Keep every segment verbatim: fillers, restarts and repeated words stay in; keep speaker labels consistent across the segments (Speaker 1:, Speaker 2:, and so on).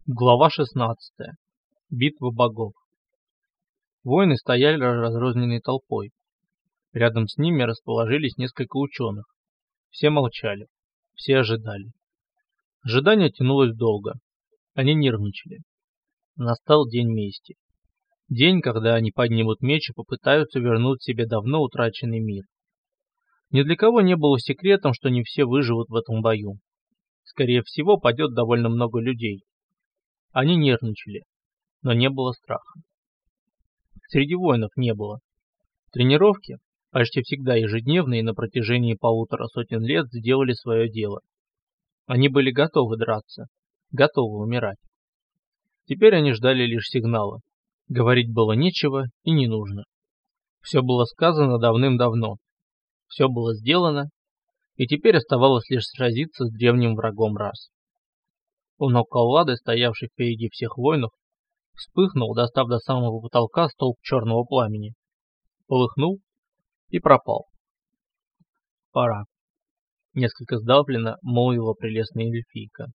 Speaker 1: Глава шестнадцатая. Битва богов. Воины стояли разрозненной толпой. Рядом с ними расположились несколько ученых. Все молчали. Все ожидали. Ожидание тянулось долго. Они нервничали. Настал день мести. День, когда они поднимут меч и попытаются вернуть себе давно утраченный мир. Ни для кого не было секретом, что не все выживут в этом бою. Скорее всего, падет довольно много людей. Они нервничали, но не было страха. Среди воинов не было. Тренировки, почти всегда ежедневные на протяжении полутора сотен лет, сделали свое дело. Они были готовы драться, готовы умирать. Теперь они ждали лишь сигнала. Говорить было нечего и не нужно. Все было сказано давным-давно. Все было сделано, и теперь оставалось лишь сразиться с древним врагом рас. У ног Аллады, стоявший впереди всех воинов, вспыхнул, достав до самого потолка столб черного пламени. Полыхнул и пропал. «Пора», — несколько сдавленно молвила прелестная эльфийка.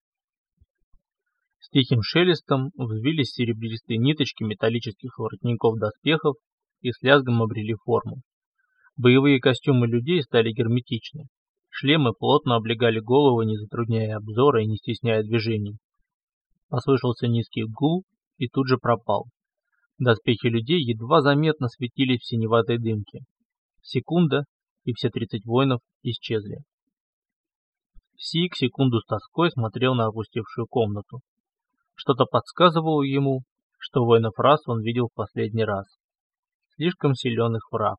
Speaker 1: С тихим шелестом взвились серебристые ниточки металлических воротников доспехов и с лязгом обрели форму. Боевые костюмы людей стали герметичны. Шлемы плотно облегали головы, не затрудняя обзора и не стесняя движений. Послышался низкий гул и тут же пропал. Доспехи людей едва заметно светились в синеватой дымке. Секунда, и все тридцать воинов исчезли. Сик секунду с тоской смотрел на опустевшую комнату. Что-то подсказывало ему, что воинов рас он видел в последний раз. Слишком силен их враг.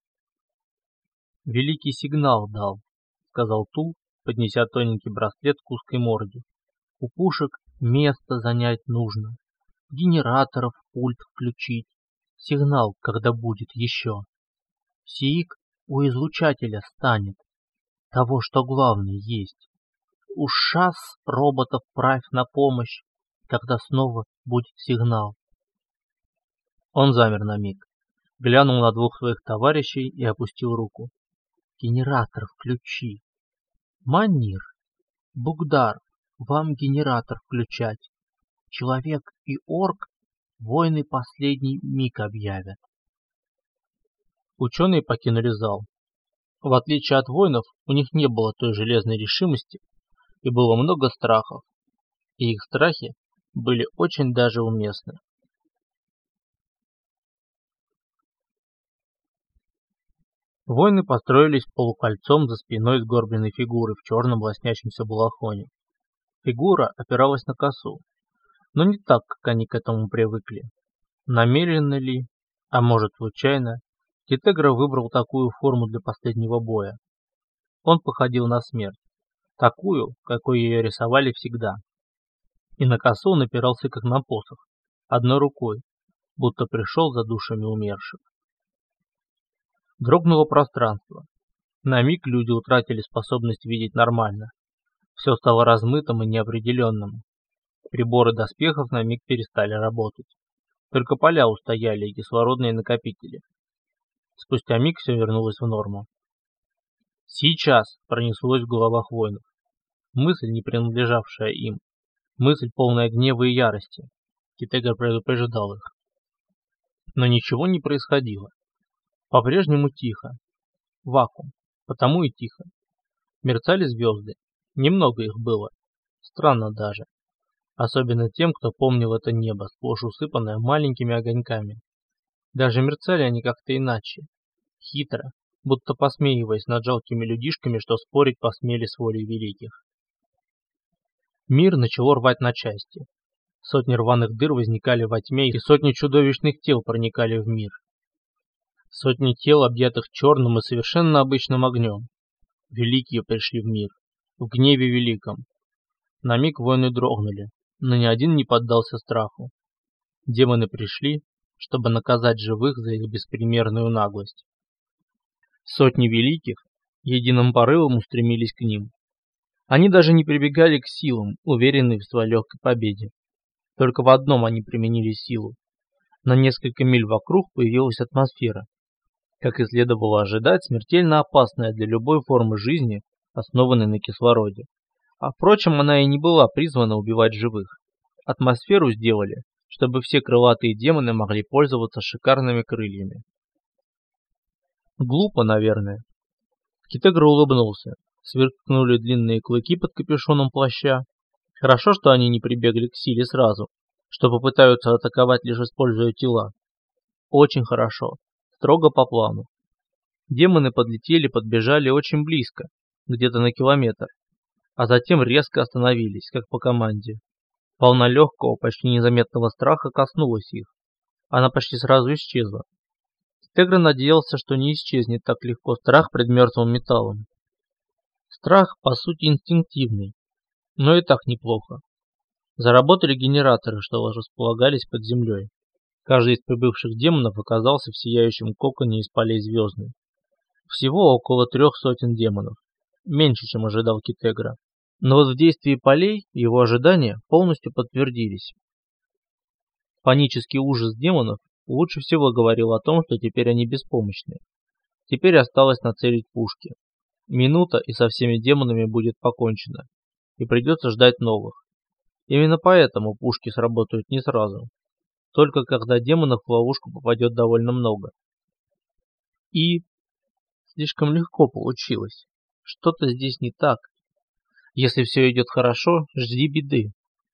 Speaker 1: «Великий сигнал дал», — сказал Тул, поднеся тоненький браслет к узкой морде. «У пушек место занять нужно, генераторов пульт включить, сигнал, когда будет еще. Сиик у излучателя станет, того, что главный есть. Уж шас роботов правь на помощь, когда снова будет сигнал». Он замер на миг, глянул на двух своих товарищей и опустил руку. «Генератор включи. Манир, Бугдар, вам генератор включать. Человек и орк войны последний миг объявят». Ученые покинули зал. В отличие от воинов, у них не было той железной решимости, и было много страхов, и их страхи были очень даже уместны. Воины построились полукольцом за спиной сгорбленной фигуры в черном лоснящемся балахоне. Фигура опиралась на косу, но не так, как они к этому привыкли. Намеренно ли, а может случайно, Китегра выбрал такую форму для последнего боя. Он походил на смерть, такую, какой ее рисовали всегда. И на косу он опирался как на посох, одной рукой, будто пришел за душами умерших. Дрогнуло пространство. На миг люди утратили способность видеть нормально. Все стало размытым и неопределенным. Приборы доспехов на миг перестали работать. Только поля устояли и кислородные накопители. Спустя миг все вернулось в норму. «Сейчас!» — пронеслось в головах воинов. Мысль, не принадлежавшая им. Мысль, полная гнева и ярости. Китегра предупреждал их. Но ничего не происходило. По-прежнему тихо. Вакуум. Потому и тихо. Мерцали звезды. Немного их было. Странно даже. Особенно тем, кто помнил это небо, сплошь усыпанное маленькими огоньками. Даже мерцали они как-то иначе. Хитро. Будто посмеиваясь над жалкими людишками, что спорить посмели с волей великих. Мир начало рвать на части. Сотни рваных дыр возникали во тьме, и сотни чудовищных тел проникали в мир. Сотни тел, объятых черным и совершенно обычным огнем. Великие пришли в мир, в гневе великом. На миг воины дрогнули, но ни один не поддался страху. Демоны пришли, чтобы наказать живых за их беспримерную наглость. Сотни великих единым порывом устремились к ним. Они даже не прибегали к силам, уверенные в своей легкой победе. Только в одном они применили силу. На несколько миль вокруг появилась атмосфера. Как и следовало ожидать, смертельно опасная для любой формы жизни, основанной на кислороде. А впрочем, она и не была призвана убивать живых. Атмосферу сделали, чтобы все крылатые демоны могли пользоваться шикарными крыльями. Глупо, наверное. Китегра улыбнулся. Сверкнули длинные клыки под капюшоном плаща. Хорошо, что они не прибегли к силе сразу, что попытаются атаковать, лишь используя тела. Очень хорошо. Строго по плану. Демоны подлетели, подбежали очень близко, где-то на километр, а затем резко остановились, как по команде. Волна легкого, почти незаметного страха коснулась их. Она почти сразу исчезла. Китегра надеялся, что не исчезнет так легко страх пред мертвым металлом. Страх, по сути, инстинктивный, но и так неплохо. Заработали генераторы, что располагались под землей. Каждый из прибывших демонов оказался в сияющем коконе из полей звездной. Всего около трех сотен демонов. Меньше, чем ожидал Китегра. Но вот в действии полей его ожидания полностью подтвердились. Панический ужас демонов лучше всего говорил о том, что теперь они беспомощны. Теперь осталось нацелить пушки. Минута, и со всеми демонами будет покончено. И придется ждать новых. Именно поэтому пушки сработают не сразу. Только когда демонов в ловушку попадет довольно много. И слишком легко получилось. Что-то здесь не так. Если все идет хорошо, жди беды.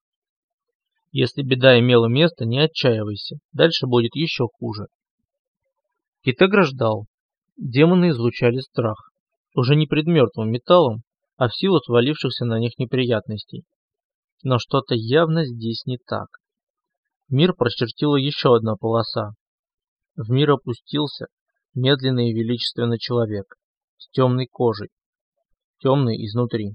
Speaker 1: Если беда имела место, не отчаивайся. Дальше будет еще хуже. Китегра ждал. Демоны излучали страх. Уже не пред мертвым металлом, а в силу свалившихся на них неприятностей. Но что-то явно здесь не так. Мир прочертила еще одна полоса. В мир опустился медленный и величественный человек с темной кожей, темный изнутри.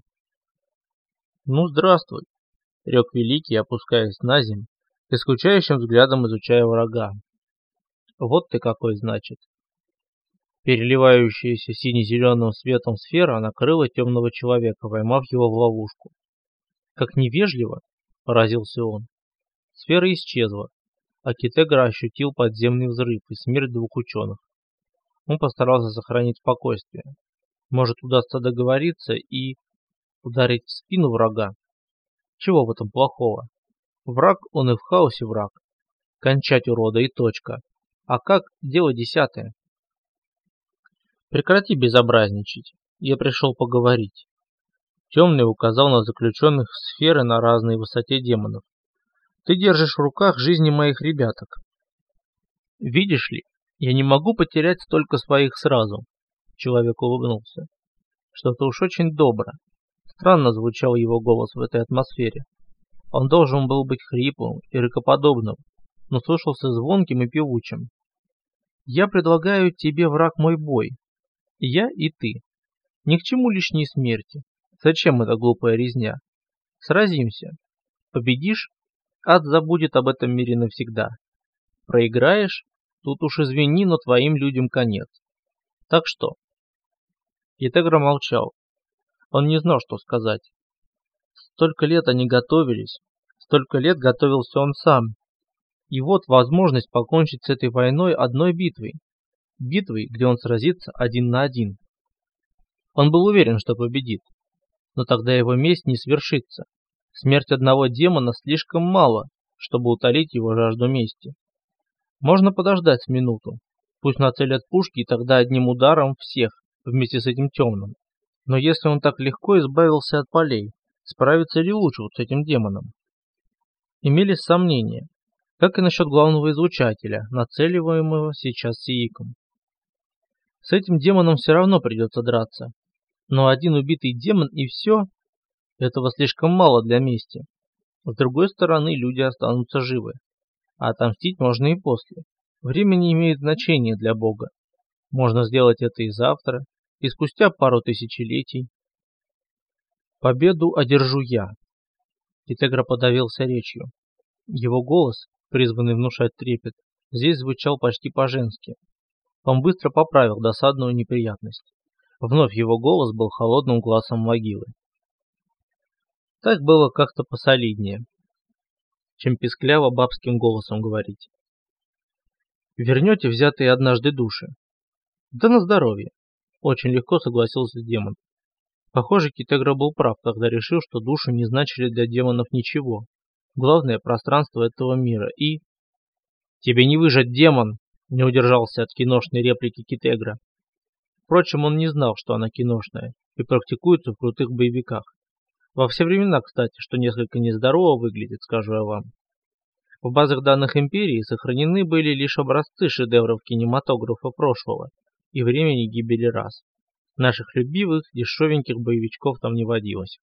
Speaker 1: «Ну, здравствуй», — рёк Великий, опускаясь на землю и скучающим взглядом изучая врага. «Вот ты какой, значит». Переливающаяся сине-зеленым светом сфера накрыла темного человека, поймав его в ловушку. «Как невежливо!» — поразился он. Сфера исчезла, а Китегра ощутил подземный взрыв и смерть двух ученых. Он постарался сохранить спокойствие. Может, удастся договориться и ударить в спину врага. Чего в этом плохого? Враг, он и в хаосе враг. Кончать урода и точка. А как? Дело десятое. Прекрати безобразничать. Я пришел поговорить. Темный указал на заключенных сферы на разной высоте демонов. Ты держишь в руках жизни моих ребяток. Видишь ли, я не могу потерять столько своих сразу. Человек улыбнулся. Что-то уж очень добро. Странно звучал его голос в этой атмосфере. Он должен был быть хриплым и рыкоподобным, но слышался звонким и певучим. Я предлагаю тебе, враг мой, бой. Я и ты. Ни к чему лишней смерти. Зачем эта глупая резня? Сразимся. Победишь? Ад забудет об этом мире навсегда. Проиграешь? Тут уж извини, но твоим людям конец. Так что? Китегра молчал. Он не знал, что сказать. Столько лет они готовились. Столько лет готовился он сам. И вот возможность покончить с этой войной одной битвой. Битвой, где он сразится один на один. Он был уверен, что победит. Но тогда его месть не свершится. Смерть одного демона слишком мало, чтобы утолить его жажду мести. Можно подождать с минуту. Пусть нацелят пушки, и тогда одним ударом всех, вместе с этим темным. Но если он так легко избавился от полей, справится ли лучше вот с этим демоном? Имелись сомнения, как и насчет главного излучателя, нацеливаемого сейчас Сииком. С этим демоном все равно придется драться. Но один убитый демон и все, этого слишком мало для мести. С другой стороны, люди останутся живы. А отомстить можно и после. Время не имеет значения для Бога. Можно сделать это и завтра, и спустя пару тысячелетий. Победу одержу я. Китегра подавился речью. Его голос, призванный внушать трепет, здесь звучал почти по-женски. Он быстро поправил досадную неприятность. Вновь его голос был холодным глазом могилы. Так было как-то посолиднее, чем пискляво бабским голосом говорить. Вернете взятые однажды души? Да на здоровье. Очень легко согласился демон. Похоже, Китегра был прав, когда решил, что души не значили для демонов ничего. главное пространство этого мира и... «Тебе не выжить, демон!» — не удержался от киношной реплики Китегра. Впрочем, он не знал, что она киношная и практикуется в крутых боевиках. Во все времена, кстати, что несколько нездорово выглядит, скажу я вам. В базах данных Империи сохранены были лишь образцы шедевров кинематографа прошлого и времени гибели рас. Наших любимых, дешевеньких боевичков там не водилось.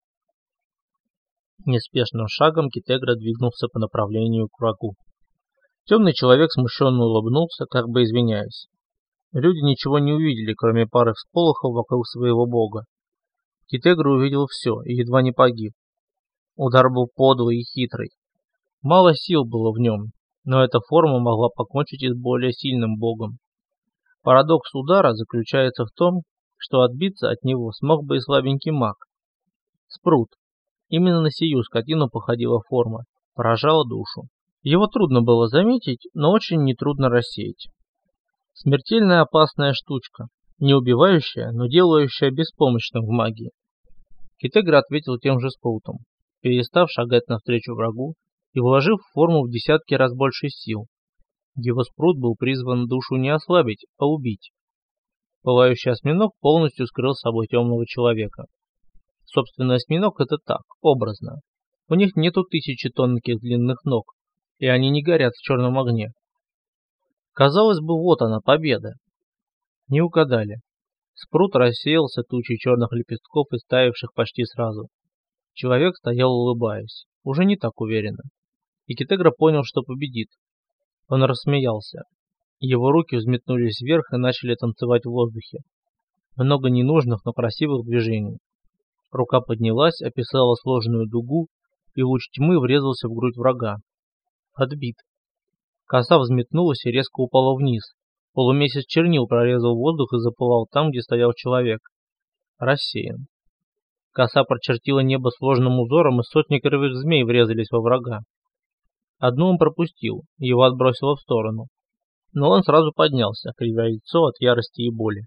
Speaker 1: Неспешным шагом Китегра двигнулся по направлению к врагу. Темный человек смущенно улыбнулся, как бы извиняясь. Люди ничего не увидели, кроме пары всполохов вокруг своего бога. Китегра увидел все и едва не погиб. Удар был подлый и хитрый. Мало сил было в нем, но эта форма могла покончить и с более сильным богом. Парадокс удара заключается в том, что отбиться от него смог бы и слабенький маг. Спрут. Именно на сию скотину походила форма, поражала душу. Его трудно было заметить, но очень нетрудно рассеять. Смертельная опасная штучка, не убивающая, но делающая беспомощным в магии. Китегра ответил тем же спрутом, перестав шагать навстречу врагу и вложив в форму в десятки раз больше сил. Его спрут был призван душу не ослабить, а убить. Пылающий осьминог полностью скрыл с собой темного человека. Собственно, осьминог это так, образно. У них нету тысячи тонких длинных ног, и они не горят в черном огне. Казалось бы, вот она, победа. Не угадали. Спрут рассеялся тучей черных лепестков, истаявших почти сразу. Человек стоял, улыбаясь, уже не так уверенно. И Китегра понял, что победит. Он рассмеялся. Его руки взметнулись вверх и начали танцевать в воздухе. Много ненужных, но красивых движений. Рука поднялась, описала сложную дугу, и луч тьмы врезался в грудь врага. Отбит. Коса взметнулась и резко упала вниз. Полумесяц чернил прорезал воздух и запылал там, где стоял человек. Рассеян. Коса прочертила небо сложным узором, и сотни кривых змей врезались во врага. Одну он пропустил, его отбросило в сторону. Но он сразу поднялся, кривя лицо от ярости и боли.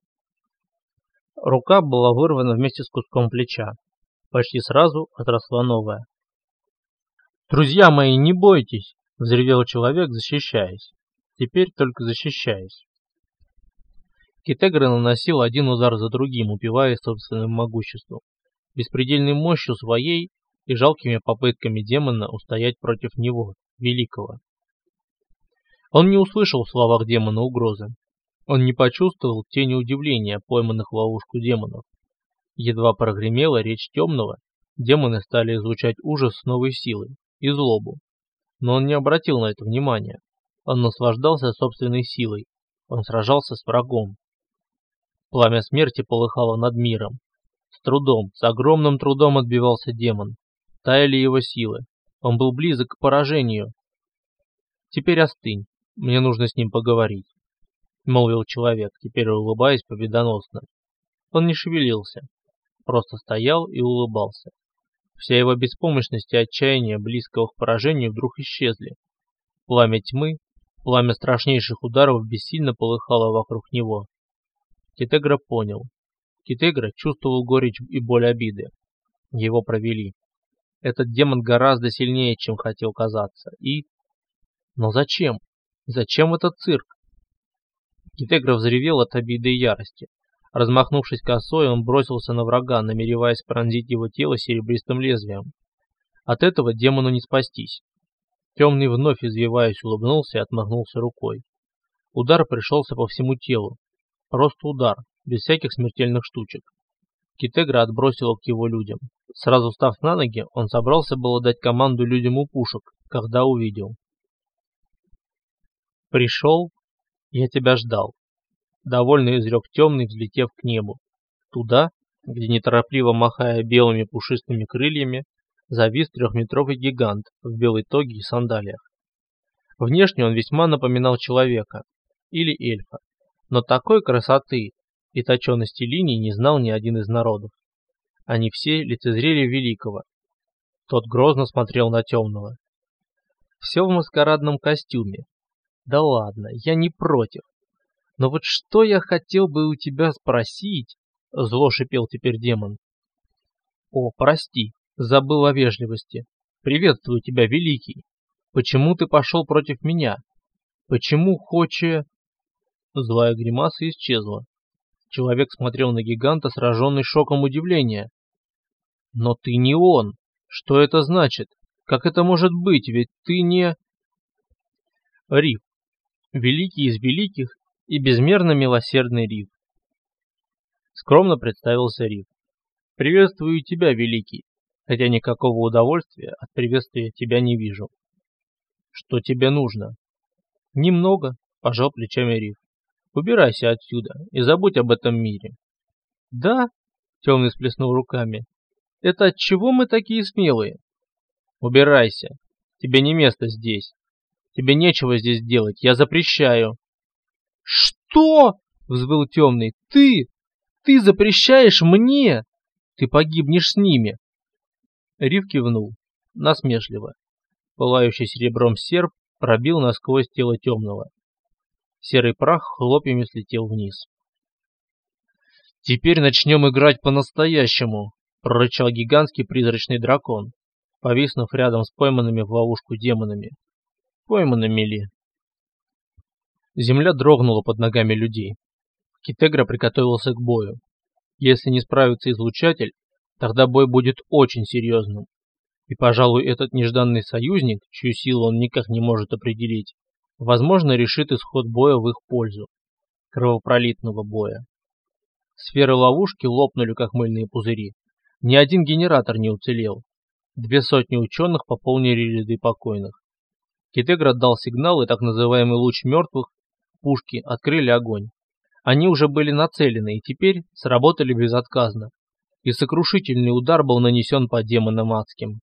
Speaker 1: Рука была вырвана вместе с куском плеча. Почти сразу отросла новая. «Друзья мои, не бойтесь!» — взревел человек, защищаясь. Теперь только защищаясь. Китегра наносил один удар за другим, упиваясь собственным могуществом, беспредельной мощью своей и жалкими попытками демона устоять против него, великого. Он не услышал в словах демона угрозы. Он не почувствовал тени удивления, пойманных в ловушку демонов. Едва прогремела речь темного, демоны стали излучать ужас с новой силой и злобу. Но он не обратил на это внимания. Он наслаждался собственной силой. Он сражался с врагом. Пламя смерти полыхало над миром. С трудом, с огромным трудом отбивался демон. Таяли его силы. Он был близок к поражению. «Теперь остынь. Мне нужно с ним поговорить», — молвил человек, теперь улыбаясь победоносно. Он не шевелился, просто стоял и улыбался. Вся его беспомощность и отчаяние близкого к поражению вдруг исчезли. Пламя тьмы, пламя страшнейших ударов бессильно полыхало вокруг него. Китегра понял. Китегра чувствовал горечь и боль обиды. Его провели. Этот демон гораздо сильнее, чем хотел казаться. И... Но зачем? Зачем этот цирк? Китегра взревел от обиды и ярости. Размахнувшись косой, он бросился на врага, намереваясь пронзить его тело серебристым лезвием. От этого демону не спастись. Темный вновь, извиваясь, улыбнулся и отмахнулся рукой. Удар пришелся по всему телу. Просто удар, без всяких смертельных штучек. Китегра отбросило к его людям. Сразу встав на ноги, он собрался было дать команду людям у пушек, когда увидел. «Пришел? Я тебя ждал», — довольно изрек темный, взлетев к небу. Туда, где, неторопливо махая белыми пушистыми крыльями, завис трехметровый гигант в белой тоге и сандалиях. Внешне он весьма напоминал человека или эльфа, но такой красоты и точенности линий не знал ни один из народов. Они все лицезрели великого. Тот грозно смотрел на темного. Все в маскарадном костюме. Да ладно, я не против. Но вот что я хотел бы у тебя спросить, зло шипел теперь демон. О, прости, забыл о вежливости. Приветствую тебя, Великий. Почему ты пошел против меня? Почему хоче...» Злая гримаса исчезла. Человек смотрел на гиганта, сраженный шоком удивления. «Но ты не он! Что это значит? Как это может быть? Ведь ты не...» Риф. Великий из великих и безмерно милосердный Риф. Скромно представился Риф. «Приветствую тебя, Великий, хотя никакого удовольствия от приветствия тебя не вижу». «Что тебе нужно?» «Немного», — пожал плечами Риф. «Убирайся отсюда и забудь об этом мире». «Да?» — Темный всплеснул руками. «Это от чего мы такие смелые?» «Убирайся. Тебе не место здесь. Тебе нечего здесь делать. Я запрещаю». «Что?» — взвыл Темный. «Ты! Ты запрещаешь мне? Ты погибнешь с ними!» Риф кивнул, насмешливо. Пылающий серебром серп пробил насквозь тело Темного. Серый прах хлопьями слетел вниз. «Теперь начнем играть по-настоящему!» — прорычал гигантский призрачный дракон, повиснув рядом с пойманными в ловушку демонами. Пойманными ли? Земля дрогнула под ногами людей. Китегра приготовился к бою. Если не справится излучатель, тогда бой будет очень серьезным. И, пожалуй, этот нежданный союзник, чью силу он никак не может определить, возможно, решит исход боя в их пользу. Кровопролитного боя. Сферы ловушки лопнули, как мыльные пузыри. Ни один генератор не уцелел. Две сотни ученых пополнили ряды покойных. Китегра дал сигнал, и так называемый луч мертвых, пушки, открыли огонь. Они уже были нацелены и теперь сработали безотказно. И сокрушительный удар был нанесен по демонам адским.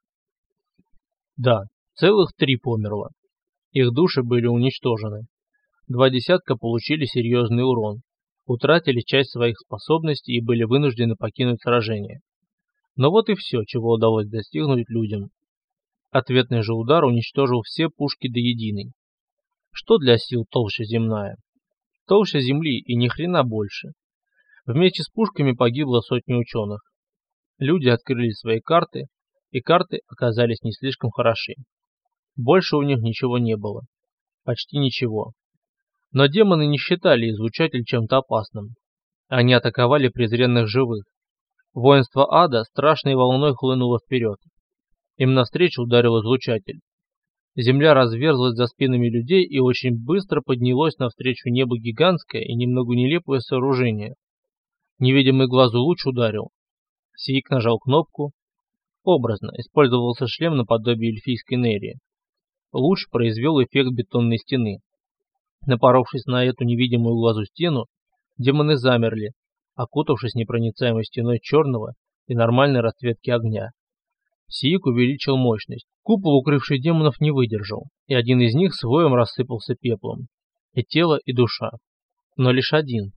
Speaker 1: Да, целых три померло. Их души были уничтожены. Два десятка получили серьезный урон, утратили часть своих способностей и были вынуждены покинуть сражение. Но вот и все, чего удалось достигнуть людям. Ответный же удар уничтожил все пушки до единой. Что для сил толща земная? Толща земли и ни хрена больше. Вместе с пушками погибло сотни ученых. Люди открыли свои карты, и карты оказались не слишком хороши. Больше у них ничего не было. Почти ничего. Но демоны не считали излучатель чем-то опасным. Они атаковали презренных живых. Воинство ада страшной волной хлынуло вперед. Им навстречу ударил излучатель. Земля разверзлась за спинами людей и очень быстро поднялось навстречу небу гигантское и немного нелепое сооружение. Невидимый глазу луч ударил. Сиик нажал кнопку. Образно использовался шлем наподобие эльфийской нерии. Луч произвел эффект бетонной стены. Напоровшись на эту невидимую глазу стену, демоны замерли, окутавшись непроницаемой стеной черного и нормальной расцветки огня. Сиик увеличил мощность. Купол, укрывший демонов, не выдержал, и один из них с воем рассыпался пеплом. И тело, и душа. Но лишь один.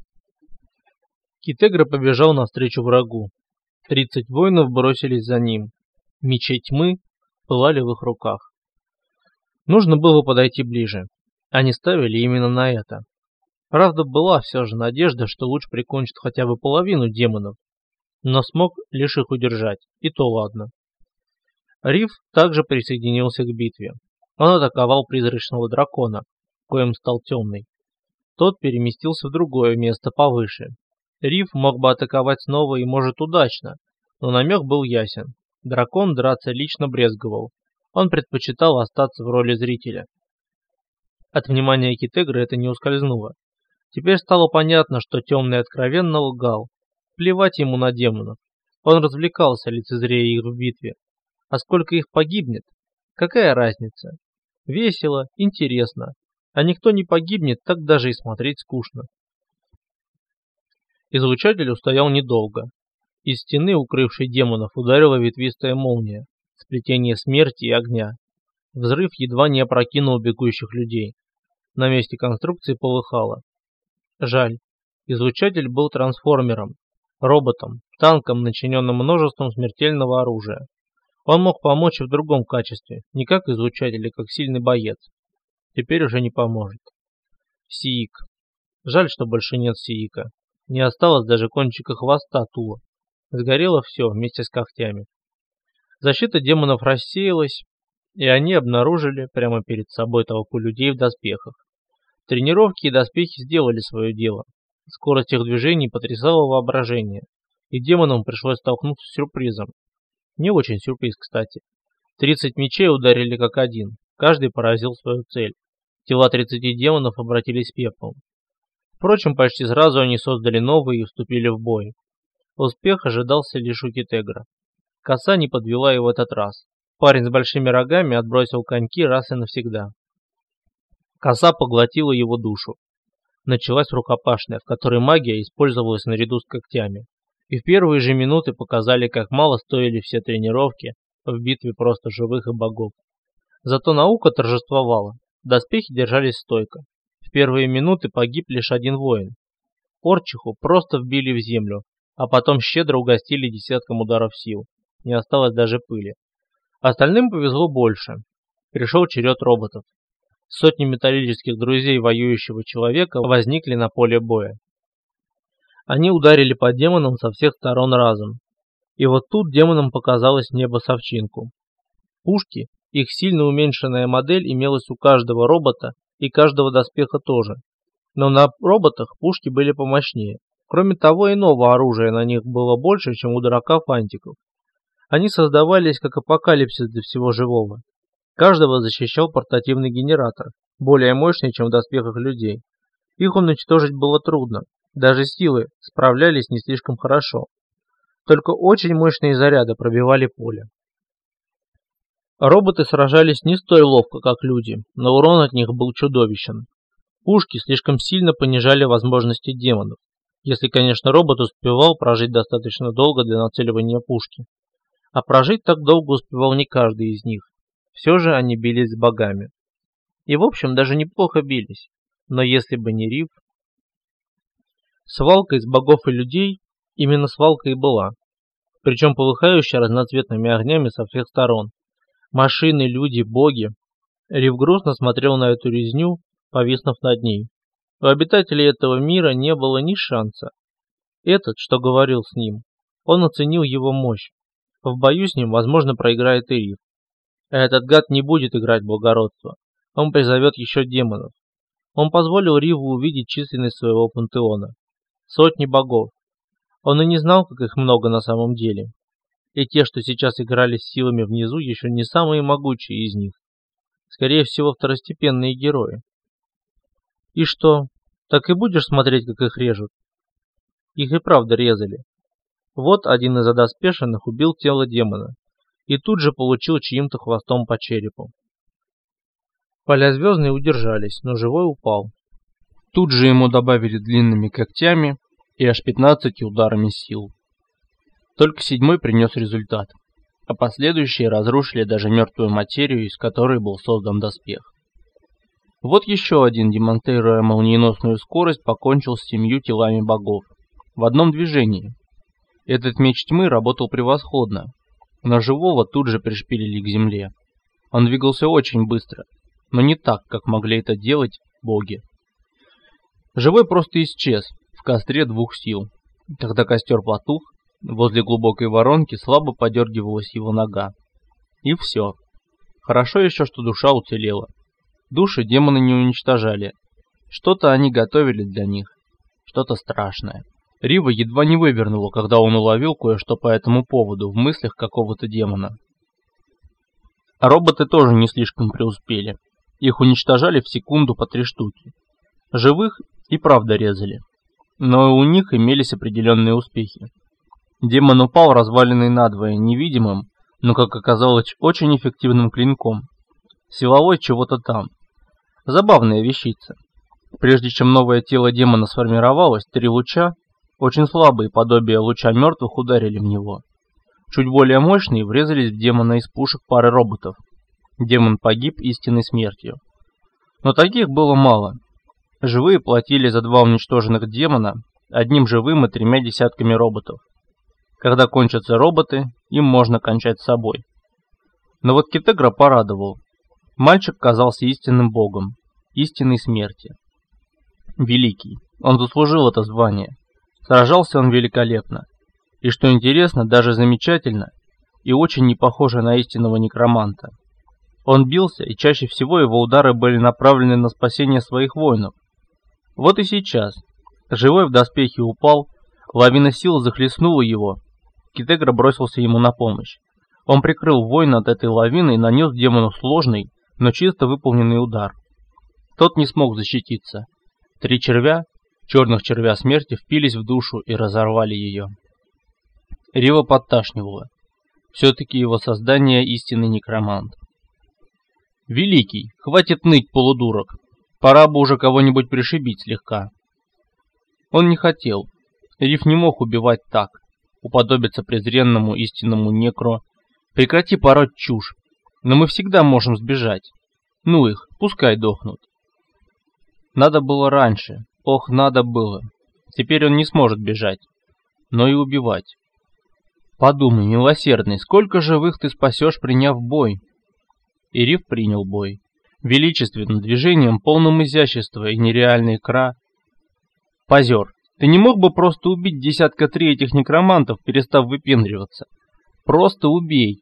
Speaker 1: Китегра побежал навстречу врагу. Тридцать воинов бросились за ним. Мечи тьмы пылали в их руках. Нужно было подойти ближе. Они ставили именно на это. Правда, была все же надежда, что луч прикончит хотя бы половину демонов, но смог лишь их удержать, и то ладно. Риф также присоединился к битве. Он атаковал призрачного дракона, коим стал Темный. Тот переместился в другое место повыше. Риф мог бы атаковать снова и может удачно, но намек был ясен. Дракон драться лично брезговал. Он предпочитал остаться в роли зрителя. От внимания Китегры это не ускользнуло. Теперь стало понятно, что Темный откровенно лгал. Плевать ему на демонов. Он развлекался, лицезрея их в битве. А сколько их погибнет? Какая разница? Весело, интересно. А никто не погибнет, так даже и смотреть скучно. Излучатель устоял недолго. Из стены, укрывшей демонов, ударила ветвистая молния. Сплетение смерти и огня. Взрыв едва не опрокинул бегущих людей. На месте конструкции полыхало. Жаль. Излучатель был трансформером, роботом, танком, начиненным множеством смертельного оружия. Он мог помочь в другом качестве, не как излучатель, а как сильный боец. Теперь уже не поможет. Сиик. Жаль, что больше нет Сиика. Не осталось даже кончика хвоста Тула. Сгорело все вместе с когтями. Защита демонов рассеялась, и они обнаружили прямо перед собой толпу людей в доспехах. Тренировки и доспехи сделали свое дело. Скорость их движений потрясала воображение, и демонам пришлось столкнуться с сюрпризом. Не очень сюрприз, кстати. Тридцать мечей ударили как один, каждый поразил свою цель. Тела тридцати демонов обратились пеплом. Впрочем, почти сразу они создали новые и вступили в бой. Успех ожидался лишь у Китегра. Коса не подвела и в этот раз. Парень с большими рогами отбросил коньки раз и навсегда. Коса поглотила его душу. Началась рукопашная, в которой магия использовалась наряду с когтями. И в первые же минуты показали, как мало стоили все тренировки в битве просто живых и богов. Зато наука торжествовала. Доспехи держались стойко. В первые минуты погиб лишь один воин. Орчиху просто вбили в землю, а потом щедро угостили десятком ударов сил. Не осталось даже пыли. Остальным повезло больше. Пришел черед роботов. Сотни металлических друзей воюющего человека возникли на поле боя. Они ударили по демонам со всех сторон разом. И вот тут демонам показалось небо с овчинку. Пушки, их сильно уменьшенная модель, имелась у каждого робота и каждого доспеха тоже. Но на роботах пушки были помощнее. Кроме того, иного оружия на них было больше, чем у дурака фантиков. Они создавались как апокалипсис для всего живого. Каждого защищал портативный генератор, более мощный, чем в доспехах людей. Их уничтожить было трудно, даже силы справлялись не слишком хорошо. Только очень мощные заряды пробивали поле. Роботы сражались не столь ловко, как люди, но урон от них был чудовищен. Пушки слишком сильно понижали возможности демонов, если, конечно, робот успевал прожить достаточно долго для нацеливания пушки. А прожить так долго успевал не каждый из них. Все же они бились с богами. И в общем даже неплохо бились. Но если бы не Рив... Свалка из богов и людей именно свалка и была. Причем полыхающая разноцветными огнями со всех сторон. Машины, люди, боги. Рив грустно смотрел на эту резню, повиснув над ней. У обитателей этого мира не было ни шанса. Этот, что говорил с ним, он оценил его мощь. В бою с ним, возможно, проиграет и Рив. А этот гад не будет играть в благородство. Он призовет еще демонов. Он позволил Риву увидеть численность своего пантеона. Сотни богов. Он и не знал, как их много на самом деле. И те, что сейчас играли с силами внизу, еще не самые могучие из них. Скорее всего, второстепенные герои. И что, так и будешь смотреть, как их режут? Их и правда резали. Вот один из одоспешенных убил тело демона. И тут же получил чьим-то хвостом по черепу. Поля звездные удержались, но живой упал. Тут же ему добавили длинными когтями и аж пятнадцатью ударами сил. Только седьмой принес результат, а последующие разрушили даже мертвую материю, из которой был создан доспех. Вот еще один, демонстрируя молниеносную скорость, покончил с семью телами богов. В одном движении. Этот меч тьмы работал превосходно. Но живого тут же пришпилили к земле. Он двигался очень быстро, но не так, как могли это делать боги. Живой просто исчез в костре двух сил. Когда костер потух, возле глубокой воронки слабо подергивалась его нога. И все. Хорошо еще, что душа уцелела. Души демоны не уничтожали. Что-то они готовили для них. Что-то страшное. Рива едва не вывернуло, когда он уловил кое-что по этому поводу в мыслях какого-то демона. А роботы тоже не слишком преуспели. Их уничтожали в секунду по три штуки. Живых и правда резали. Но у них имелись определенные успехи. Демон упал, разваленный надвое, невидимым, но, как оказалось, очень эффективным клинком. Силовой чего-то там. Забавная вещица. Прежде чем новое тело демона сформировалось, три луча, очень слабые подобия луча мертвых, ударили в него. Чуть более мощные врезались в демона из пушек пары роботов. Демон погиб истинной смертью. Но таких было мало. Живые платили за два уничтоженных демона одним живым и тремя десятками роботов. Когда кончатся роботы, им можно кончать с собой. Но вот Китегра порадовал. Мальчик казался истинным богом, истинной смерти. Великий. Он заслужил это звание. Сражался он великолепно. И что интересно, даже замечательно, и очень не похоже на истинного некроманта. Он бился, и чаще всего его удары были направлены на спасение своих воинов. Вот и сейчас. Живой в доспехе упал, лавина сил захлестнула его. Китегра бросился ему на помощь. Он прикрыл воина от этой лавины и нанес демону сложный, но чисто выполненный удар. Тот не смог защититься. Три червя, черных червя смерти, впились в душу и разорвали ее. Рива подташнивало. Все-таки его создание истинный некромант. «Великий, хватит ныть, полудурок. Пора бы уже кого-нибудь пришибить слегка». Он не хотел. Рив не мог убивать так, уподобиться презренному истинному некро. Прекрати пороть чушь, но мы всегда можем сбежать. Ну их, пускай дохнут. Надо было раньше, ох, надо было. Теперь он не сможет бежать, но и убивать. Подумай, милосердный, сколько живых ты спасешь, приняв бой? И Рив принял бой. Величественным движением, полным изящества и нереальной кра. Позер, ты не мог бы просто убить десятка три этих некромантов, перестав выпендриваться? Просто убей.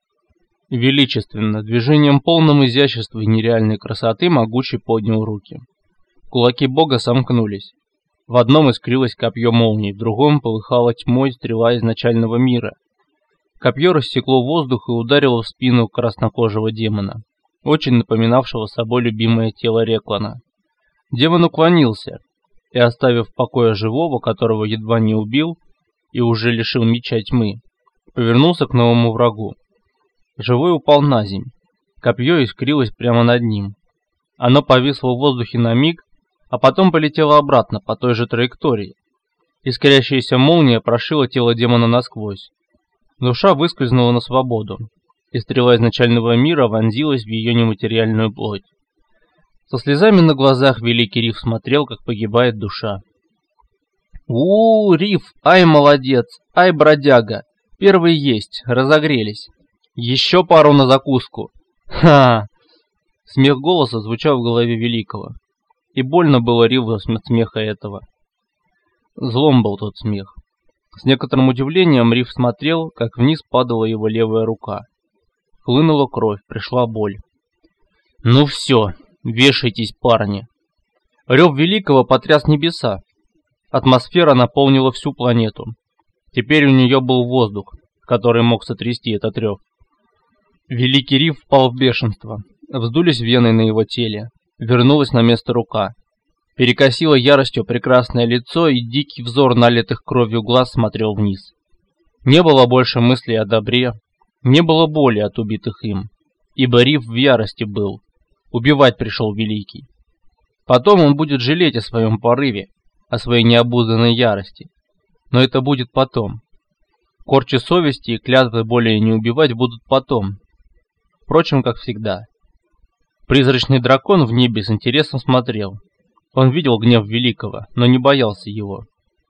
Speaker 1: Величественно, движением полным изящества и нереальной красоты, могучий поднял руки. Кулаки бога сомкнулись. В одном искрилось копье молнии, в другом полыхала тьмой стрела изначального мира. Копье рассекло воздух и ударило в спину краснокожего демона, очень напоминавшего собой любимое тело Реклана. Демон уклонился и, оставив в покое живого, которого едва не убил и уже лишил меча тьмы, повернулся к новому врагу. Живой упал на земь. Копье искрилось прямо над ним. Оно повисло в воздухе на миг, а потом полетело обратно по той же траектории. Искрящаяся молния прошила тело демона насквозь. Душа выскользнула на свободу, и стрела изначального мира вонзилась в ее нематериальную плоть. Со слезами на глазах великий Рив смотрел, как погибает душа. у, -у, -у Рив, ай, молодец, ай, бродяга, первый есть, разогрелись. Еще пару на закуску. Ха! Смех голоса звучал в голове великого. И больно было Риву от смеха этого. Злом был тот смех. С некоторым удивлением Рив смотрел, как вниз падала его левая рука. Хлынула кровь, пришла боль. Ну все, вешайтесь, парни. Рев великого потряс небеса. Атмосфера наполнила всю планету. Теперь у нее был воздух, который мог сотрясти этот рев. Великий Рив впал в бешенство. Вздулись вены на его теле. Вернулась на место рука. Перекосило яростью прекрасное лицо, и дикий взор налитых кровью глаз смотрел вниз. Не было больше мыслей о добре, не было боли от убитых им, ибо Рив в ярости был. Убивать пришел великий. Потом он будет жалеть о своем порыве, о своей необузданной ярости. Но это будет потом. Корчи совести и клятвы более не убивать будут потом. Впрочем, как всегда. Призрачный дракон в небе с интересом смотрел. Он видел гнев великого, но не боялся его.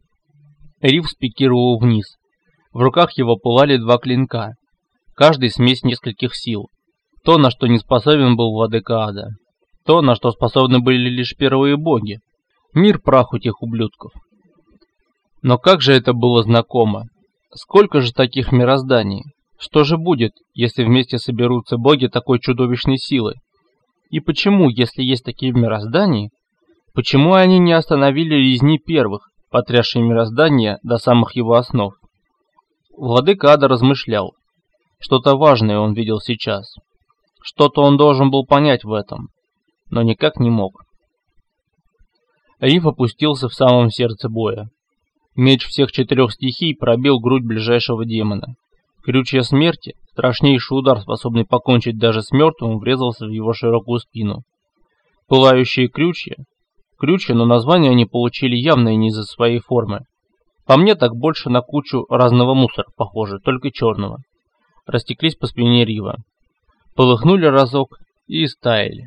Speaker 1: Рив спикировал вниз. В руках его пылали два клинка, каждый смесь нескольких сил. То, на что не способен был владыка ада. То, на что способны были лишь первые боги. Мир праху тех ублюдков. Но как же это было знакомо. Сколько же таких мирозданий? Что же будет, если вместе соберутся боги такой чудовищной силы? И почему, если есть такие в мироздании, почему они не остановили резни первых, потрясшие мироздание до самых его основ? Владыка ада размышлял. Что-то важное он видел сейчас. Что-то он должен был понять в этом, но никак не мог. Рив опустился в самом сердце боя. Меч всех четырех стихий пробил грудь ближайшего демона. Крючья смерти, страшнейший удар, способный покончить даже с мертвым, врезался в его широкую спину. Пылающие крючья, крючья, но название они получили явно не из-за своей формы. По мне так больше на кучу разного мусора похоже, только черного. Растеклись по спине Рива. Полыхнули разок и истаяли.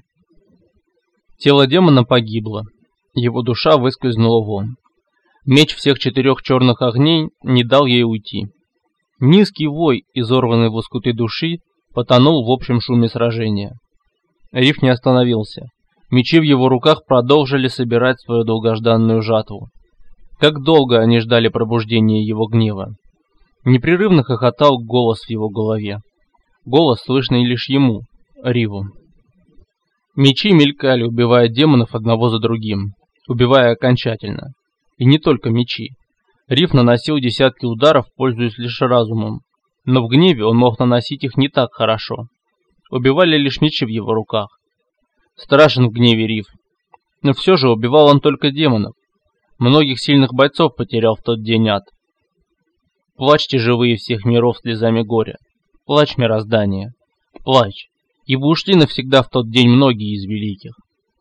Speaker 1: Тело демона погибло. Его душа выскользнула вон. Меч всех четырех черных огней не дал ей уйти. Низкий вой, изорванный в лоскуты души, потонул в общем шуме сражения. Рив не остановился. Мечи в его руках продолжили собирать свою долгожданную жатву. Как долго они ждали пробуждения его гнева. Непрерывно хохотал голос в его голове. Голос, слышный лишь ему, Риву. Мечи мелькали, убивая демонов одного за другим, убивая окончательно. И не только мечи. Рив наносил десятки ударов, пользуясь лишь разумом, но в гневе он мог наносить их не так хорошо. Убивали лишь мечи в его руках. Страшен в гневе Рив. Но все же убивал он только демонов. Многих сильных бойцов потерял в тот день ад. Плачьте, живые всех миров, слезами горя. Плачь, мироздание. Плачь, ибо ушли навсегда в тот день многие из великих.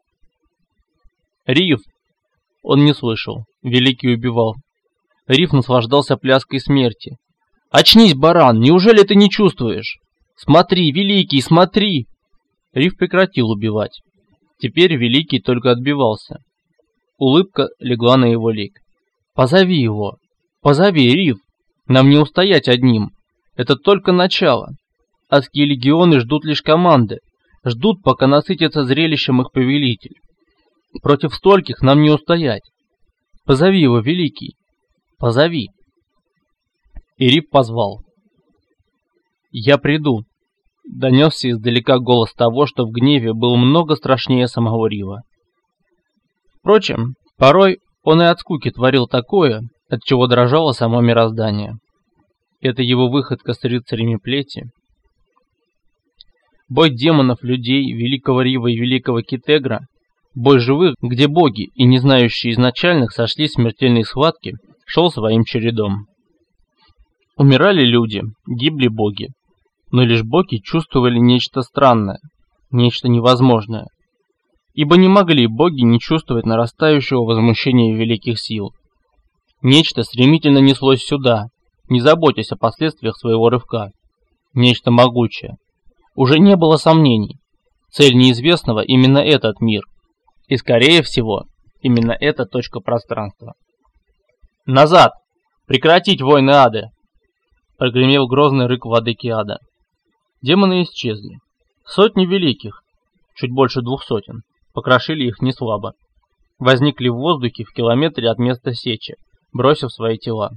Speaker 1: Рив. Он не слышал. Великий убивал. Рив наслаждался пляской смерти. «Очнись, баран! Неужели ты не чувствуешь? Смотри, Великий, смотри!» Рив прекратил убивать. Теперь Великий только отбивался. Улыбка легла на его лик. «Позови его! Позови, Рив! Нам не устоять одним! Это только начало! Адские легионы ждут лишь команды, ждут, пока насытится зрелищем их повелитель. Против стольких нам не устоять! Позови его, Великий! Позови!» И Рив позвал. «Я приду», — донесся издалека голос того, что в гневе был много страшнее самого Рива. Впрочем, порой он и от скуки творил такое, от чего дрожало само мироздание. Это его выходка с рыцарями плети. Бой демонов, людей, великого Рива и великого Китегра, бой живых, где боги и не знающие изначальных сошлись в смертельной схватке, шел своим чередом. Умирали люди, гибли боги, но лишь боги чувствовали нечто странное, нечто невозможное. Ибо не могли боги не чувствовать нарастающего возмущения великих сил. Нечто стремительно неслось сюда, не заботясь о последствиях своего рывка. Нечто могучее. Уже не было сомнений. Цель неизвестного именно этот мир. И скорее всего, именно эта точка пространства. «Назад! Прекратить войны ада!» Прогремел грозный рык владыки ада. Демоны исчезли. Сотни великих, чуть больше двух сотен, покрошили их неслабо. Возникли в воздухе в километре от места сечи, бросив свои тела.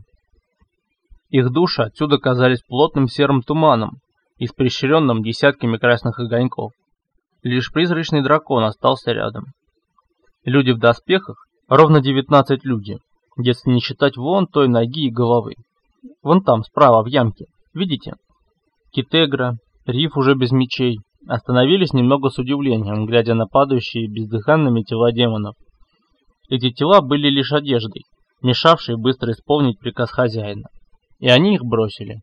Speaker 1: Их души отсюда казались плотным серым туманом, испещренным десятками красных огоньков. Лишь призрачный дракон остался рядом. Люди в доспехах, ровно девятнадцать людей, если не считать вон той ноги и головы. Вон там, справа, в ямке. Видите? Китегра, Рив уже без мечей, остановились немного с удивлением, глядя на падающие бездыханными тела демонов. Эти тела были лишь одеждой, мешавшей быстро исполнить приказ хозяина. И они их бросили.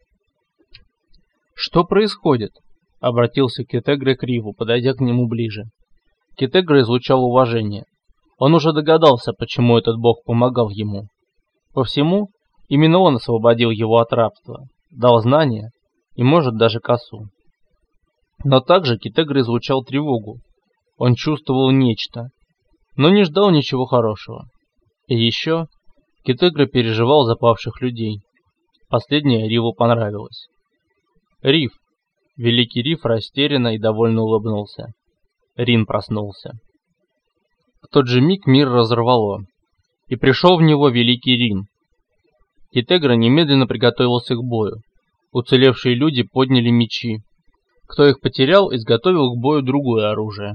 Speaker 1: «Что происходит?» — обратился Китегра к Риву, подойдя к нему ближе. Китегра излучал уважение. Он уже догадался, почему этот бог помогал ему. По всему, именно он освободил его от рабства, дал знания и, может, даже косу. Но также Китегра излучал тревогу. Он чувствовал нечто, но не ждал ничего хорошего. И еще Китегра переживал за павших людей. Последнее Риву понравилось. «Рив!» Великий Рив растерянно и довольно улыбнулся. Рин проснулся. В тот же миг мир разорвало, и пришел в него великий Рин. Китегра немедленно приготовился к бою. Уцелевшие люди подняли мечи. Кто их потерял, изготовил к бою другое оружие.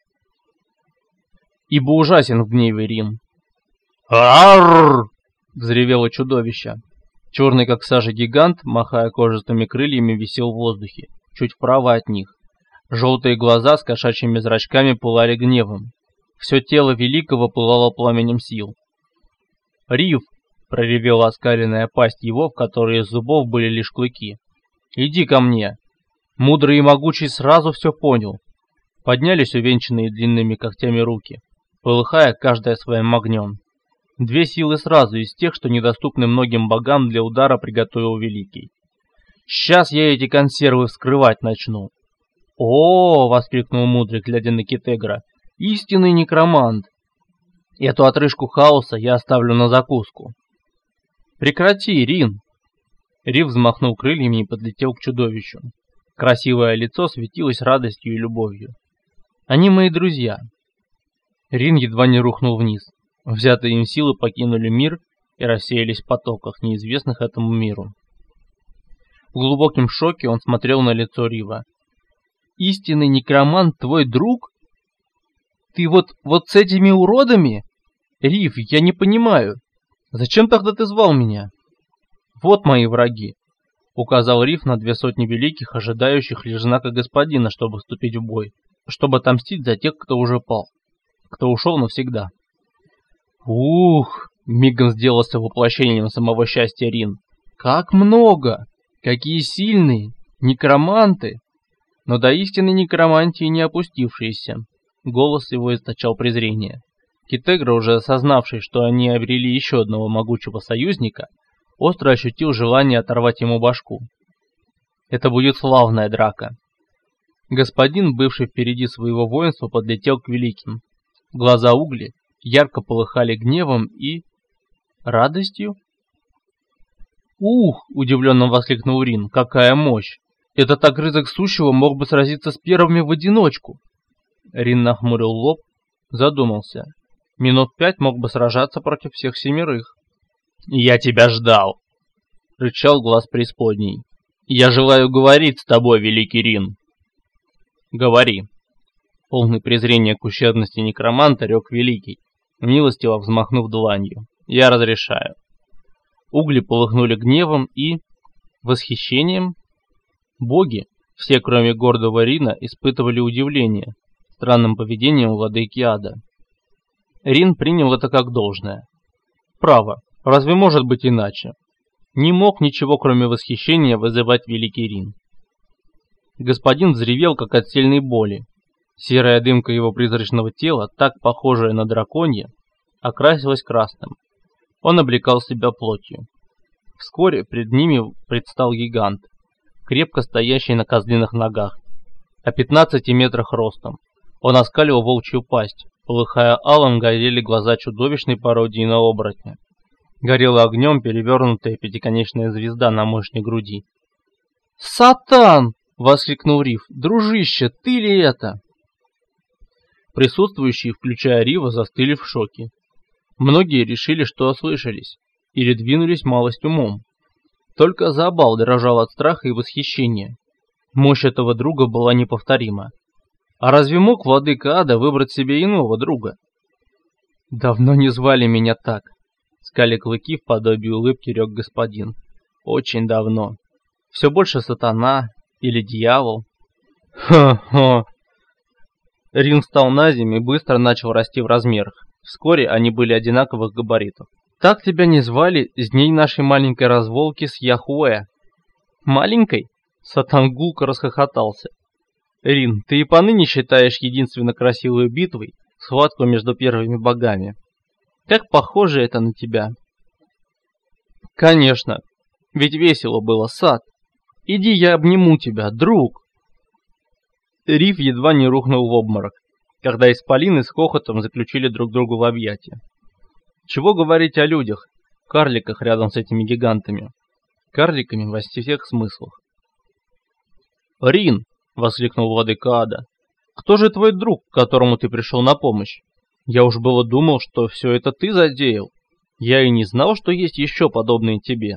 Speaker 1: Ибо ужасен в гневе Рин. «Аррррр!» — взревело чудовище. Черный как сажа гигант, махая кожистыми крыльями, висел в воздухе, чуть вправо от них. Желтые глаза с кошачьими зрачками пылали гневом. Все тело великого пылало пламенем сил. «Рив!» — проревела оскаленная пасть его, в которой из зубов были лишь клыки. «Иди ко мне!» Мудрый и могучий сразу все понял. Поднялись увенчанные длинными когтями руки, полыхая каждая своим огнем. Две силы сразу из тех, что недоступны многим богам, для удара приготовил Великий. «Сейчас я эти консервы вскрывать начну!» «О!» — воскликнул Мудрый, глядя на Китегра. «Истинный некромант! Эту отрыжку хаоса я оставлю на закуску!» «Прекрати, Рин!» Рив взмахнул крыльями и подлетел к чудовищу. Красивое лицо светилось радостью и любовью. «Они мои друзья!» Рин едва не рухнул вниз. Взятые им силы покинули мир и рассеялись в потоках, неизвестных этому миру. В глубоком шоке он смотрел на лицо Рива.
Speaker 2: истинный некромант твой друг? Ты вот, вот с этими уродами? Риф, я не понимаю. Зачем тогда ты звал меня? Вот мои враги, указал Риф на две сотни великих, ожидающих лишь знака господина, чтобы вступить в бой, чтобы отомстить за тех, кто уже пал, кто ушел навсегда. Ух, мигом сделался воплощением самого счастья Рин. Как много! Какие сильные! Некроманты! Но до истинной некромантии не опустившиеся. Голос его источал презрение. Китегра, уже осознавший, что они обрели еще одного могучего союзника, остро ощутил желание оторвать ему башку. Это будет славная драка. Господин, бывший впереди своего воинства, подлетел к великим. Глаза Угли ярко полыхали гневом и... радостью? «Ух!» — удивленно воскликнул Рин. «Какая мощь! Этот огрызок сущего мог бы сразиться с первыми в одиночку!» Рин нахмурил лоб, задумался. Минут пять мог бы сражаться против всех семерых. «Я тебя ждал!» — рычал глаз преисподней. «Я желаю говорить с тобой, великий Рин!» «Говори!» Полный презрения к ущербности некроманта рёк великий, милостиво взмахнув дланью. «Я разрешаю!» Угли полыхнули гневом и... восхищением. Боги, все кроме гордого Рина, испытывали удивление странным поведением владыки ада. Рин принял это как должное. Право, разве может быть иначе? Не мог ничего, кроме восхищения, вызывать великий Рин. Господин взревел, как от сильной боли. Серая дымка его призрачного тела, так похожая на драконье, окрасилась красным. Он облекал себя плотью. Вскоре пред ними предстал гигант, крепко стоящий на козлиных ногах, о пятнадцати метрах ростом. Он оскалил волчью пасть, полыхая алым горели глаза чудовищной пародии на оборотня. Горела огнем перевернутая пятиконечная звезда на мощной груди. «Сатан!» — воскликнул Риф. «Дружище, ты ли это?» Присутствующие, включая Рива, застыли в шоке. Многие решили, что ослышались, или двинулись малость умом. Только Заабал дрожал от страха и восхищения. Мощь этого друга была неповторима. А разве мог владыка ада выбрать себе иного друга? «Давно не звали меня так», — скали клыки в подобии улыбки рёк господин. «Очень давно. Все больше сатана или дьявол». «Ха-ха!» Рин встал на землю и быстро начал расти в размерах. Вскоре они были одинаковых габаритов. «Так тебя не звали с дней нашей маленькой разволки с Яхуэ». «Маленькой?» — Сатан гулко расхохотался. «Рин, ты и поныне считаешь единственно красивой битвой схватку между первыми богами. Как похоже это на тебя!» «Конечно, ведь весело было, Сат. Иди, я обниму тебя, друг!» Риф едва не рухнул в обморок, когда исполины с хохотом заключили друг другу в объятия. Чего говорить о людях, карликах рядом с этими гигантами, карликами во всех смыслах. «Рин!» — воскликнул владыка ада. «Кто же твой друг, к которому ты пришел на помощь? Я уж было думал, что все это ты задеял. Я и не знал, что есть еще подобные тебе».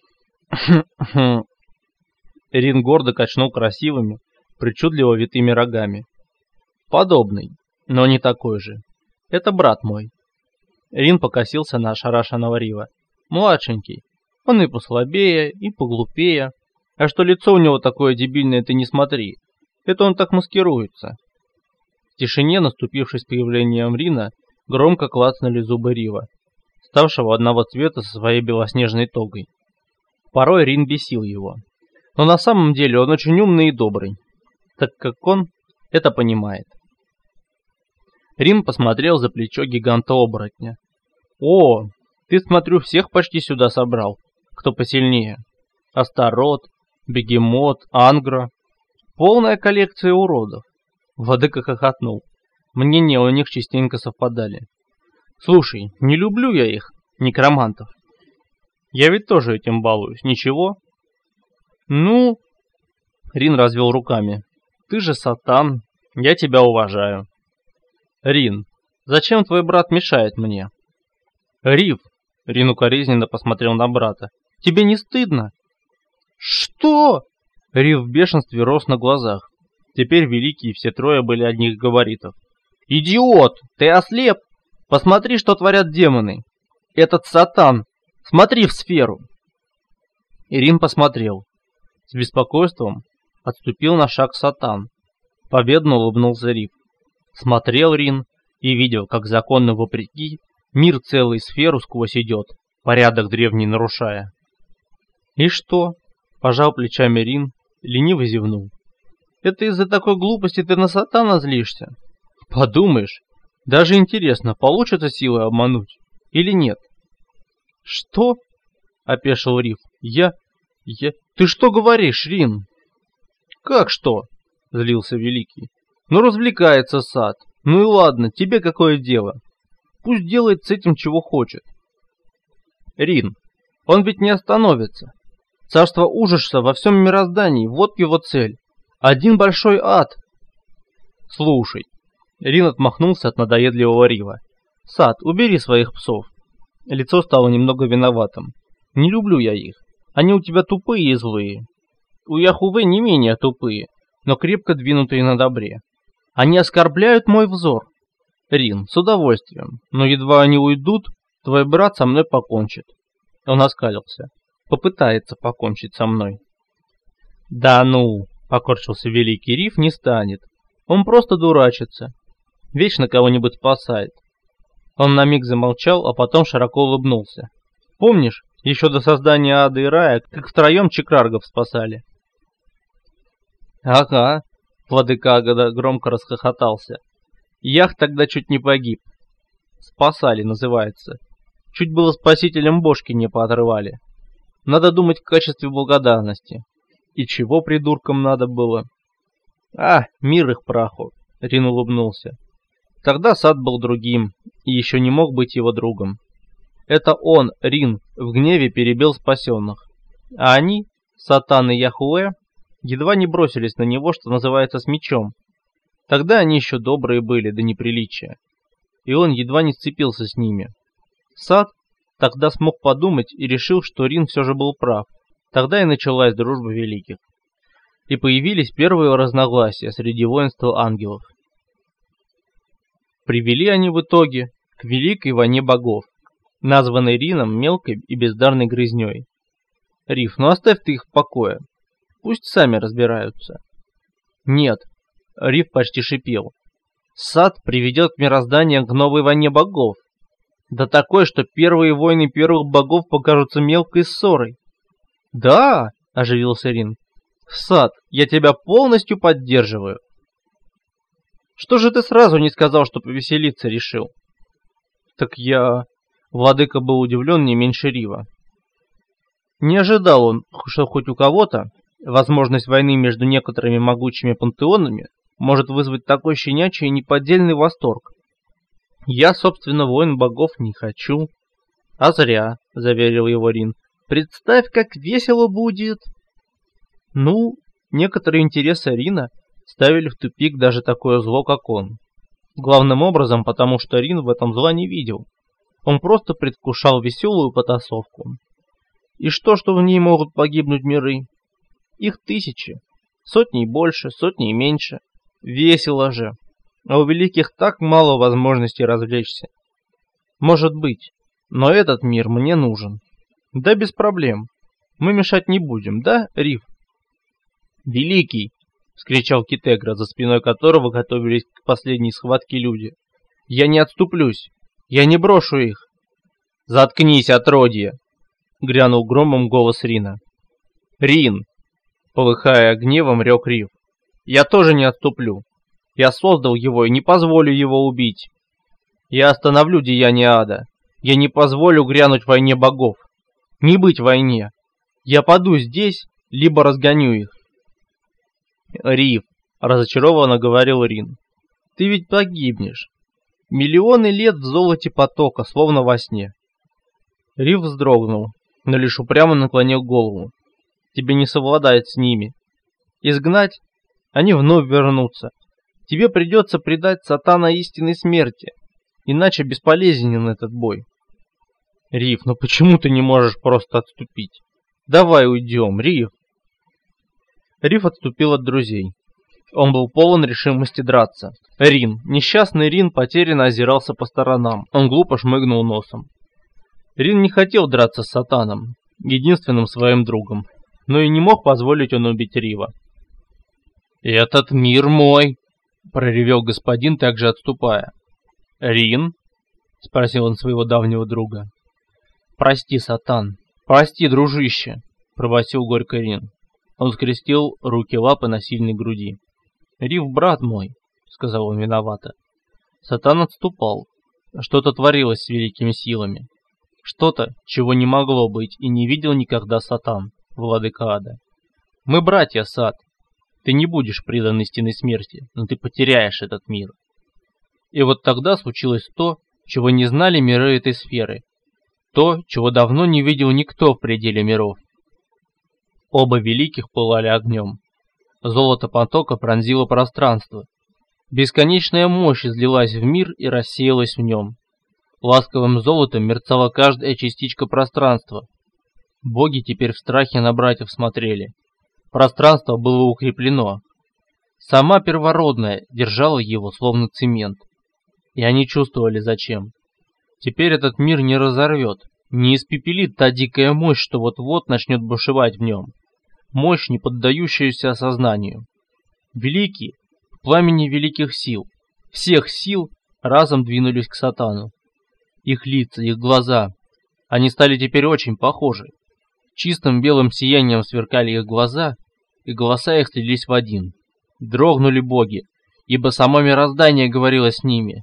Speaker 2: Рин гордо качнул красивыми, причудливо витыми рогами. «Подобный, но не такой же. Это брат мой». Рин покосился на ошарашенного Рива. «Младшенький. Он и послабее, и поглупее. А что лицо у него такое дебильное, ты не смотри. Это он так маскируется». В тишине, наступившей с появлением Рина, громко клацнули зубы Рива, ставшего одного цвета со своей белоснежной тогой. Порой Рин бесил его. Но на самом деле он очень умный и добрый, так как он это понимает. Рин посмотрел за плечо гиганта-оборотня. «О, ты, смотрю, всех почти сюда собрал, кто посильнее. Астарот, Бегемот, Ангра. Полная коллекция уродов». Владыка хохотнул. Мнения у них частенько совпадали. «Слушай, не люблю я их, некромантов. Я ведь тоже этим балуюсь, ничего?» «Ну...» Рин развел руками. «Ты же сатан, я тебя уважаю». «Рин, зачем твой брат мешает мне?» «Рив», — Рин укоризненно посмотрел на брата, — «тебе не стыдно?» «Что?» Рив в бешенстве рос на глазах. Теперь великие все трое были одних габаритов. «Идиот! Ты ослеп? Посмотри, что творят демоны! Этот сатан! Смотри в сферу!» Ирин посмотрел. С беспокойством отступил на шаг сатан. Победно улыбнулся Риф. Смотрел Рин и видел, как законно вопреки мир целый сферу сквозь идет, порядок древний нарушая. «И что?» — пожал плечами Рин, лениво зевнул. «Это из-за такой глупости ты на сатана злишься? Подумаешь, даже интересно, получится силой обмануть или нет?» «Что?» — опешил Риф. «Я... я... Ты что говоришь, Рин?» «Как что?» — злился Великий. «Ну развлекается сад. Ну и ладно, тебе какое дело? Пусть делает с этим чего хочет». «Рин, он ведь не остановится. Царство ужаса во всем мироздании, вот его цель. Один большой ад». «Слушай». Рин отмахнулся от надоедливого Рива. «Сад, убери своих псов». Лицо стало немного виноватым. «Не люблю я их. Они у тебя тупые и злые. У Яхуве не менее тупые, но крепко двинутые на добре. Они оскорбляют мой взор. Рин, с удовольствием, но едва они уйдут, твой брат со мной покончит». Он оскалился. «Попытается покончить со мной». «Да ну!» — покорчился Великий. «Риф не станет. Он просто дурачится. Вечно кого-нибудь спасает». Он на миг замолчал, а потом широко улыбнулся. «Помнишь, еще до создания ада и рая, как втроем чекраргов спасали?» «Ага», — владыка Агада громко расхохотался. «Ях тогда чуть не погиб. Спасали, называется. Чуть было спасителям бошки не поотрывали. Надо думать в качестве благодарности. И чего придуркам надо было?» «А, мир их праху», — Рин улыбнулся. «Тогда сад был другим, и еще не мог быть его другом. Это он, Рин, в гневе перебил спасенных. А они, Сатан и Яхуэ, едва не бросились на него, что называется, с мечом. Тогда они еще добрые были до неприличия, и он едва не сцепился с ними. Сад тогда смог подумать и решил, что Рин все же был прав. Тогда и началась дружба великих. И появились первые разногласия среди воинства ангелов. Привели они в итоге к великой войне богов, названной Рином мелкой и бездарной грызней. Риф, ну оставь ты их в покое. Пусть сами разбираются. Нет, Риф почти шипел. Сад приведет мироздание к новой войне богов. Да такой, что первые войны первых богов покажутся мелкой ссорой. Да, оживился Рин. Сад, я тебя полностью поддерживаю. Что же ты сразу не сказал, что повеселиться решил? Так я... Владыка был удивлен не меньше Рива. Не ожидал он, что хоть у кого-то возможность войны между некоторыми могучими пантеонами может вызвать такой щенячий и неподдельный восторг. Я, собственно, воин богов не хочу. А зря, заверил его Рин. Представь, как весело будет. Ну, некоторые интересы Рина ставили в тупик даже такое зло, как он. Главным образом, потому что Рин в этом зла не видел. Он просто предвкушал веселую потасовку. И что, что в ней могут погибнуть миры? Их тысячи. Сотни и больше, сотни и меньше. Весело же. А у великих так мало возможностей развлечься. Может быть. Но этот мир мне нужен. Да без проблем. Мы мешать не будем, да, Риф? Великий! — вскричал Китегра, за спиной которого готовились к последней схватке люди. «Я не отступлюсь! Я не брошу их!» «Заткнись, отродье!» — грянул громом голос Рина. «Рин!» — полыхая гневом, рёк Риф. «Я тоже не отступлю! Я создал его и не позволю его убить! Я остановлю деяния ада! Я не позволю грянуть войне богов! Не быть войне! Я паду здесь, либо разгоню их!» «Риф», — разочарованно говорил Рин, — «ты ведь погибнешь. Миллионы лет в золоте потока, словно во сне». Риф вздрогнул, но лишь упрямо наклонил голову. «Тебе не совладать с ними. Изгнать? Они вновь вернутся. Тебе придется предать Сатана истинной смерти, иначе бесполезен этот бой». «Риф, ну почему ты не можешь просто отступить? Давай уйдем, Риф». Риф отступил от друзей. Он был полон решимости драться. Рин, несчастный Рин, потерянно озирался по сторонам. Он глупо шмыгнул носом. Рин не хотел драться с Сатаном, единственным своим другом, но и не мог позволить он убить Рива. «Этот мир мой!» — проревел господин, также отступая. «Рин?» — спросил он своего давнего друга. «Прости, Сатан, прости, дружище!» — пробасил горько Рин. Он скрестил руки-лапы на сильной груди. «Рив, брат мой!» — сказал он виновато. Сатан отступал. Что-то творилось с великими силами. Что-то, чего не могло быть и не видел никогда Сатан, владыка ада. «Мы братья, Сат. Ты не будешь предан истинной смерти, но ты потеряешь этот мир». И вот тогда случилось то, чего не знали миры этой сферы. То, чего давно не видел никто в пределе миров. Оба великих пылали огнем. Золото потока пронзило пространство. Бесконечная мощь излилась в мир и рассеялась в нем. Ласковым золотом мерцала каждая частичка пространства. Боги теперь в страхе на братьев смотрели. Пространство было укреплено. Сама первородная держала его словно цемент. И они чувствовали зачем. Теперь этот мир не разорвет, не испепелит та дикая мощь, что вот-вот начнет бушевать в нем. Мощь, не поддающаяся осознанию. Великие, в пламени великих сил, всех сил разом двинулись к Сатану. Их лица, их глаза, они стали теперь очень похожи. Чистым белым сиянием сверкали их глаза, и голоса их слились в один. Дрогнули боги, ибо само мироздание говорило с ними.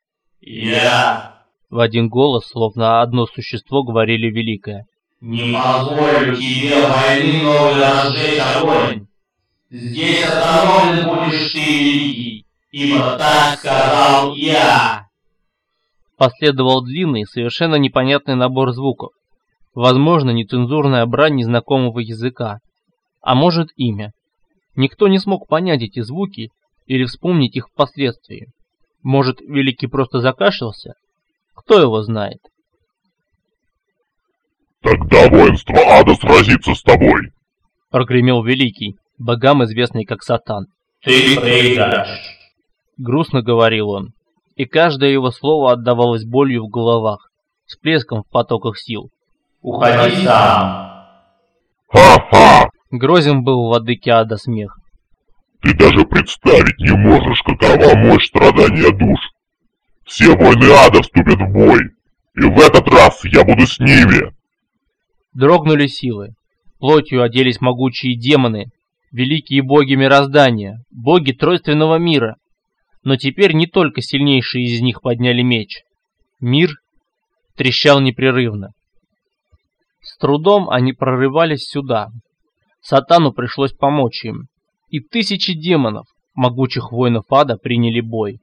Speaker 3: «Я!»
Speaker 2: В один голос, словно одно существо, говорили великое.
Speaker 3: «Не позволю тебе войны новой разжечь огонь! Здесь остановлен будешь ты, великий, ибо так сказал я!»
Speaker 2: Последовал длинный, совершенно непонятный набор звуков. Возможно, нецензурная брань незнакомого языка. А может, имя. Никто не смог понять эти звуки или вспомнить их впоследствии. Может, великий просто закашлялся? Кто его знает?
Speaker 4: «Тогда воинство ада сразится с тобой!»
Speaker 2: — прогремел великий, богам известный как Сатан.
Speaker 3: «Ты проиграешь!»
Speaker 2: — грустно говорил он, и каждое его слово отдавалось болью в головах, всплеском в потоках сил.
Speaker 3: «Уходи сам!»
Speaker 4: «Ха-ха!»
Speaker 2: — грозен был владыке ада смех.
Speaker 4: «Ты даже представить не можешь, какова мощь страдания душ! Все воины ада вступят в бой, и в этот раз я буду с ними!»
Speaker 2: Дрогнули силы. Плотью оделись могучие демоны, великие боги мироздания, боги тройственного мира. Но теперь не только сильнейшие из них подняли меч. Мир трещал непрерывно. С трудом они прорывались сюда. Сатану пришлось помочь им. И тысячи демонов, могучих воинов ада, приняли бой.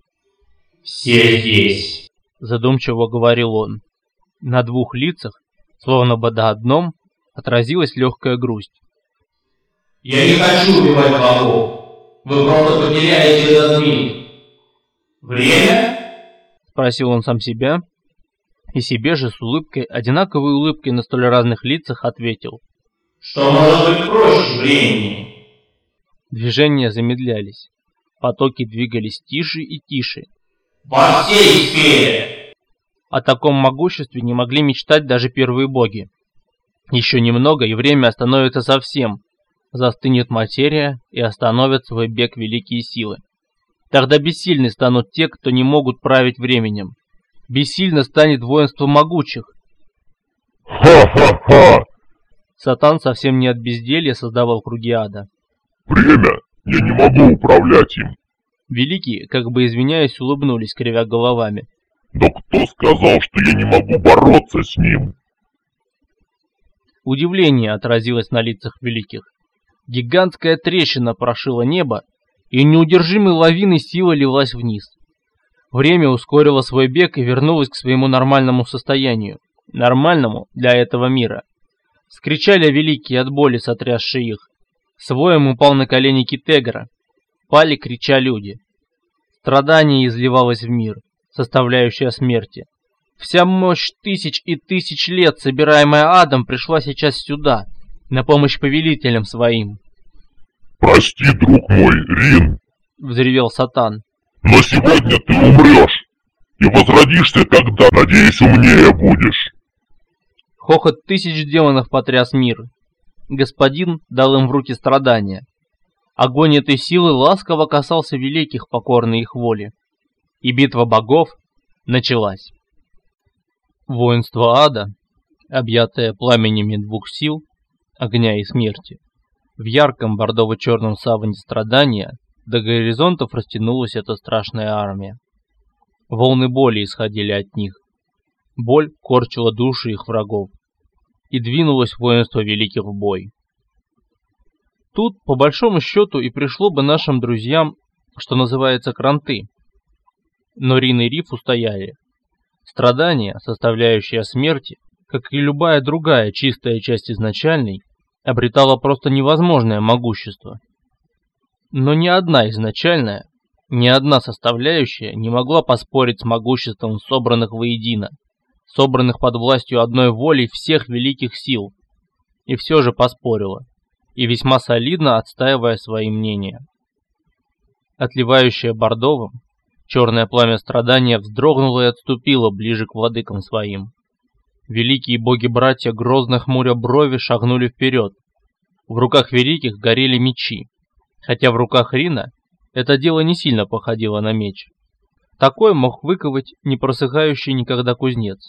Speaker 3: «Все здесь!»
Speaker 2: — задумчиво говорил он. На двух лицах, словно бы на одном, отразилась легкая грусть.
Speaker 3: «Я не хочу убивать богов! Вы просто потеряете этот мир! Время?»
Speaker 2: — спросил он сам себя, и себе же с улыбкой, одинаковой улыбкой на столь разных лицах ответил.
Speaker 3: «Что может быть проще времени?»
Speaker 2: Движения замедлялись. Потоки двигались тише и тише.
Speaker 3: «Во всей сфере!»
Speaker 2: О таком могуществе не могли мечтать даже первые боги. Еще немного, и время остановится совсем. Застынет материя, и остановят свой бег великие силы. Тогда бессильны станут те, кто не могут править временем. Бессильно станет воинство могучих.
Speaker 4: «Ха-ха-ха!»
Speaker 2: Сатан совсем не от безделья создавал круги ада.
Speaker 4: «Время! Я не могу управлять им!»
Speaker 2: Великие, как бы извиняясь, улыбнулись, кривя головами.
Speaker 4: «Но кто сказал, что я не могу бороться с ним?»
Speaker 2: Удивление отразилось на лицах великих. Гигантская трещина прошила небо, и неудержимой лавиной сила лилась вниз. Время ускорило свой бег и вернулось к своему нормальному состоянию. Нормальному для этого мира. Скричали великие от боли, сотрясшие их. С воем упал на колени Китегра. Пали, крича люди. Страдание изливалось в мир, составляющее смерти. Вся мощь тысяч и тысяч лет, собираемая адом, пришла сейчас сюда, на помощь повелителям своим.
Speaker 4: Прости, друг мой, Рин,
Speaker 2: — взревел Сатан.
Speaker 4: Но сегодня ты умрешь, и возродишься, когда, надеюсь, умнее будешь.
Speaker 2: Хохот тысяч демонов потряс мир. Господин дал им в руки страдания. Огонь этой силы ласково касался великих, покорной их воле. И битва богов началась. Воинство ада, объятое пламенями двух сил, огня и смерти, в ярком бордово-черном саване страдания, до горизонтов растянулась эта страшная армия. Волны боли исходили от них. Боль корчила души их врагов. И двинулось воинство великих в бой. Тут, по большому счету, и пришло бы нашим друзьям, что называется, кранты. Но Рин и Риф устояли. Страдание, составляющее смерти, как и любая другая чистая часть изначальной, обретало просто невозможное могущество. Но ни одна изначальная, ни одна составляющая не могла поспорить с могуществом собранных воедино, собранных под властью одной воли всех великих сил, и все же поспорила, и весьма солидно отстаивая свои мнения. Отливающее бордовым, черное пламя страдания вздрогнуло и отступило ближе к владыкам своим. Великие боги-братья, грозно хмуря брови, шагнули вперед. В руках великих горели мечи, хотя в руках Рина это дело не сильно походило на меч. Такой мог выковать не просыхающий никогда кузнец.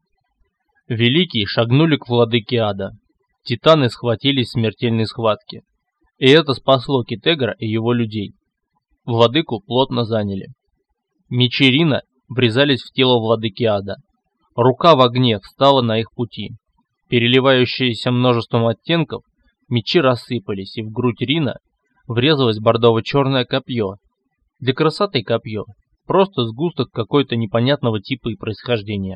Speaker 2: Великие шагнули к владыке ада. Титаны схватились в смертельной схватке. И это спасло Китегра и его людей. Владыку плотно заняли. Мечи Рина врезались в тело владыки ада. Рука в огне встала на их пути. Переливающиеся множеством оттенков, мечи рассыпались, и в грудь Рина врезалось бордово-черное копье. Для красоты копье. Просто сгусток какой-то непонятного типа и происхождения.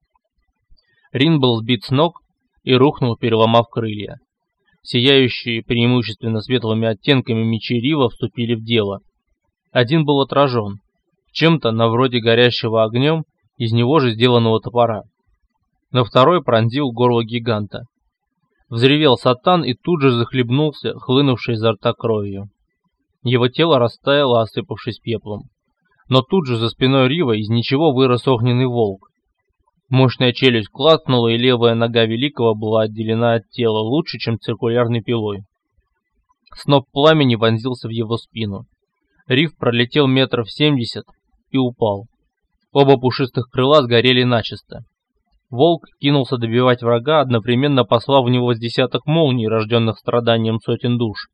Speaker 2: Рин был сбит с ног и рухнул, переломав крылья. Сияющие преимущественно светлыми оттенками мечи Рива вступили в дело. Один был отражен чем-то на вроде горящего огнем из него же сделанного топора. Но второй пронзил горло гиганта. Взревел Сатан и тут же захлебнулся, хлынувшей изо рта кровью. Его тело растаяло, осыпавшись пеплом. Но тут же за спиной Рива из ничего вырос огненный волк. Мощная челюсть клацнула, и левая нога великого была отделена от тела лучше, чем циркулярной пилой. Сноп пламени вонзился в его спину. Рив пролетел метров семьдесят и упал. Оба пушистых крыла сгорели начисто. Волк кинулся добивать врага, одновременно послав в него с десяток молний, рожденных страданием сотен душ.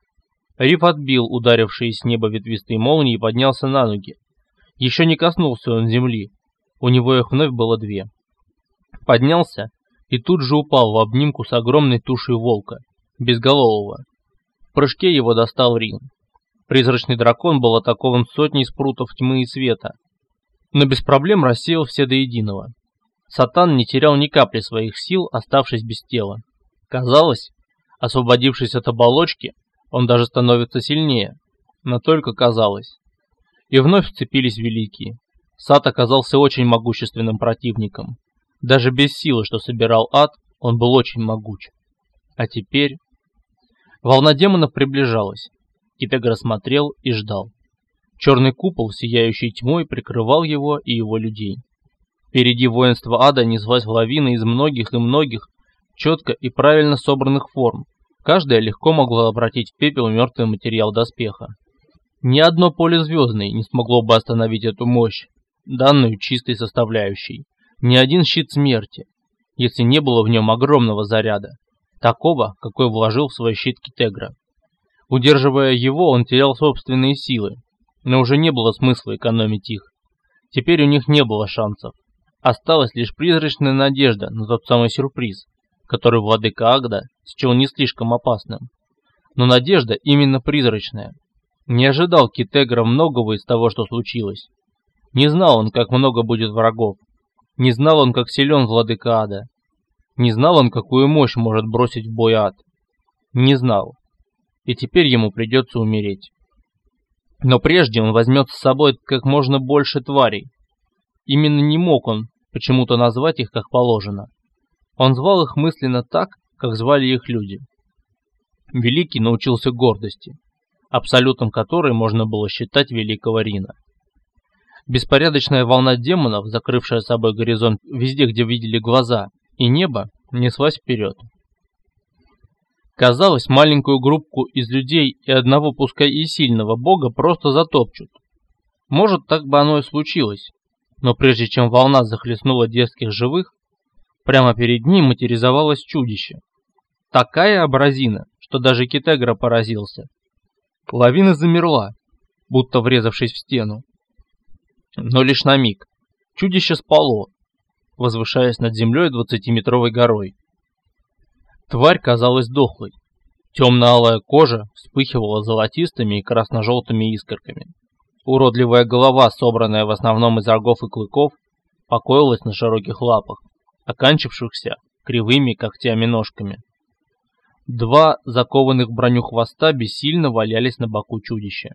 Speaker 2: Рив отбил ударившие с неба ветвистые молнии и поднялся на ноги. Еще не коснулся он земли. У него их вновь было две. Поднялся и тут же упал в обнимку с огромной тушей волка, безголового. В прыжке его достал Рин. Призрачный дракон был атакован сотней спрутов тьмы и света, но без проблем рассеял все до единого. Сатан не терял ни капли своих сил, оставшись без тела. Казалось, освободившись от оболочки, он даже становится сильнее, но только казалось. И вновь вцепились великие. Сат оказался очень могущественным противником. Даже без силы, что собирал ад, он был очень могуч. А теперь... Волна демонов приближалась. Китегра смотрел и ждал. Черный купол, сияющий тьмой, прикрывал его и его людей. Впереди воинства ада неслась лавина из многих и многих, четко и правильно собранных форм. Каждая легко могла обратить в пепел мертвый материал доспеха. Ни одно поле звездное не смогло бы остановить эту мощь, данную чистой составляющей. Ни один щит смерти, если не было в нем огромного заряда, такого, какой вложил в свой щит Китегра. Удерживая его, он терял собственные силы, но уже не было смысла экономить их. Теперь у них не было шансов. Осталась лишь призрачная надежда на тот самый сюрприз, который владыка Агда счел не слишком опасным. Но надежда именно призрачная. Не ожидал Китегра многого из того, что случилось. Не знал он, как много будет врагов. Не знал он, как силен владыка ада. Не знал он, какую мощь может бросить в бой ад. Не знал. И теперь ему придется умереть. Но прежде он возьмет с собой как можно больше тварей. Именно не мог он почему-то назвать их как положено. Он звал их мысленно так, как звали их люди. Великий научился гордости. абсолютом которой можно было считать великого Рина. Беспорядочная волна демонов, закрывшая собой горизонт везде, где видели глаза, и небо, неслась вперед. Казалось, маленькую группку из людей и одного, пускай и сильного бога, просто затопчут. Может, так бы оно и случилось, но прежде чем волна захлестнула детских живых, прямо перед ним материализовалось чудище. Такая абразина, что даже Китегра поразился. Лавина замерла, будто врезавшись в стену. Но лишь на миг. Чудище спало, возвышаясь над землей двадцатиметровой горой. Тварь казалась дохлой. Темно-алая кожа вспыхивала золотистыми и красно-желтыми искорками. Уродливая голова, собранная в основном из рогов и клыков, покоилась на широких лапах, оканчившихся кривыми когтями-ножками. Два закованных в броню хвоста бессильно валялись на боку чудища.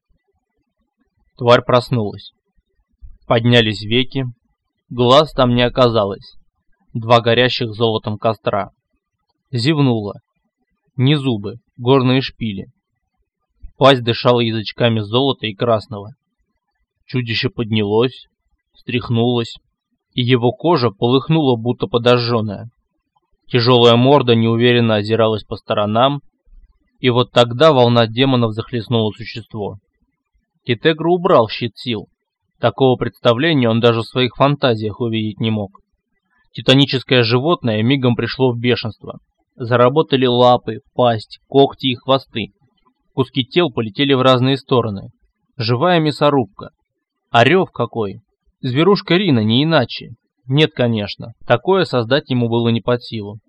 Speaker 2: Тварь проснулась. Поднялись веки. Глаз там не оказалось. Два горящих золотом костра. Зевнула. Не зубы, горные шпили. Пасть дышала язычками золота и красного. Чудище поднялось, встряхнулось, и его кожа полыхнула, будто подожженная. Тяжелая морда неуверенно озиралась по сторонам, и вот тогда волна демонов захлестнула существо. Китегра убрал щит сил. Такого представления он даже в своих фантазиях увидеть не мог. Титаническое животное мигом пришло в бешенство. Заработали лапы, пасть, когти и хвосты. Куски тел полетели в разные стороны. Живая мясорубка. А рев какой! Зверушка Рина, не иначе. Нет, конечно, такое создать ему было не под силу.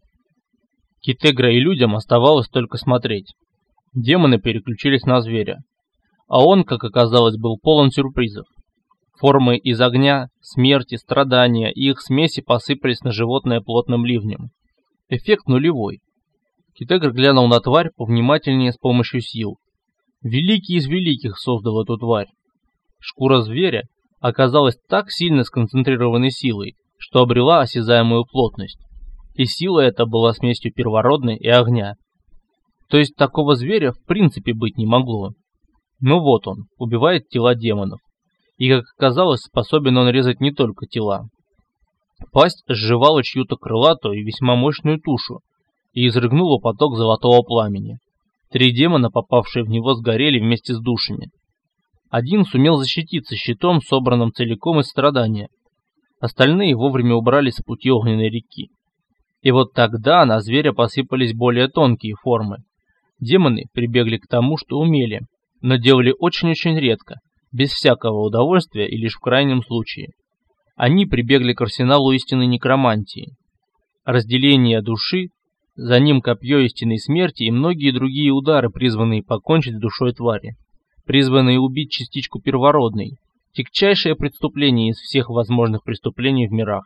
Speaker 2: Китегра и людям оставалось только смотреть. Демоны переключились на зверя. А он, как оказалось, был полон сюрпризов. Формы из огня, смерти, страдания и их смеси посыпались на животное плотным ливнем. Эффект нулевой. Китегра глянул на тварь повнимательнее с помощью сил. Великий из великих создал эту тварь. Шкура зверя оказалась так сильно сконцентрированной силой, что обрела осязаемую плотность. И сила эта была смесью первородной и огня. То есть такого зверя в принципе быть не могло. Но вот он, убивает тела демонов. И, как оказалось, способен он резать не только тела. Пасть сживала чью-то крылатую и весьма мощную тушу и изрыгнула поток золотого пламени. Три демона, попавшие в него, сгорели вместе с душами. Один сумел защититься щитом, собранным целиком из страдания. Остальные вовремя убрались с пути огненной реки. И вот тогда на зверя посыпались более тонкие формы. Демоны прибегли к тому, что умели, но делали очень-очень редко, без всякого удовольствия и лишь в крайнем случае. Они прибегли к арсеналу истинной некромантии. Разделение души, за ним копье истинной смерти и многие другие удары, призванные покончить с душой твари. Призванные убить частичку первородной, тягчайшее преступление из всех возможных преступлений в мирах.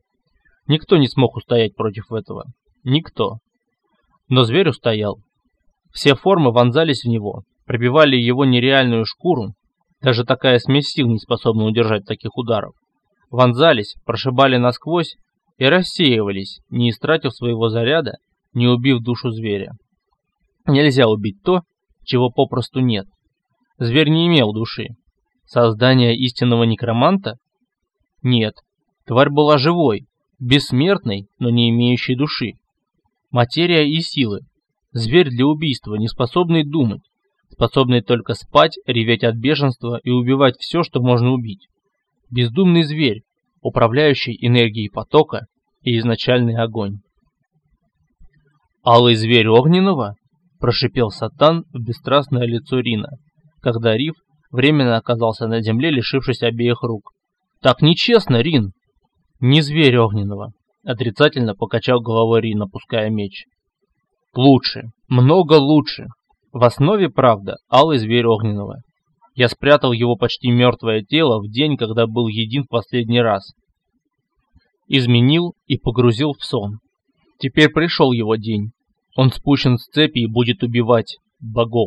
Speaker 2: Никто не смог устоять против этого. Никто. Но зверь устоял. Все формы вонзались в него, пробивали его нереальную шкуру, даже такая смесь сил не способна удержать таких ударов. Вонзались, прошибали насквозь и рассеивались, не истратив своего заряда, не убив душу зверя. Нельзя убить то, чего попросту нет. Зверь не имел души. Создание истинного некроманта? Нет. Тварь была живой, бессмертной, но не имеющей души. Материя и силы. Зверь для убийства, не способный думать, способный только спать, реветь от бешенства и убивать все, что можно убить. Бездумный зверь, управляющий энергией потока и изначальный огонь. «Алый зверь огненного?» – прошипел Сатан в бесстрастное лицо Рина, когда Риф временно оказался на земле, лишившись обеих рук. «Так нечестно, Рин!» «Не зверь огненного!» – отрицательно покачал головой Рин, опуская меч. «Лучше, много лучше. В основе, правда, алый зверь огненного. Я спрятал его почти мертвое тело в день, когда был един в последний раз. Изменил и погрузил в сон. Теперь пришел его день. Он спущен с цепи и будет убивать богов».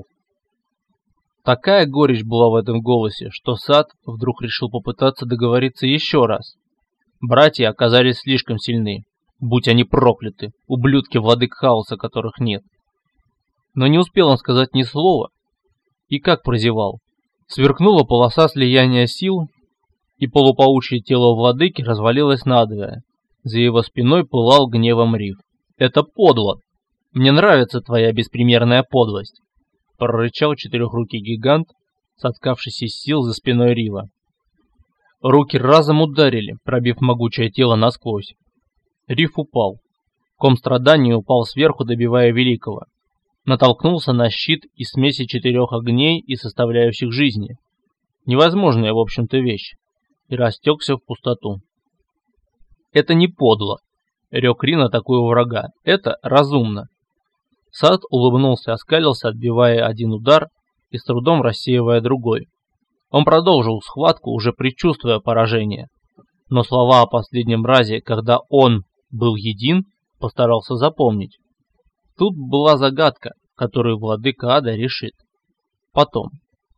Speaker 2: Такая горечь была в этом голосе, что Сат вдруг решил попытаться договориться еще раз. Братья оказались слишком сильны. Будь они прокляты, ублюдки владык хаоса, которых нет. Но не успел он сказать ни слова. И как прозевал. Сверкнула полоса слияния сил, и полупаучье тело владыки развалилось надвое. За его спиной пылал гневом риф. «Это подло! Мне нравится твоя беспримерная подлость!» Прорычал четырехрукий гигант, соткавшись из сил за спиной Рива. Руки разом ударили, пробив могучее тело насквозь. Риф упал. Ком страдания упал сверху, добивая великого. Натолкнулся на щит из смеси четырех огней и составляющих жизни. Невозможная, в общем-то, вещь. И растекся в пустоту. «Это не подло», — рёк Рин, атакуя врага. «Это разумно». Сад улыбнулся, оскалился, отбивая один удар и с трудом рассеивая другой. Он продолжил схватку, уже предчувствуя поражение. Но слова о последнем разе, когда он был един, постарался запомнить. Тут была загадка, которую владыка ада решит. Потом.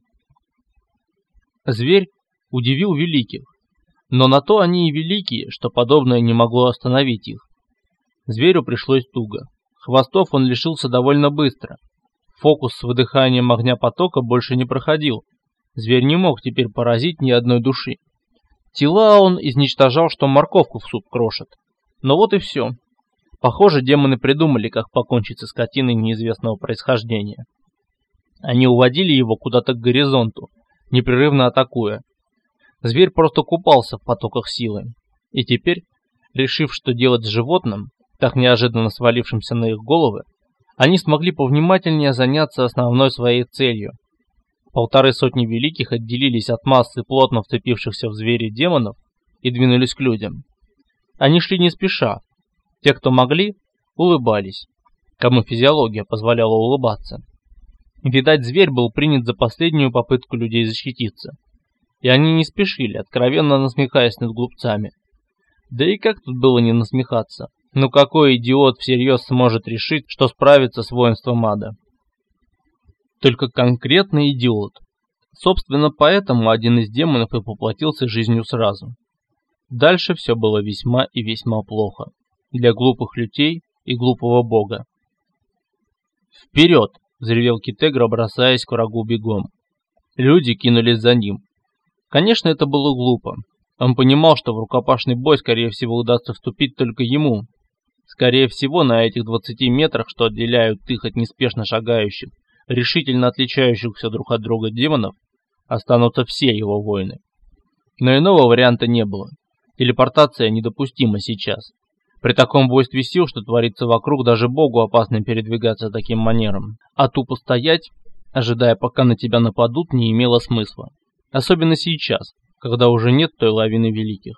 Speaker 2: Зверь удивил великих, но на то они и великие, что подобное не могло остановить их. Зверю пришлось туго. Хвостов он лишился довольно быстро. Фокус с выдыханием огня потока больше не проходил. Зверь не мог теперь поразить ни одной души. Тела он изничтожал, что морковку в суп крошит. Но вот и все. Похоже, демоны придумали, как покончить со скотиной неизвестного происхождения. Они уводили его куда-то к горизонту, непрерывно атакуя. Зверь просто купался в потоках силы. И теперь, решив, что делать с животным, так неожиданно свалившимся на их головы, они смогли повнимательнее заняться основной своей целью. Полторы сотни великих отделились от массы плотно вцепившихся в звери демонов и двинулись к людям. Они шли не спеша. Те, кто могли, улыбались, кому физиология позволяла улыбаться. Видать, зверь был принят за последнюю попытку людей защититься. И они не спешили, откровенно насмехаясь над глупцами. Да и как тут было не насмехаться? Ну какой идиот всерьез сможет решить, что справится с воинством ада? Только конкретный идиот. Собственно, поэтому один из демонов и поплатился жизнью сразу. Дальше все было весьма и весьма плохо. Для глупых людей и глупого бога. «Вперед!» — взревел Китегра, бросаясь к врагу бегом. Люди кинулись за ним. Конечно, это было глупо. Он понимал, что в рукопашный бой, скорее всего, удастся вступить только ему. Скорее всего, на этих двадцати метрах, что отделяют их от неспешно шагающих, решительно отличающихся друг от друга демонов, останутся все его воины. Но иного варианта не было. Телепортация недопустима сейчас. При таком буйстве сил, что творится вокруг, даже богу опасно передвигаться таким манером. А тупо стоять, ожидая, пока на тебя нападут, не имело смысла. Особенно сейчас, когда уже нет той лавины великих.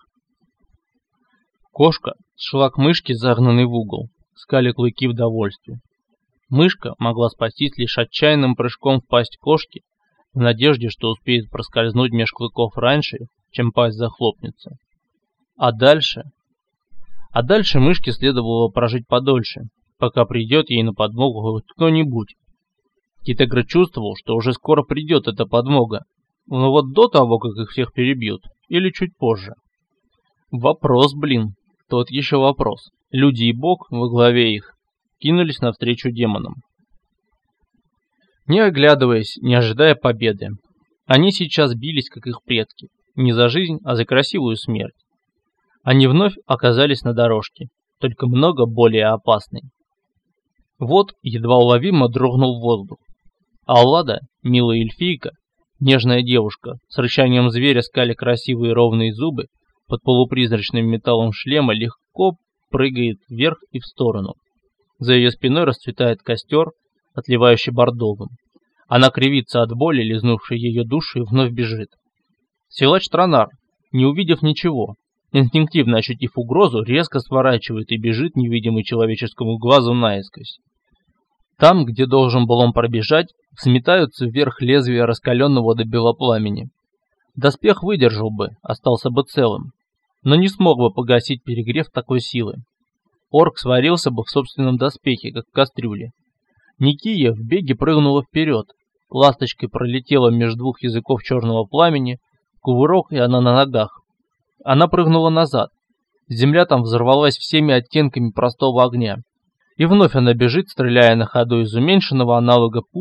Speaker 2: Кошка шла к мышке, загнанной в угол, скаля клыки в довольстве. Мышка могла спастись лишь отчаянным прыжком в пасть кошки, в надежде, что успеет проскользнуть меж клыков раньше, чем пасть захлопнется. А дальше... А дальше мышке следовало прожить подольше, пока придет ей на подмогу хоть кто-нибудь. Китегра чувствовал, что уже скоро придет эта подмога, но вот до того, как их всех перебьют, или чуть позже. Вопрос, блин, тот еще вопрос. Люди и бог во главе их кинулись навстречу демонам. Не оглядываясь, не ожидая победы. Они сейчас бились, как их предки, не за жизнь, а за красивую смерть. Они вновь оказались на дорожке, только много более опасной. Вот едва уловимо дрогнул воздух. Аллада, милая эльфийка, нежная девушка, с рычанием зверя скали красивые ровные зубы, под полупризрачным металлом шлема легко прыгает вверх и в сторону. За ее спиной расцветает костер, отливающий бордовым. Она кривится от боли, лизнувшей ее душу, и вновь бежит. Силач Тронар, не увидев ничего, инстинктивно ощутив угрозу, резко сворачивает и бежит, невидимый человеческому глазу, наискось. Там, где должен был он пробежать, взметаются вверх лезвия раскаленного до бела пламени. Доспех выдержал бы, остался бы целым, но не смог бы погасить перегрев такой силы. Орк сварился бы в собственном доспехе, как в кастрюле. Никия в беге прыгнула вперед, ласточкой пролетела между двух языков черного пламени, кувырок, и она на ногах. Она прыгнула назад. Земля там взорвалась всеми оттенками простого огня. И вновь она бежит, стреляя на ходу из уменьшенного аналога пушек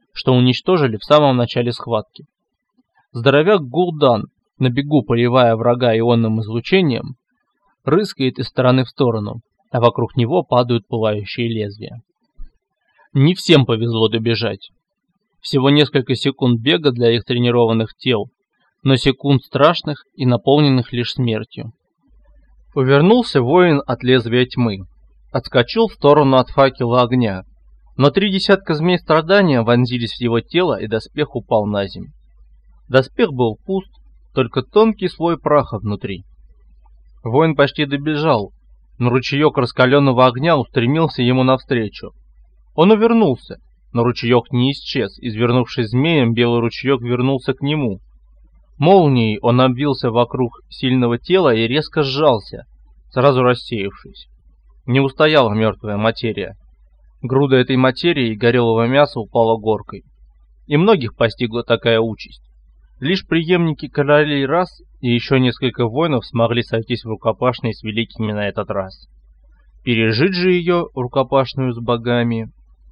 Speaker 2: что уничтожили в самом начале схватки. Здоровяк Гул'дан, на бегу поливая врага ионным излучением, рыскает из стороны в сторону, а вокруг него падают пылающие лезвия. Не всем повезло добежать. Всего несколько секунд бега для их тренированных тел, но секунд страшных и наполненных лишь смертью. Увернулся воин от лезвия тьмы, отскочил в сторону от факела огня, но три десятка змей страдания вонзились в его тело, и доспех упал на землю. Доспех был пуст, только тонкий слой праха внутри. Воин почти добежал, но ручеек раскаленного огня устремился ему навстречу. Он увернулся, но ручеек не исчез, извернувшись змеем, белый ручеек вернулся к нему. Молнией он обвился вокруг сильного тела и резко сжался, сразу рассеявшись. Не устояла мертвая материя. Груда этой материи и горелого мяса упала горкой. И многих постигла такая участь. Лишь преемники королей рас и еще несколько воинов смогли сойтись в рукопашной с великими на этот раз. Пережить же ее, рукопашную с богами...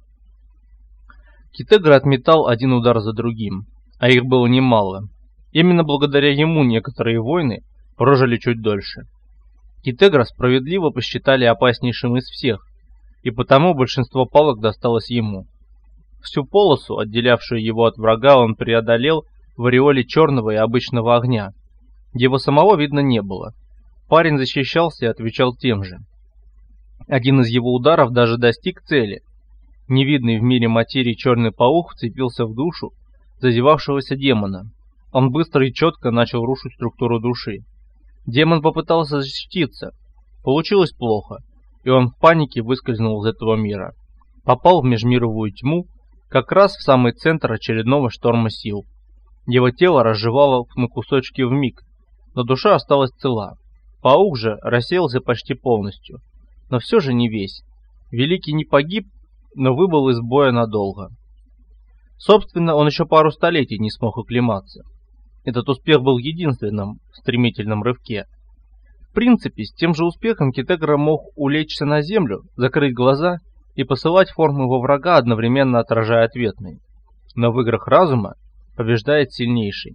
Speaker 2: Китегра отметал один удар за другим, а их было немало. Именно благодаря ему некоторые воины прожили чуть дольше. Китегра справедливо посчитали опаснейшим из всех, и потому большинство палок досталось ему. Всю полосу, отделявшую его от врага, он преодолел в ореоле черного и обычного огня. Его самого видно не было. Парень защищался и отвечал тем же. Один из его ударов даже достиг цели. Невидный в мире материи черный паук вцепился в душу зазевавшегося демона. Он быстро и четко начал рушить структуру души. Демон попытался защититься. Получилось плохо, и он в панике выскользнул из этого мира. Попал в межмировую тьму, как раз в самый центр очередного шторма сил. Его тело разжевало на кусочки вмиг, но душа осталась цела. Паук же рассеялся почти полностью, но все же не весь. Великий не погиб, но выбыл из боя надолго. Собственно, он еще пару столетий не смог оклематься. Этот успех был единственным в стремительном рывке. В принципе, с тем же успехом Китегра мог улечься на землю, закрыть глаза и посылать формы во врага, одновременно отражая ответные. Но в играх разума побеждает сильнейший.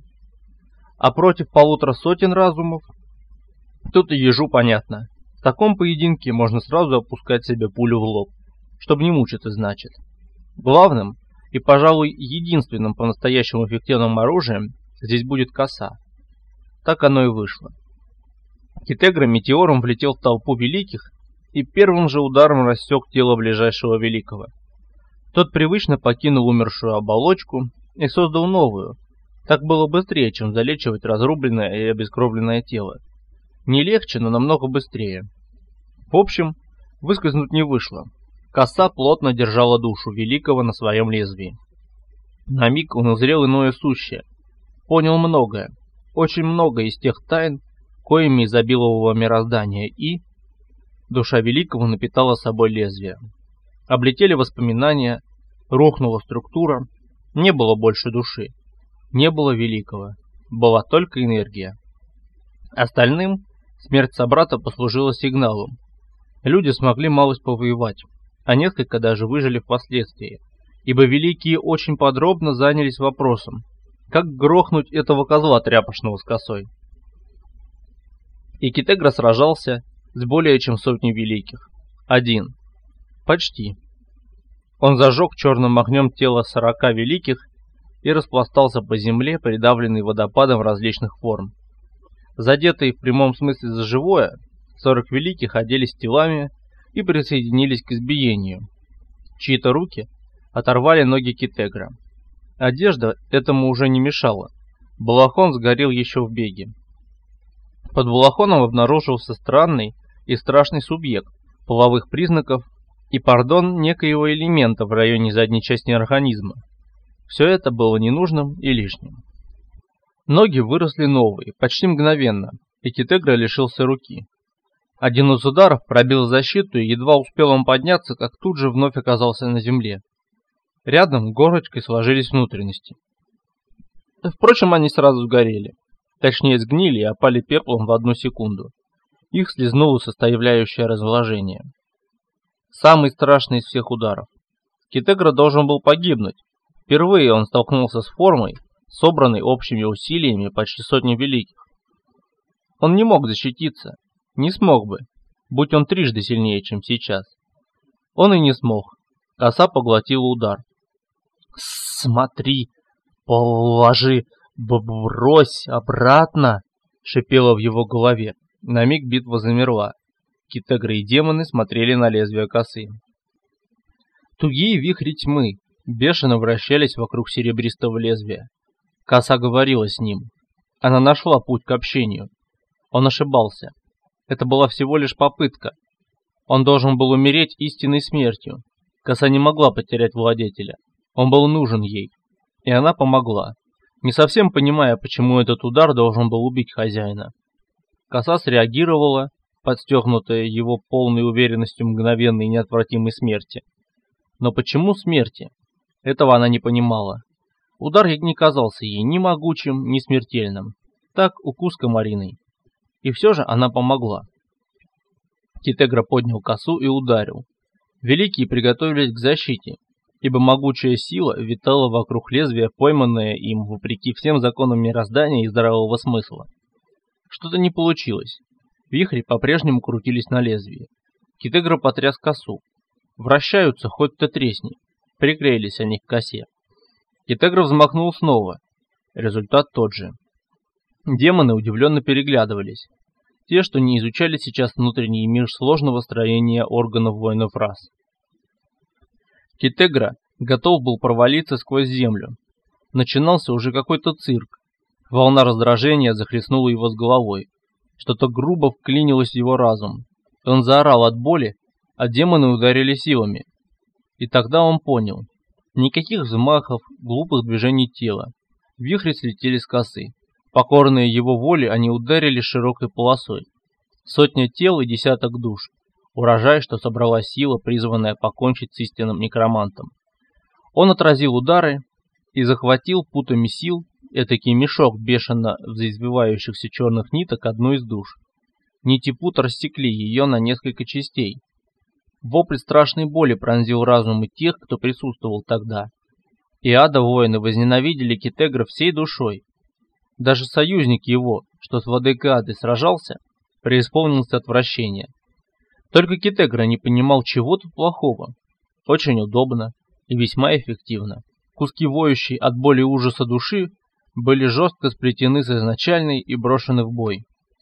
Speaker 2: А против полутора сотен разумов? Тут и ежу понятно. В таком поединке можно сразу опускать себе пулю в лоб, чтобы не мучиться, значит. Главным и, пожалуй, единственным по-настоящему эффективным оружием здесь будет коса. Так оно и вышло. Китегра метеором влетел в толпу великих и первым же ударом рассек тело ближайшего великого. Тот привычно покинул умершую оболочку и создал новую. Так было быстрее, чем залечивать разрубленное и обескровленное тело. Не легче, но намного быстрее. В общем, выскользнуть не вышло. Коса плотно держала душу великого на своем лезвии. На миг он узрел иное сущее. Понял многое, очень многое из тех тайн, коими изобиловало мироздание, и... Душа великого напитала собой лезвие. Облетели воспоминания, рухнула структура, не было больше души, не было великого, была только энергия. Остальным смерть собрата послужила сигналом. Люди смогли малость повоевать, а несколько даже выжили впоследствии, ибо великие очень подробно занялись вопросом, как грохнуть этого козла тряпочного с косой. И Китегра сражался с более чем сотней великих. Один. Почти. Он зажег черным огнем тело сорока великих и распластался по земле, придавленный водопадом различных форм. Задетые в прямом смысле за живое, сорок великих оделись телами и присоединились к избиению. Чьи-то руки оторвали ноги Китегра. Одежда этому уже не мешала. Балахон сгорел еще в беге. Под балахоном обнаружился странный и страшный субъект половых признаков и, пардон, некоего элемента в районе задней части организма. Все это было ненужным и лишним. Ноги выросли новые, почти мгновенно, и Китегра лишился руки. Один из ударов пробил защиту, и едва успел он подняться, как тут же вновь оказался на земле. Рядом горочкой сложились внутренности. Впрочем, они сразу сгорели. Точнее, сгнили и опали пеплом в одну секунду. Их слезнула составляющая разложения. Самый страшный из всех ударов. Китегра должен был погибнуть, Впервые он столкнулся с формой, собранной общими усилиями почти сотни великих. Он не мог защититься, не смог бы, будь он трижды сильнее, чем сейчас. Он и не смог. Коса поглотила удар. «Смотри, положи, брось обратно!» шипело в его голове. На миг битва замерла. Китегры и демоны смотрели на лезвие косы. Тугие вихри тьмы бешено вращались вокруг серебристого лезвия. Коса говорила с ним. Она нашла путь к общению. Он ошибался. Это была всего лишь попытка. Он должен был умереть истинной смертью. Коса не могла потерять владетеля. Он был нужен ей. И она помогла, не совсем понимая, почему этот удар должен был убить хозяина. Коса среагировала, подстегнутая его полной уверенностью мгновенной и неотвратимой смерти. Но почему смерти? Этого она не понимала. Удар не казался ей ни могучим, ни смертельным. Так, укус комариной. И все же она помогла. Китегра поднял косу и ударил. Великие приготовились к защите, ибо могучая сила витала вокруг лезвия, пойманная им вопреки всем законам мироздания и здравого смысла. Что-то не получилось. Вихри по-прежнему крутились на лезвии. Китегра потряс косу. Вращаются, хоть ты тресни. Приклеились они к косе. Китегра взмахнул снова. Результат тот же. Демоны удивленно переглядывались. Те, что не изучали сейчас внутренний мир сложного строения органов воинов рас. Китегра готов был провалиться сквозь землю. Начинался уже какой-то цирк. Волна раздражения захлестнула его с головой. Что-то грубо вклинилось в его разум. Он заорал от боли, а демоны ударили силами. И тогда он понял. Никаких взмахов, глупых движений тела. Вихри слетели с косы. Покорные его воле, они ударили широкой полосой. Сотня тел и десяток душ. Урожай, что собрала сила, призванная покончить с истинным некромантом. Он отразил удары и захватил путами сил этакий мешок бешено взаизвивающихся черных ниток одну из душ. Нити пут рассекли ее на несколько частей. Вопль страшной боли пронзил разумы тех, кто присутствовал тогда. И ада-воины возненавидели Китегра всей душой. Даже союзник его, что с владыкой ады сражался, преисполнился отвращения. Только Китегра не понимал, чего тут плохого. Очень удобно и весьма эффективно. Куски воющей от боли и ужаса души были жестко сплетены с изначальной и брошены в бой.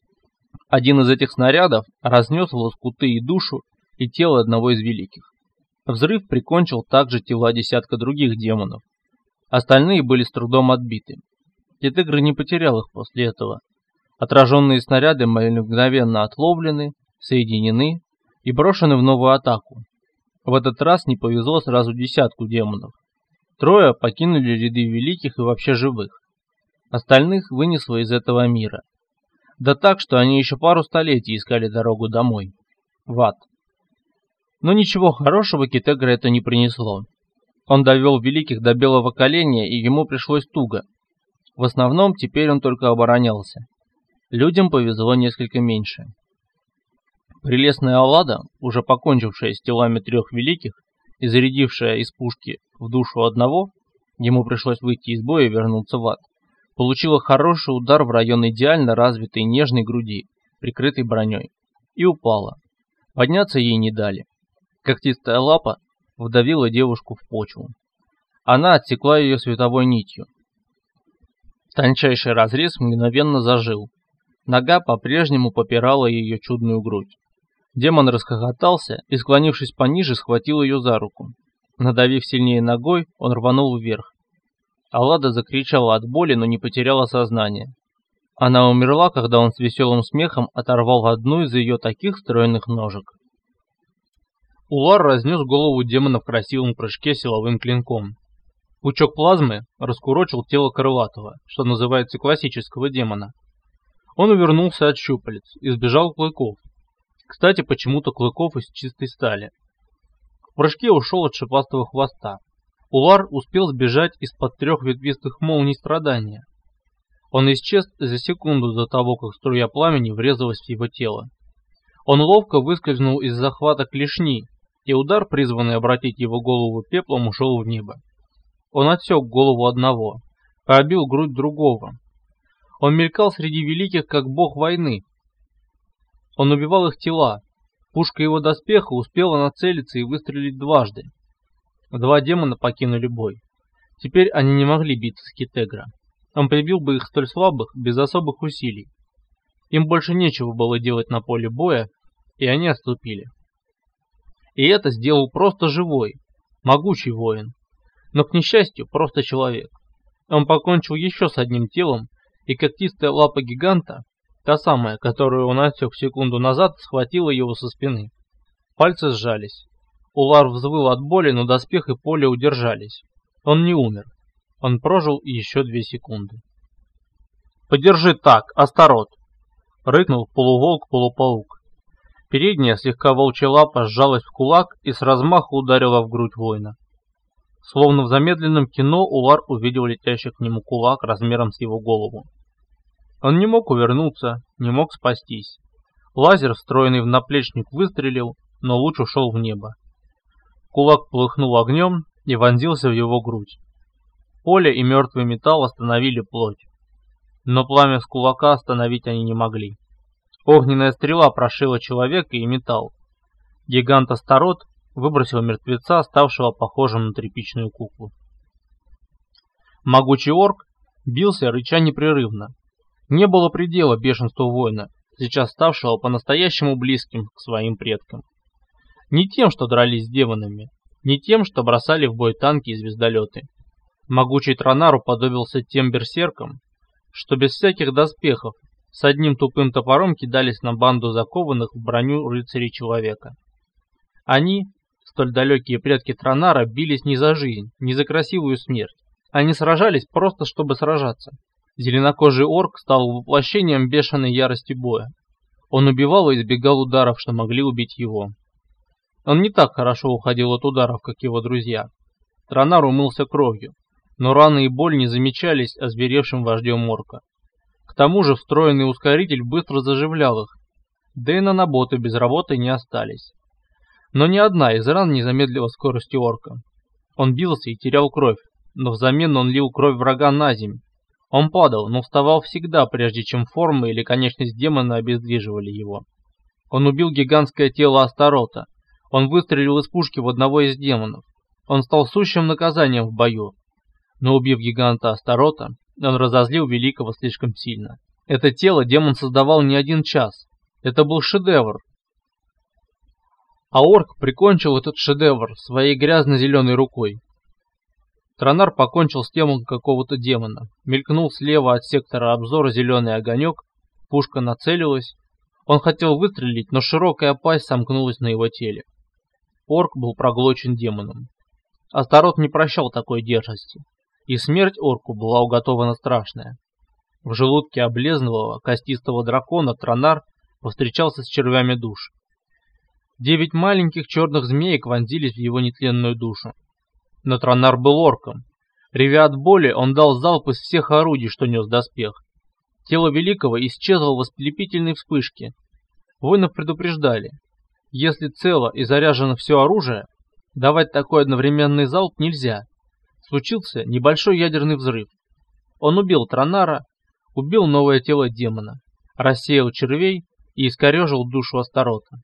Speaker 2: Один из этих снарядов разнес в лоскуты и душу, и тело одного из великих. Взрыв прикончил также тела десятка других демонов. Остальные были с трудом отбиты. Китегра не потерял их после этого. Отраженные снаряды были мгновенно отловлены, соединены и брошены в новую атаку. В этот раз не повезло сразу десятку демонов. Трое покинули ряды великих и вообще живых. Остальных вынесло из этого мира. Да так, что они еще пару столетий искали дорогу домой. В ад. Но ничего хорошего Китегра это не принесло. Он довел великих до белого коленя, и ему пришлось туго. В основном теперь он только оборонялся. Людям повезло несколько меньше. Прелестная Аллада, уже покончившая с телами трех великих и зарядившая из пушки в душу одного, ему пришлось выйти из боя и вернуться в ад, получила хороший удар в район идеально развитой нежной груди, прикрытой броней, и упала. Подняться ей не дали. Когтистая лапа вдавила девушку в почву. Она отсекла ее световой нитью. Тончайший разрез мгновенно зажил. Нога по-прежнему попирала ее чудную грудь. Демон расхохотался и, склонившись пониже, схватил ее за руку. Надавив сильнее ногой, он рванул вверх. Аллада закричала от боли, но не потеряла сознание. Она умерла, когда он с веселым смехом оторвал одну из ее таких стройных ножек. Улар разнес голову демона в красивом прыжке силовым клинком. Пучок плазмы раскурочил тело крылатого, что называется классического демона. Он увернулся от щупалец и сбежал клыков. Кстати, почему-то клыков из чистой стали. В прыжке ушел от шипастого хвоста. Улар успел сбежать из-под трех ветвистых молний страдания. Он исчез за секунду до того, как струя пламени врезалась в его тело. Он ловко выскользнул из захвата клешни, и удар, призванный обратить его голову пеплом, ушел в небо.
Speaker 1: Он отсек голову одного, пробил грудь другого. Он мелькал среди великих, как бог войны. Он убивал их тела. Пушка его доспеха успела нацелиться и выстрелить дважды. Два демона покинули бой. Теперь они не могли биться с Китегра. Он прибил бы их столь слабых, без особых усилий. Им больше нечего было делать на поле боя, и они отступили. И это сделал просто живой, могучий воин. Но, к несчастью, просто человек. Он покончил еще с одним телом, и когтистая лапа гиганта, та самая, которую он отсек секунду назад, схватила его со спины. Пальцы сжались. Улар взвыл от боли, но доспех и поле удержались. Он не умер. Он прожил еще две секунды. «Подержи так, Астарот!» — рыкнул полуволк-полупаук. Передняя слегка волчья лапа сжалась в кулак и с размаху ударила в грудь воина. Словно в замедленном кино Улар увидел летящий к нему кулак размером с его голову. Он не мог увернуться, не мог спастись. Лазер, встроенный в наплечник, выстрелил, но луч ушел в небо. Кулак полыхнул огнем и вонзился в его грудь. Поле и мертвый металл остановили плоть. Но пламя с кулака остановить они не могли. Огненная стрела прошила человека и металл. Гигант Астарот выбросил мертвеца, ставшего похожим на тряпичную куклу. Могучий орк бился, рыча непрерывно. Не было предела бешенству воина, сейчас ставшего по-настоящему близким к своим предкам. Не тем, что дрались с демонами, не тем, что бросали в бой танки и звездолеты. Могучий Тронар уподобился тем берсеркам, что без всяких доспехов с одним тупым топором кидались на банду закованных в броню рыцарей человека. Они, столь далекие предки Тронара, бились не за жизнь, не за красивую смерть. Они сражались просто, чтобы сражаться. Зеленокожий орк стал воплощением бешеной ярости боя. Он убивал и избегал ударов, что могли убить его. Он не так хорошо уходил от ударов, как его друзья. Тронар умылся кровью, но раны и боль не замечались озверевшим вождем орка. К тому же встроенный ускоритель быстро заживлял их, да и наноботы без работы не остались. Но ни одна из ран не замедлила скорости орка. Он бился и терял кровь, но взамен он лил кровь врага на землю. Он падал, но вставал всегда, прежде чем форма или конечность демона обездвиживали его. Он убил гигантское тело Астарота. Он выстрелил из пушки в одного из демонов. Он стал сущим наказанием в бою. Но убив гиганта Астарота, он разозлил Великого слишком сильно. Это тело демон создавал не один час. Это был шедевр. А орк прикончил этот шедевр своей грязно-зеленой рукой. Тронар покончил с телом какого-то демона. Мелькнул слева от сектора обзора зеленый огонек. Пушка нацелилась. Он хотел выстрелить, но широкая пасть сомкнулась на его теле. Орк был проглочен демоном. Астарот не прощал такой дерзости. И смерть орку была уготована страшная. В желудке облезлого костистого дракона Тронар повстречался с червями душ. Девять маленьких черных змеек вонзились в его нетленную душу. Но Тронар был орком. Ревя от боли, он дал залп из всех орудий, что нес доспех. Тело Великого исчезло в ослепительной вспышке. Воинов предупреждали: если цело и заряжено все оружие, давать такой одновременный залп нельзя. Случился небольшой ядерный взрыв. Он убил Тронара, убил новое тело демона, рассеял червей и искорежил душу Астарота.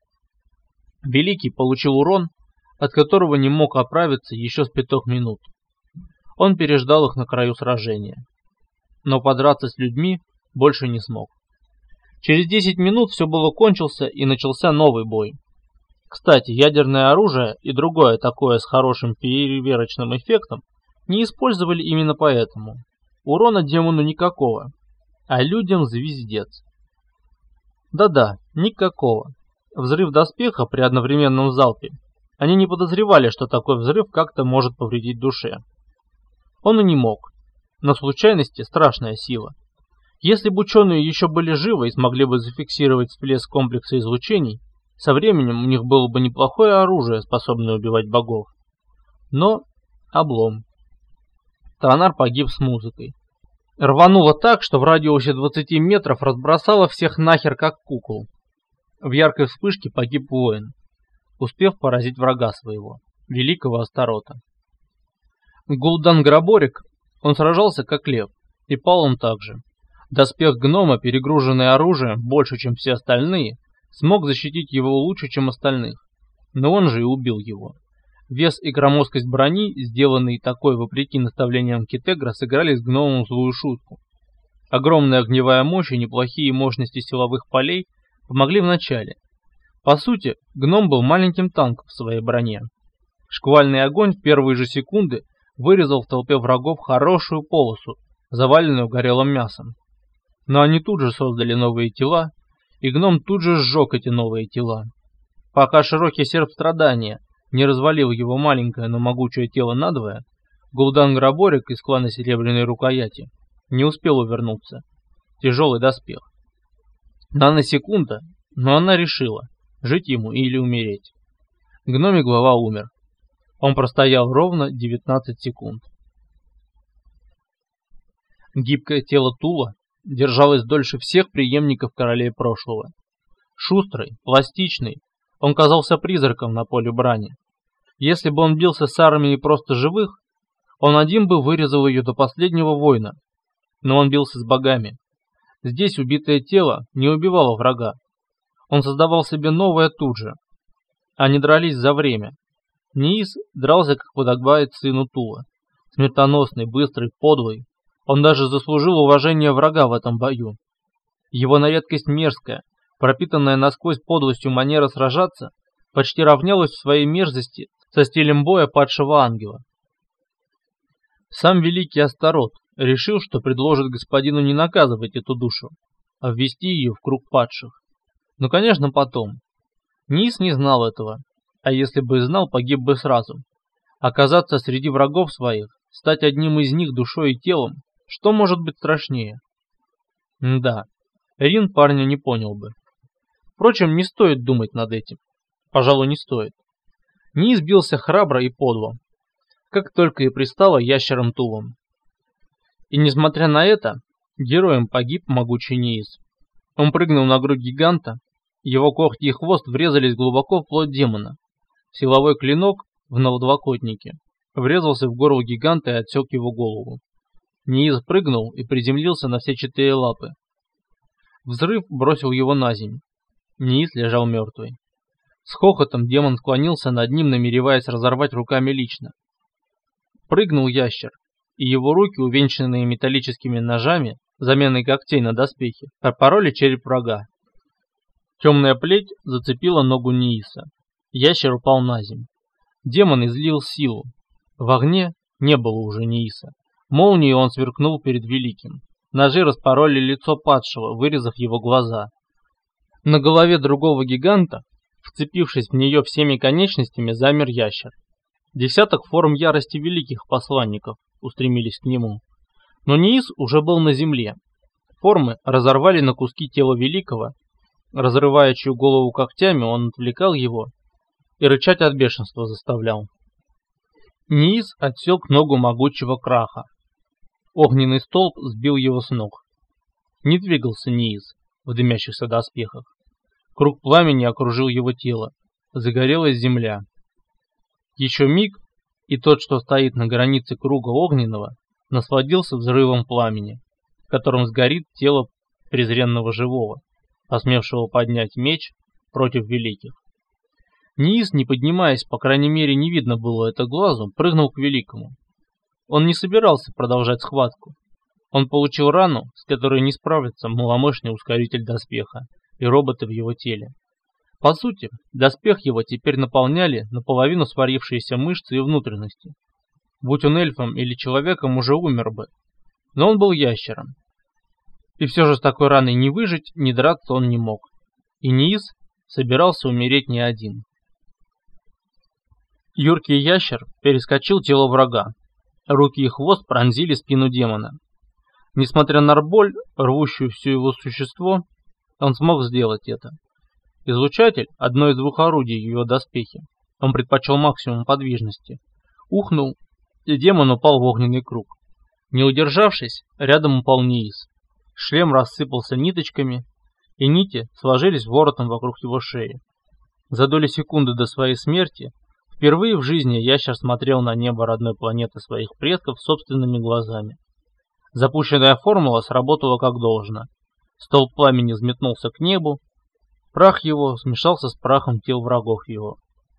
Speaker 1: Великий получил урон, от которого не мог оправиться еще с пяток минут. Он переждал их на краю сражения. Но подраться с людьми больше не смог. Через десять минут все было кончился и начался новый бой. Кстати, ядерное оружие и другое такое с хорошим переверочным эффектом не использовали именно поэтому. Урона демону никакого, а людям звездец. Да-да, никакого. Взрыв доспеха при одновременном залпе. Они не подозревали, что такой взрыв как-то может повредить душе. Он и не мог. Но случайности страшная сила. Если бы ученые еще были живы и смогли бы зафиксировать всплеск комплекса излучений, со временем у них было бы неплохое оружие, способное убивать богов. Но облом. Тронар погиб с музыкой. Рвануло так, что в радиусе двадцати метров разбросало всех нахер как кукол. В яркой вспышке погиб воин, успев поразить врага своего, Великого Астарота.
Speaker 2: Гул'дан Граборик, он сражался как лев, и пал он также. Доспех гнома, перегруженный оружием больше, чем все остальные, смог защитить его лучше, чем остальных, но он же и убил его. Вес и громоздкость брони, сделанные такой вопреки наставлениям Китегра, сыграли с гномом злую шутку. Огромная огневая мощь и неплохие мощности силовых полей помогли вначале. По сути, гном был маленьким танком в своей броне. Шквальный огонь в первые же секунды вырезал в толпе врагов хорошую полосу, заваленную горелым мясом. Но они тут же создали новые тела, и гном тут же сжег эти новые тела. Пока широкий серп страдания не развалил его маленькое, но могучее тело надвое, Гул'дан Граборик из клана Серебряной Рукояти не успел увернуться. Тяжелый доспех. Наносекунда, но она решила, жить ему или умереть. Гномик глава умер. Он простоял ровно девятнадцать секунд. Гибкое тело Тула держалось дольше всех преемников королей прошлого. Шустрый, пластичный, он казался призраком на поле брани. Если бы он бился с армией просто живых, он один бы вырезал ее до последнего воина. Но он бился с богами. Здесь убитое тело не убивало врага. Он создавал себе новое тут же. Они дрались за время. Ниис дрался, как подобает сыну Тула. Смертоносный, быстрый, подлый. Он даже заслужил уважение врага в этом бою. Его на редкость мерзкая, пропитанная насквозь подлостью манера сражаться, почти равнялась в своей мерзости со стилем боя падшего ангела. Сам великий Астарот решил, что предложит господину не наказывать эту душу, а ввести ее в круг падших. Но, конечно, потом. Ниис не знал этого, а если бы знал, погиб бы сразу. Оказаться среди врагов своих, стать одним из них душой и телом, что может быть страшнее? Да, Рин парня не понял бы. Впрочем, не стоит думать над этим. Пожалуй, не стоит. Ниис бился храбро и подло, как только и пристало ящером Тулом. И несмотря на это, героем погиб могучий Ниис. Он прыгнул на грудь гиганта, его когти и хвост врезались глубоко в плоть демона. Силовой клинок в налодлокотнике врезался в горло гиганта и отсек его голову. Ниис прыгнул и приземлился на все четыре лапы. Взрыв бросил его на землю. Ниис лежал мертвый. С хохотом демон склонился над ним, намереваясь разорвать руками лично. Прыгнул ящер, и его руки, увенчанные металлическими ножами, заменой когтей на доспехи, пропороли череп врага. Темная плеть зацепила ногу Нииса. Ящер упал на землю. Демон излил силу. В огне не было уже Нииса. Молнией он сверкнул перед великим. Ножи распороли лицо падшего, вырезав его глаза. На голове другого гиганта, вцепившись в нее всеми конечностями, замер ящер. Десяток форм ярости великих посланников устремились к нему. Но Ниис уже был на земле. Формы разорвали на куски тело великого. Разрывая чью голову когтями, он отвлекал его и рычать от бешенства заставлял. Ниис отсек ногу могучего Краха. Огненный столб сбил его с ног. Не двигался Ниис в дымящихся доспехах. Круг пламени окружил его тело. Загорелась земля. Еще миг, и тот, что стоит на границе круга огненного, насладился взрывом пламени, в котором сгорит тело презренного живого, посмевшего поднять меч против великих. Ниис, не поднимаясь, по крайней мере не видно было это глазу, прыгнул к великому. Он не собирался продолжать схватку. Он получил рану, с которой не справится маломощный ускоритель доспеха и роботы в его теле. По сути, доспех его теперь наполняли наполовину сварившиеся мышцы и внутренности. Будь он эльфом или человеком, уже умер бы. Но он был ящером. И все же с такой раной не выжить, не драться он не мог. И Ниис собирался умереть не один. Юркий ящер перескочил тело врага. Руки и хвост пронзили спину демона. Несмотря на боль, рвущую все его существо, он смог сделать это. Излучатель, одно из двух орудий в его доспехе, он предпочел максимум подвижности, ухнул, и демон упал в огненный круг. Не удержавшись, рядом упал Ниис. Шлем рассыпался ниточками, и нити сложились воротом вокруг его шеи. За доли секунды до своей смерти в
Speaker 1: Впервые в жизни ящер смотрел на небо родной планеты своих предков собственными глазами. Запущенная формула сработала как должно. Столб пламени взметнулся к небу, прах его смешался с прахом тел врагов его.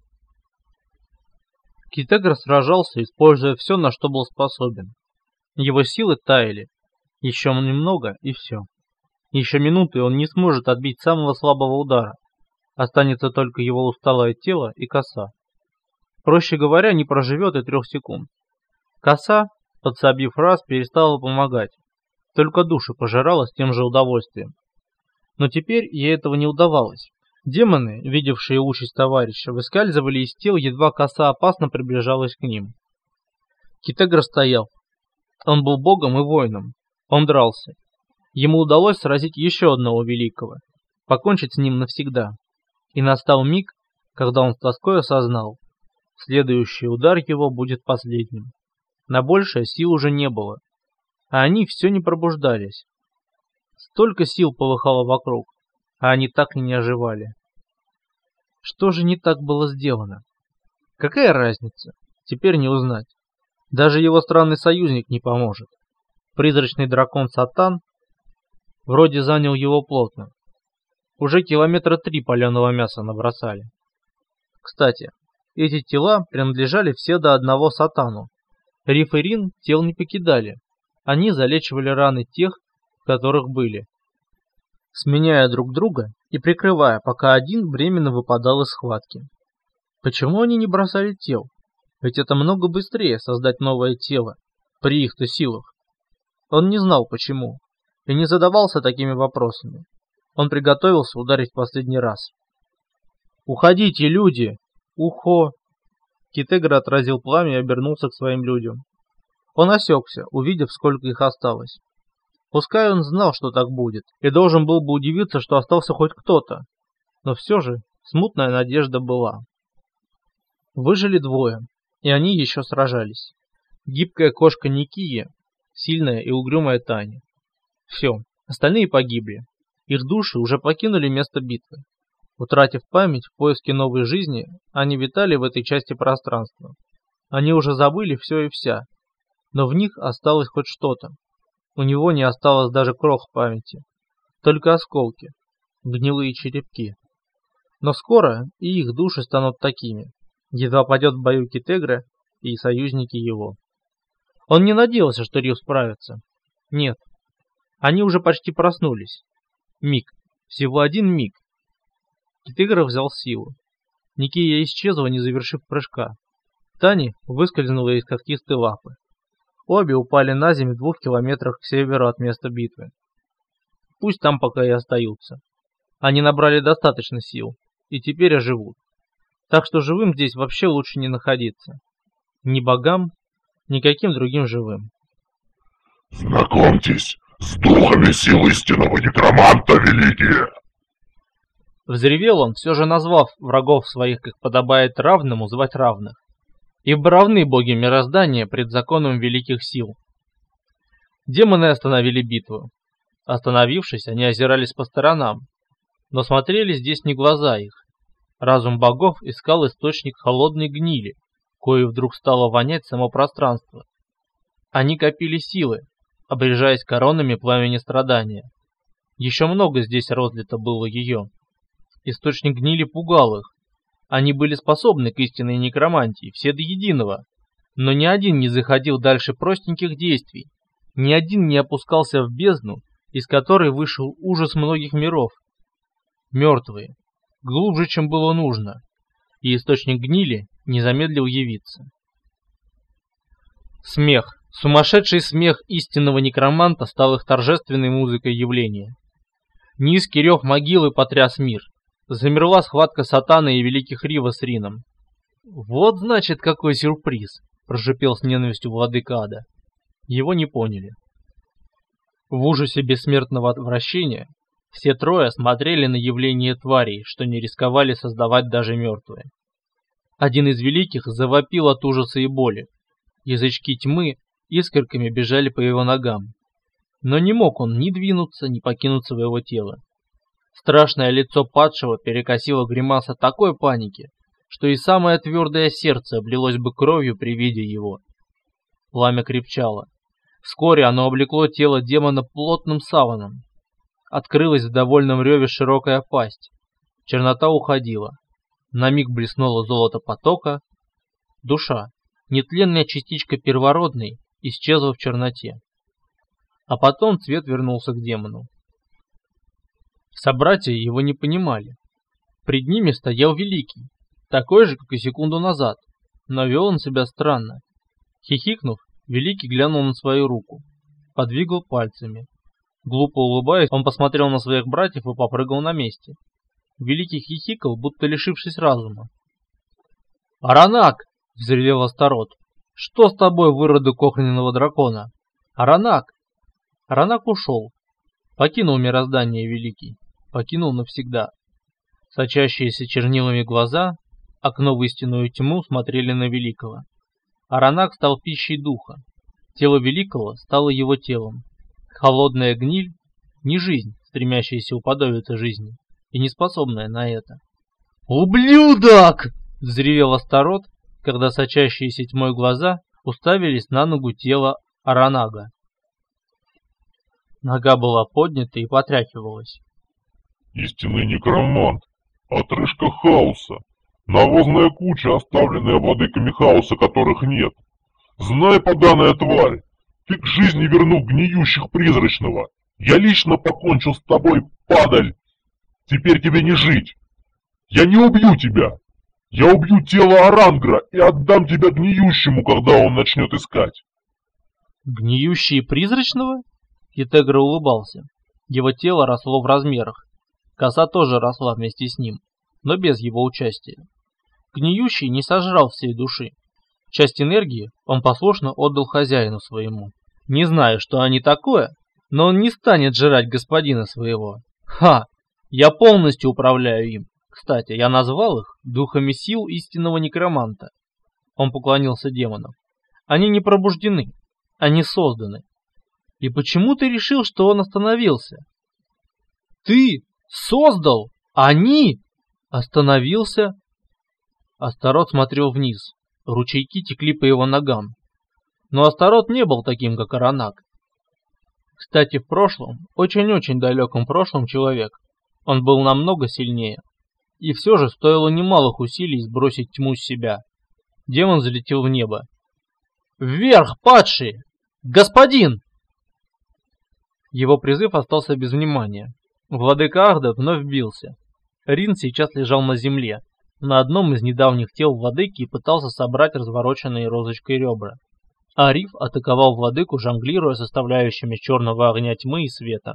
Speaker 1: Китегра сражался, используя все, на что был способен. Его силы таяли. Еще немного, и все. Еще минуты, и он не сможет отбить самого слабого удара. Останется только его усталое тело и коса. Проще говоря, не проживет и трех секунд. Коса, подсобив раз, перестала помогать. Только душу пожирала с тем же удовольствием. Но теперь ей этого не удавалось. Демоны, видевшие участь товарища, выскальзывали из тел, едва коса опасно приближалась к ним. Китегра стоял. Он был богом и воином. Он дрался. Ему удалось сразить еще одного великого, покончить с ним навсегда. И настал миг, когда он с тоской осознал, следующий удар его будет последним. На большее сил уже не было, а они все не пробуждались. Столько сил полыхало вокруг, а они так и не оживали. Что же не так было сделано? Какая разница? Теперь не узнать. Даже его странный союзник не поможет. Призрачный дракон Сатан вроде занял его плотно. Уже километра три паленого мяса набросали. Кстати, эти тела принадлежали все до одного Сатану. Риф и Рин тел не покидали. Они залечивали раны тех, в которых были, сменяя друг друга и прикрывая, пока один временно выпадал из схватки. Почему они не бросали тел? Ведь это много быстрее создать новое тело, при их-то силах. Он не знал почему, и не задавался такими вопросами. Он приготовился ударить в последний раз. «Уходите, люди! Ухо!» Китегра отразил пламя и обернулся к своим людям. Он осекся, увидев, сколько их осталось. Пускай он знал, что так будет, и должен был бы удивиться, что остался хоть кто-то. Но все же смутная надежда была. Выжили двое, и они еще сражались. Гибкая кошка Никия, сильная и угрюмая Таня. Все, остальные погибли. Их души уже покинули место битвы. Утратив память в поиске новой жизни, они витали в этой части пространства. Они уже забыли все и вся, но в них осталось хоть что-то. У него не осталось даже крох памяти, только осколки, гнилые черепки. Но скоро и их души станут такими, едва падет в бою Китегра и союзники его. Он не надеялся, что Риф справится. Нет, они уже почти проснулись. Миг, всего один миг. Китегра взял силу. Никия исчезла, не завершив прыжка. Тани выскользнула из когтистой лапы. Обе упали на землю в двух километрах к северу от места битвы. Пусть там пока и остаются. Они набрали достаточно сил, и теперь оживут. Так что живым здесь вообще лучше не находиться. Ни богам, ни каким другим живым.
Speaker 4: Знакомьтесь с духами сил истинного некроманта, великие!
Speaker 1: Взревел он, все же назвав врагов своих, как подобает равному звать равных. Ибо равны боги мироздания пред законом великих сил. Демоны остановили битву. Остановившись, они озирались по сторонам, но смотрели здесь не глаза их. Разум богов искал источник холодной гнили, кое вдруг стало вонять само пространство. Они копили силы, обрежаясь коронами пламени страдания. Еще много здесь розлито было ее. Источник гнили пугал их. Они были способны к истинной некромантии, все до единого, но ни один не заходил дальше простеньких действий, ни один не опускался в бездну, из которой вышел ужас многих миров. Мертвые, глубже, чем было нужно, и источник гнили не замедлил явиться. Смех, сумасшедший смех истинного некроманта стал их торжественной музыкой явления. Низкий рев могилы потряс мир. Замерла схватка Сатана и великих Рива с Рином. «Вот, значит, какой сюрприз!» – прошипел с ненавистью владыка ада. Его не поняли. В ужасе бессмертного отвращения все трое смотрели на явление тварей, что не рисковали создавать даже мертвые. Один из великих завопил от ужаса и боли. Язычки тьмы искорками бежали по его ногам. Но не мог он ни двинуться, ни покинуть своего тела. Страшное лицо падшего перекосило гримаса такой паники, что и самое твердое сердце облилось бы кровью при виде его. Пламя крепчало. Вскоре оно облекло тело демона плотным саваном. Открылась в довольном реве широкая пасть. Чернота уходила. На миг блеснуло золото потока. Душа, нетленная частичка первородной, исчезла в черноте. А потом цвет вернулся к демону. Собратья его не понимали. Пред ними стоял Великий, такой же, как и секунду назад, но вел он себя странно. Хихикнув, Великий глянул на свою руку, подвигал пальцами. Глупо улыбаясь, он посмотрел на своих братьев и попрыгал на месте. Великий хихикал, будто лишившись разума. «Аранак!» — взревел Астарот. «Что с тобой, выродок огненного дракона? Аранак!» Аранак ушел. Покинул мироздание Великий. Покинул навсегда. Сочащиеся чернилами глаза, окно в истинную тьму, смотрели на Великого. Аранак стал пищей духа. Тело Великого стало его телом. Холодная гниль — не жизнь, стремящаяся уподобиться жизни, и не способная на это. «Ублюдок!» — взревел Астарот, когда сочащиеся тьмой глаза уставились на ногу тела Аранага. Нога была поднята и потряхивалась.
Speaker 4: Истинный некромант, отрыжка хаоса, навозная куча, оставленная владыками хаоса, которых нет. Знай, поганая тварь, ты к жизни вернул гниющих призрачного. Я лично покончил с тобой, падаль. Теперь тебе не жить. Я не убью тебя. Я убью тело Арангра и отдам тебя гниющему, когда он начнет искать.
Speaker 1: Гниющие призрачного? Хитегра улыбался. Его тело росло в размерах. Коса тоже росла вместе с ним, но без его участия. Гниющий не сожрал всей души. Часть энергии он послушно отдал хозяину своему. Не знаю, что они такое, но он не станет жрать господина своего. Ха! Я полностью управляю им. Кстати, я назвал их духами сил истинного некроманта. Он поклонился демонам. Они не пробуждены, они созданы. И почему ты решил, что он остановился? Ты создал? Они? Остановился? Астарот смотрел вниз. Ручейки текли по его ногам. Но Астарот не был таким, как Аранак. Кстати, в прошлом, очень-очень далеком прошлом человек, он был намного сильнее. И все же стоило немалых усилий сбросить тьму с себя. Демон залетел в небо. «Вверх, падшие! Господин!» Его призыв остался без внимания. Владыка Ахда вновь бился. Рин сейчас лежал на земле, на одном из недавних тел владыки, и пытался собрать развороченные розочкой ребра. Ариф атаковал владыку, жонглируя составляющими черного огня тьмы и света.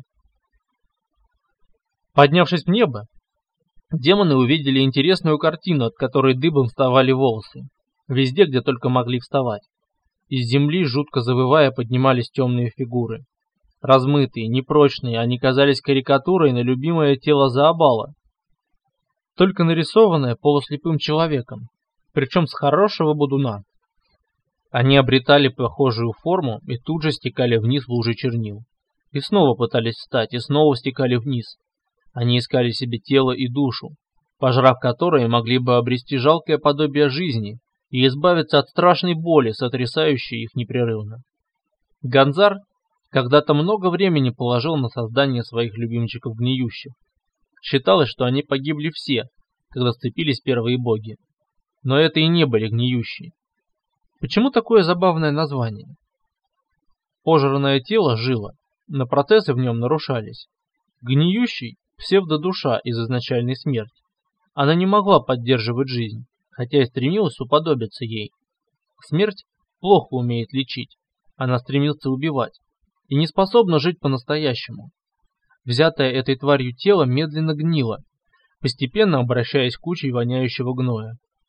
Speaker 1: Поднявшись в небо, демоны увидели интересную картину, от которой дыбом вставали волосы. Везде, где только могли вставать. Из земли, жутко завывая, поднимались темные фигуры. Размытые, непрочные, они казались карикатурой на любимое тело Заабала, только нарисованное полуслепым человеком, причем с хорошего будуна. Они обретали похожую форму и тут же стекали вниз в лужи чернил. И снова пытались встать, и снова стекали вниз. Они искали себе тело и душу, пожрав которые могли бы обрести жалкое подобие жизни и избавиться от страшной боли, сотрясающей их непрерывно. Ганзар когда-то много времени положил на создание своих любимчиков гниющих. Считалось, что они погибли все, когда сцепились первые боги. Но это и не были гниющие. Почему такое забавное название? Пожранное тело жило, но процессы в нем нарушались. Гниющий — псевдодуша из изначальной смерти. Она не могла поддерживать жизнь, хотя и стремилась уподобиться ей. Смерть плохо умеет лечить, она стремится убивать и не способна жить по-настоящему. Взятое этой тварью тело медленно гнило, постепенно обращаясь кучей воняющего гноя.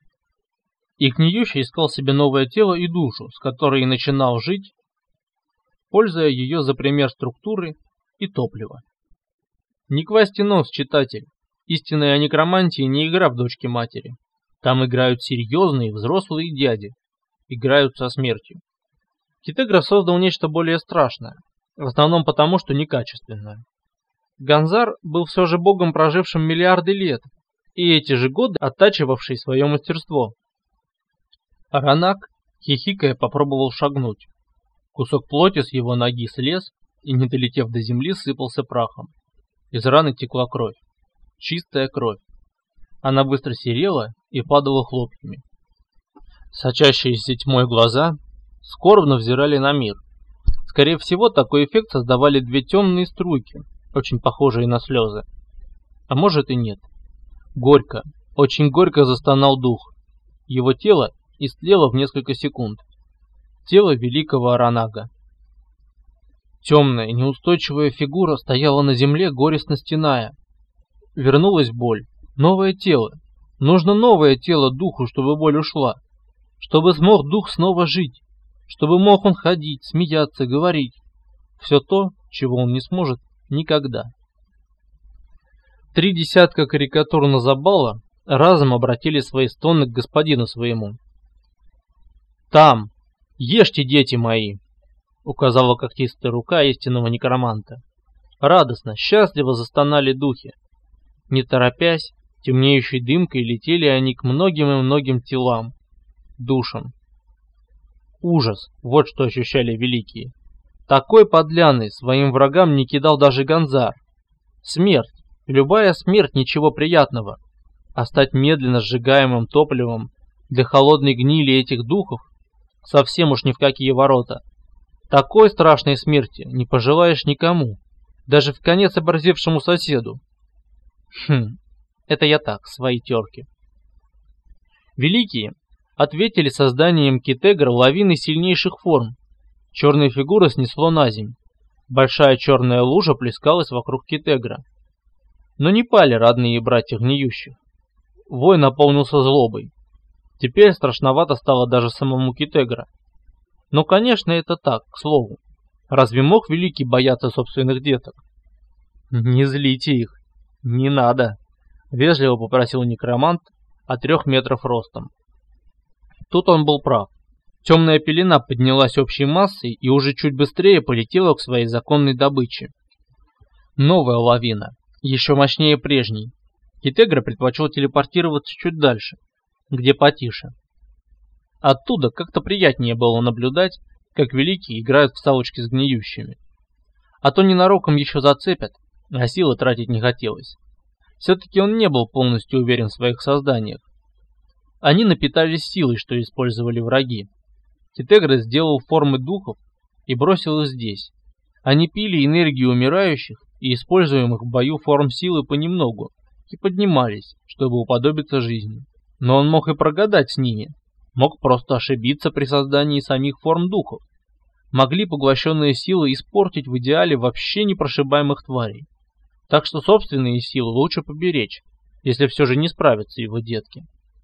Speaker 1: И гниющий искал себе новое тело и душу, с которой и начинал жить, пользуя ее за пример структуры и топлива. Не квасти нос, читатель. Истинная некромантия не игра в дочки-матери. Там играют серьезные взрослые дяди. Играют со смертью. Хитегра создал нечто более страшное, в основном потому, что некачественное. Ганзар был все же богом, прожившим миллиарды лет, и эти же годы оттачивавший свое мастерство. Аронак, хихикая, попробовал шагнуть. Кусок плоти с его ноги слез и, не долетев до земли, сыпался прахом. Из раны текла кровь. Чистая кровь. Она быстро серела и падала хлопьями. Сочащиеся тьмой глаза скорбно взирали на мир. Скорее всего, такой эффект создавали две темные струйки, очень похожие на слезы. А может и нет. Горько, очень горько застонал дух. Его тело истлело в несколько секунд. Тело великого Аронага. Темная, неустойчивая фигура стояла на земле, горестно стеная. Вернулась боль. Новое тело. Нужно новое тело духу, чтобы боль ушла. Чтобы смог дух снова жить. Чтобы мог он ходить, смеяться, говорить. Все то, чего он не сможет никогда. Три десятка карикатур на Забала разом обратили свои стоны к господину своему. «Там! Ешьте, дети мои!» — указала когтистая рука истинного некроманта. Радостно, счастливо застонали духи. Не торопясь, темнеющей дымкой летели они к многим и многим телам, душам. Ужас, вот что ощущали великие. Такой подляны своим врагам не кидал даже Гонзар. Смерть, любая смерть, ничего приятного. А стать медленно сжигаемым топливом для холодной гнили этих духов совсем уж ни в какие ворота. Такой страшной смерти не пожелаешь никому, даже в конец оборзевшему соседу. Хм, это я так, свои терки. Великие ответили созданием Китегра лавиной сильнейших форм. Черная фигура снесло на земь. Большая черная лужа плескалась вокруг Китегра. Но не пали родные братья гниющих. Вой наполнился злобой. Теперь страшновато стало даже самому Китегра. Но, конечно, это так, к слову. Разве мог Великий бояться собственных деток? Не злите их. Не надо. Вежливо попросил некромант о трех метров ростом. Тут он был прав. Темная пелена поднялась общей массой и уже чуть быстрее полетела к своей законной добыче. Новая лавина, еще мощнее прежней. Китегра предпочел телепортироваться чуть дальше, где потише. Оттуда как-то приятнее было наблюдать, как великие играют в салочки с гниющими. А то ненароком еще зацепят, а силы тратить не хотелось. Все-таки он не был полностью уверен в своих созданиях. Они напитались силой, что использовали враги. Китегра сделал формы духов и бросил их здесь. Они пили энергию умирающих и используемых в бою форм силы понемногу и поднимались, чтобы уподобиться жизни. Но он мог и прогадать с ними, мог просто ошибиться при создании самих форм духов. Могли поглощенные силы испортить в идеале вообще непрошибаемых тварей. Так что собственные силы лучше поберечь, если все же не справятся его детки.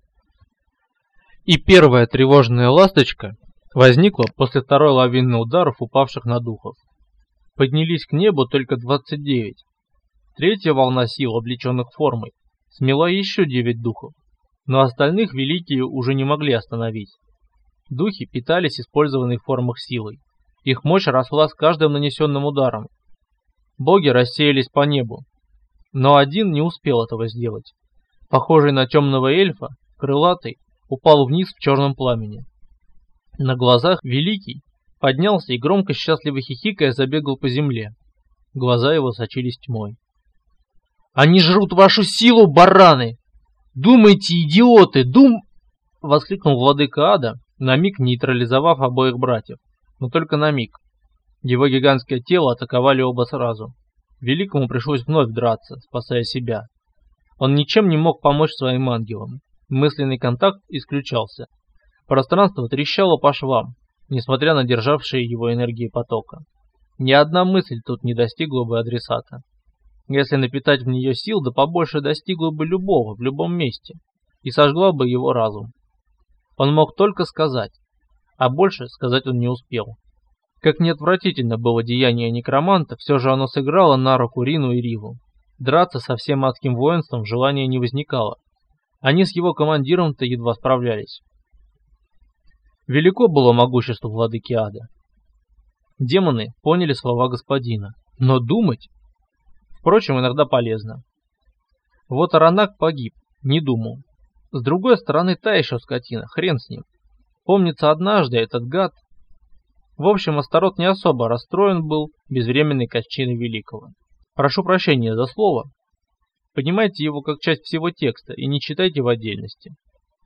Speaker 1: И первая тревожная ласточка возникла после второй лавины ударов, упавших на духов. Поднялись к небу только двадцать девять. Третья волна сил, облеченных формой, смела еще девять духов, но остальных великие уже не могли остановить. Духи питались использованной в формах силой. Их мощь росла с каждым нанесенным ударом. Боги рассеялись по небу, но один не успел этого сделать. Похожий на темного эльфа, крылатый, упал вниз в черном пламени. На глазах великий поднялся и громко счастливо хихикая забегал по земле. Глаза его сочились тьмой. «Они жрут вашу силу, бараны! Думайте, идиоты, дум...» Воскликнул владыка ада, на миг нейтрализовав обоих братьев. Но только на миг. Его гигантское тело атаковали оба сразу. Великому пришлось вновь драться, спасая себя. Он ничем не мог помочь своим ангелам. Мысленный контакт исключался. Пространство трещало по швам, несмотря на державшие его энергии потока. Ни одна мысль тут не достигла бы адресата. Если напитать в нее сил, да побольше достигла бы любого, в любом месте, и сожгла бы его разум. Он мог только сказать, а больше сказать он не успел. Как неотвратительно было деяние некроманта, все же оно сыграло на руку Рину и Риву. Драться со всем адским воинством желания не возникало. Они с его командиром-то едва справлялись. Велико было могущество владыки ада. Демоны поняли слова господина, но думать, впрочем, иногда полезно. Вот Аронак погиб, Не думал. С другой стороны, та еще скотина, хрен с ним. Помнится, однажды этот гад... В общем, Астарот не особо расстроен был безвременной кончиной Великого. Прошу прощения за слово. Понимайте его как часть всего текста и не читайте в отдельности.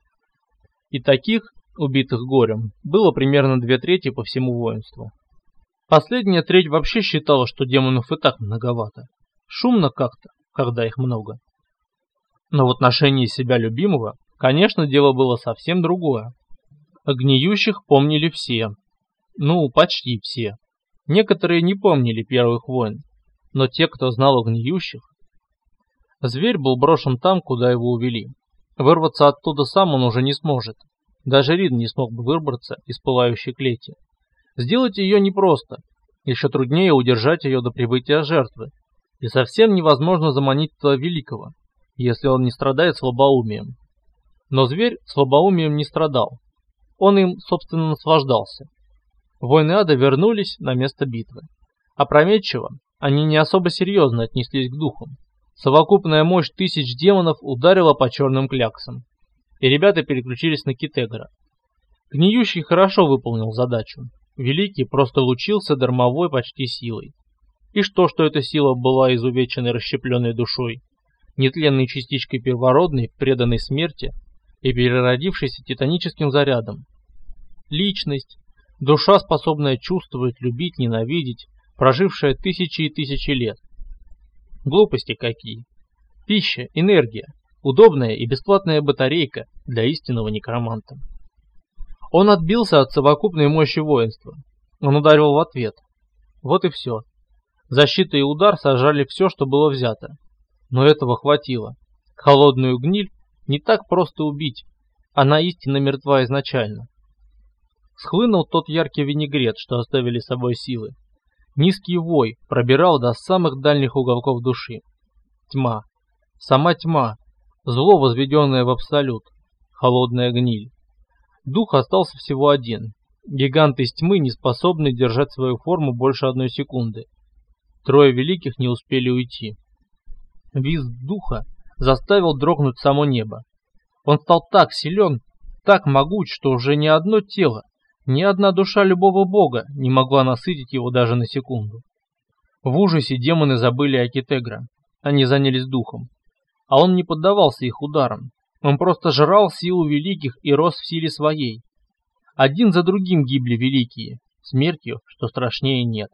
Speaker 1: И таких, убитых горем, было примерно две трети по всему воинству. Последняя треть вообще считала, что демонов и так многовато. Шумно как-то, когда их много. Но в отношении себя любимого, конечно, дело было совсем другое. О гниющих помнили все. Ну, почти все. Некоторые не помнили первых войн, но те, кто знал о гниющих... Зверь был брошен там, куда его увели. Вырваться оттуда сам он уже не сможет. Даже Рин не смог бы выбраться из пылающей клети. Сделать ее непросто. Еще труднее удержать ее до прибытия жертвы. И совсем невозможно заманить туда Великого, если он не страдает слабоумием. Но зверь слабоумием не страдал. Он им, собственно, наслаждался. Воины ада вернулись на место битвы. Опрометчиво, они не особо серьезно отнеслись к духам. Совокупная мощь тысяч демонов ударила по черным кляксам, и ребята переключились на Китегра. Гниющий хорошо выполнил задачу. Великий просто лучился дармовой почти силой. И что, что эта сила была изувеченной расщепленной душой, нетленной частичкой первородной, преданной смерти и переродившейся титаническим зарядом. Личность, душа, способная чувствовать, любить, ненавидеть, прожившая тысячи и тысячи лет. Глупости какие. Пища, энергия, удобная и бесплатная батарейка для истинного некроманта. Он отбился от совокупной мощи воинства. Он ударил в ответ. Вот и все. Защита и удар сожрали все, что было взято. Но этого хватило. Холодную гниль не так просто убить. Она истинно мертва изначально. Схлынул тот яркий винегрет, что оставили с собой силы. Низкий вой пробирал до самых дальних уголков души. Тьма. Сама тьма. Зло, возведенное в абсолют. Холодная гниль. Дух остался всего один. Гигант из тьмы, не способный держать свою форму больше одной секунды. Трое великих не успели уйти. Визг духа заставил дрогнуть само небо. Он стал так силен, так могуч, что уже ни одно тело, ни одна душа любого бога не могла насытить его даже на секунду. В ужасе демоны забыли о Китегра. Они занялись духом. А он не поддавался их ударам. Он просто жрал силу великих и рос в силе своей. Один за другим гибли великие, смертью, что страшнее нет.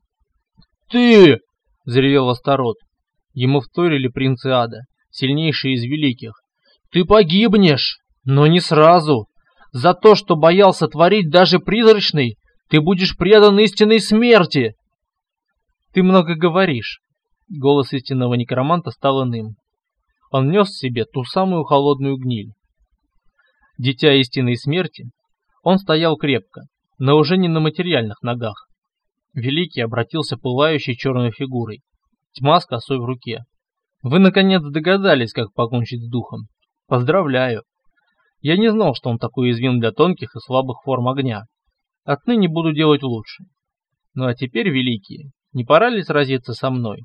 Speaker 1: «Ты!» — заревел Астарот. Ему вторили принцы ада, сильнейшие из великих. «Ты погибнешь, но не сразу. За то, что боялся творить даже призрачный, ты будешь предан истинной смерти!» «Ты много говоришь». Голос истинного некроманта стал иным. Он нес в себе ту самую холодную гниль. Дитя истинной смерти, он стоял крепко, но уже не на материальных ногах. Великий обратился пылающей черной фигурой, тьма с косой в руке. Вы наконец догадались, как покончить с духом. Поздравляю. Я не знал, что он такой уязвим для тонких и слабых форм огня. Отныне буду делать лучше. Ну а теперь, великие, не пора ли сразиться со мной?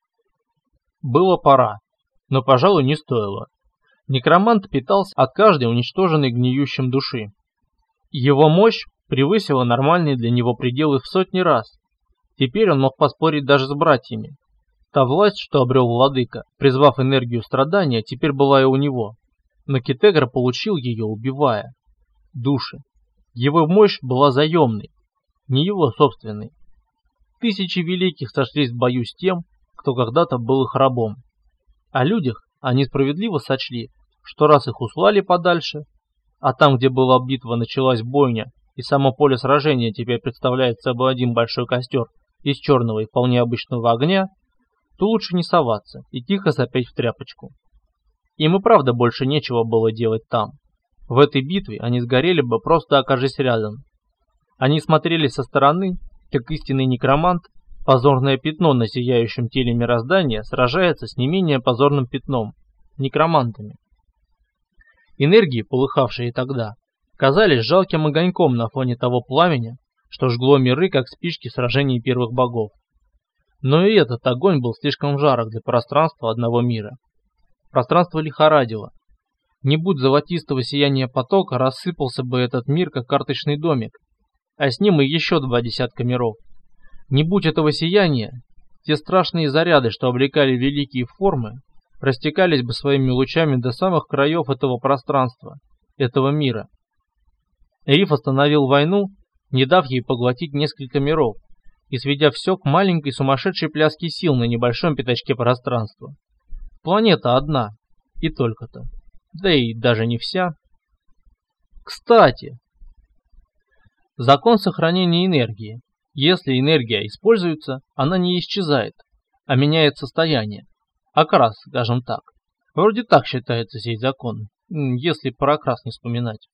Speaker 1: Было пора, но, пожалуй, не стоило. Некромант питался от каждой уничтоженной гниющим души. Его мощь превысила нормальные для него пределы в сотни раз. Теперь он мог поспорить даже с братьями. Та власть, что обрел владыка, призвав энергию страдания, теперь была и у него. Но Китегра получил ее, убивая. Души. Его мощь была заемной, не его собственной. Тысячи великих сошлись в бою с тем, кто когда-то был их рабом. О людях они справедливо сочли, что раз их услали подальше, а там, где была битва, началась бойня, и само поле сражения теперь представляет собой один большой костер из черного и вполне обычного огня, то лучше не соваться и тихо сопеть в тряпочку. Им и правда больше нечего было делать там. В этой битве они сгорели бы, просто окажись рядом. Они смотрели со стороны, как истинный некромант, позорное пятно на сияющем теле мироздания, сражается с не менее позорным пятном – некромантами. Энергии, полыхавшие тогда, казались жалким огоньком на фоне того пламени, что жгло миры, как спички в сражении первых богов. Но и этот огонь был слишком жарок для пространства одного мира. Пространство лихорадило, Не будь золотистого сияния потока, рассыпался бы этот мир, как карточный домик, а с ним и еще два десятка миров. Не будь этого сияния, те страшные заряды, что облекали великие формы, растекались бы своими лучами до самых краев этого пространства, этого мира. Риф остановил войну, не дав ей поглотить несколько миров, и сведя все к маленькой сумасшедшей пляске сил на небольшом пятачке пространства. Планета одна, и только-то. Да и даже не вся. Кстати, закон сохранения энергии. Если энергия используется, она не исчезает, а меняет состояние. Окрас, скажем так. Вроде так считается сей закон, если про окрас не вспоминать.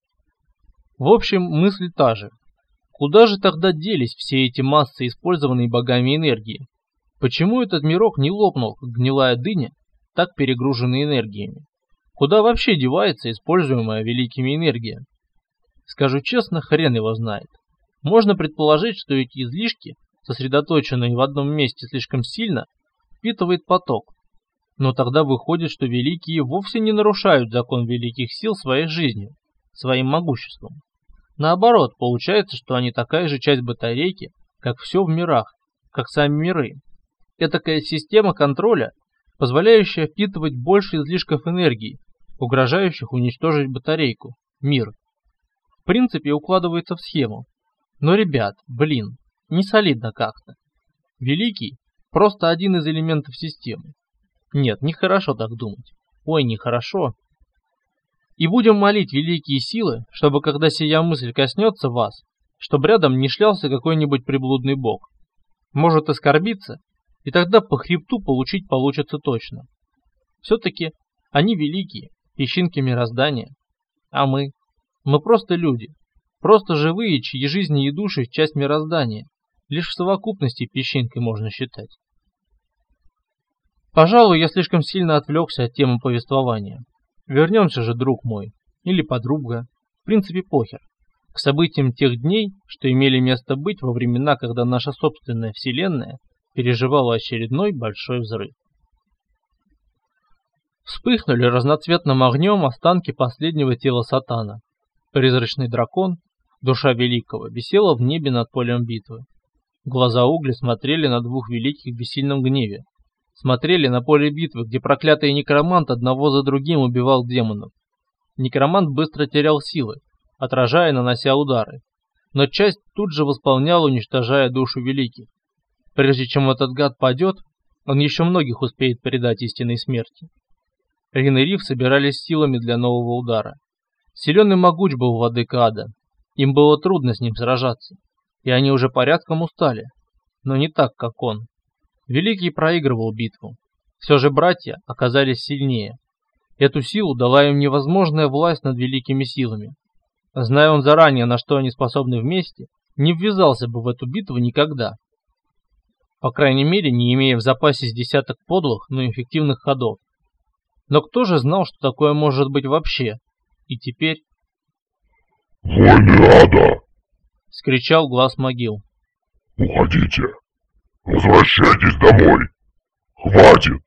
Speaker 1: В общем, мысль та же. Куда же тогда делись все эти массы, использованные богами энергии? Почему этот мирок не лопнул, как гнилая дыня, так перегруженный энергиями? Куда вообще девается используемая великими энергия? Скажу честно, хрен его знает. Можно предположить, что эти излишки, сосредоточенные в одном месте слишком сильно, впитывает поток. Но тогда выходит, что великие вовсе не нарушают закон великих сил своей жизнью, своим могуществом. Наоборот, получается, что они такая же часть батарейки, как все в мирах, как сами миры. Этакая система контроля, позволяющая впитывать больше излишков энергии, угрожающих уничтожить батарейку, мир. В принципе, укладывается в схему. Но, ребят, блин, не солидно как-то. Великий – просто один из элементов системы. Нет, нехорошо так думать. Ой, нехорошо. И будем молить великие силы, чтобы когда сия мысль коснется вас, чтобы рядом не шлялся какой-нибудь приблудный бог. Может оскорбиться, и тогда по хребту получить получится точно. Все-таки они великие, песчинки мироздания. А мы? Мы просто люди. Просто живые, чьи жизни и души – часть мироздания. Лишь в совокупности песчинкой можно считать. Пожалуй, я слишком сильно отвлекся от темы повествования. Вернемся же, друг мой, или подруга, в принципе похер, к событиям тех дней, что имели место быть во времена, когда наша собственная Вселенная переживала очередной большой взрыв. Вспыхнули разноцветным огнем останки последнего тела Сатана. Призрачный дракон, душа великого, висела в небе над полем битвы. Глаза Угля смотрели на двух великих в бессильном гневе. Смотрели на поле битвы, где проклятый некромант одного за другим убивал демонов. Некромант быстро терял силы, отражая и нанося удары. Но часть тут же восполняла, уничтожая душу великих. Прежде чем этот гад падет, он еще многих успеет предать истинной смерти. Рин и Риф собирались силами для нового удара. Силен и могуч был владыка ада. Им было трудно с ним сражаться, и они уже порядком устали, но не так, как он. Великий проигрывал битву. Все же братья оказались сильнее. Эту силу дала им невозможная власть над великими силами. Зная он заранее, на что они способны вместе, не ввязался бы в эту битву никогда. По крайней мере, не имея в запасе с десяток подлых, но эффективных ходов. Но кто же знал, что такое может быть вообще? И теперь...
Speaker 4: «Воины ада!»
Speaker 1: — скричал глаз могил.
Speaker 4: «Уходите! Возвращайтесь домой! Хватит!»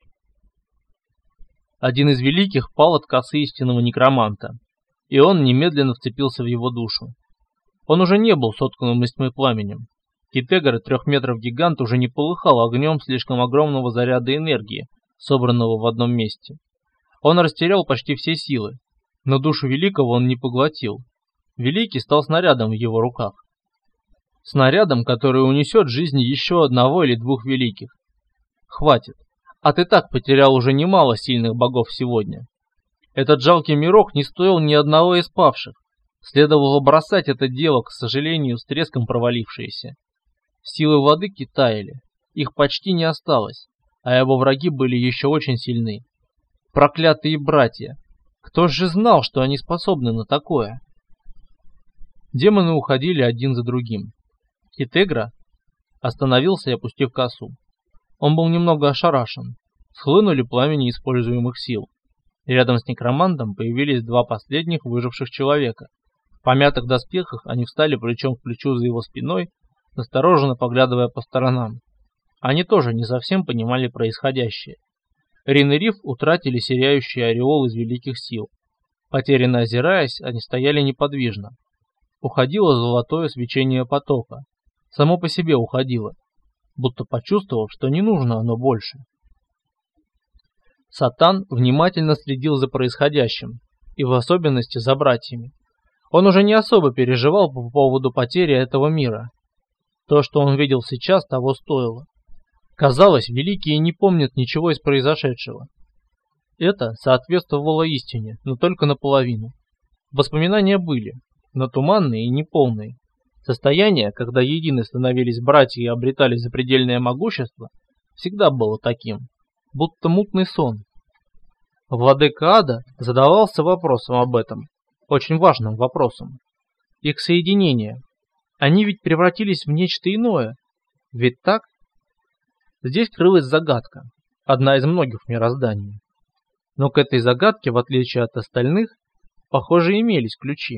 Speaker 1: Один из великих пал от косы истинного некроманта, и он немедленно вцепился в его душу. Он уже не был сотканным из тьмы пламенем. Китегор, трех метров гигант, уже не полыхал огнем слишком огромного заряда энергии, собранного в одном месте. Он растерял почти все силы, но душу великого он не поглотил. Великий стал снарядом в его руках. Снарядом, который унесет жизни еще одного или двух великих. Хватит. А ты так потерял уже немало сильных богов сегодня. Этот жалкий мирок не стоил ни одного из павших. Следовало бросать это дело, к сожалению, с треском провалившееся. Силы владыки таяли. Их почти не осталось, а его враги были еще очень сильны. Проклятые братья. Кто же знал, что они способны на такое? Демоны уходили один за другим. Китегра остановился и опустив косу. Он был немного ошарашен. Схлынули пламени используемых сил. И рядом с некромантом появились два последних выживших человека. В помятых доспехах они встали плечом к плечу за его спиной, настороженно поглядывая по сторонам. Они тоже не совсем понимали происходящее. Рин и Риф утратили сияющий ореол из великих сил. Потерянно озираясь, они стояли неподвижно. Уходило золотое свечение потока. Само по себе уходило, будто почувствовав, что не нужно оно больше. Сатан внимательно следил за происходящим, и в особенности за братьями. Он уже не особо переживал по поводу потери этого мира. То, что он видел сейчас, того стоило. Казалось, великие не помнят ничего из произошедшего. Это соответствовало истине, но только наполовину. Воспоминания были, но туманные и неполные. Состояние, когда едины становились братья и обретали запредельное могущество, всегда было таким, будто мутный сон. Владыка Ада задавался вопросом об этом, очень важным вопросом. Их соединение. Они ведь превратились в нечто иное. Ведь так? Здесь крылась загадка, одна из многих в мироздании. Но к этой загадке, в отличие от остальных, похоже, имелись ключи.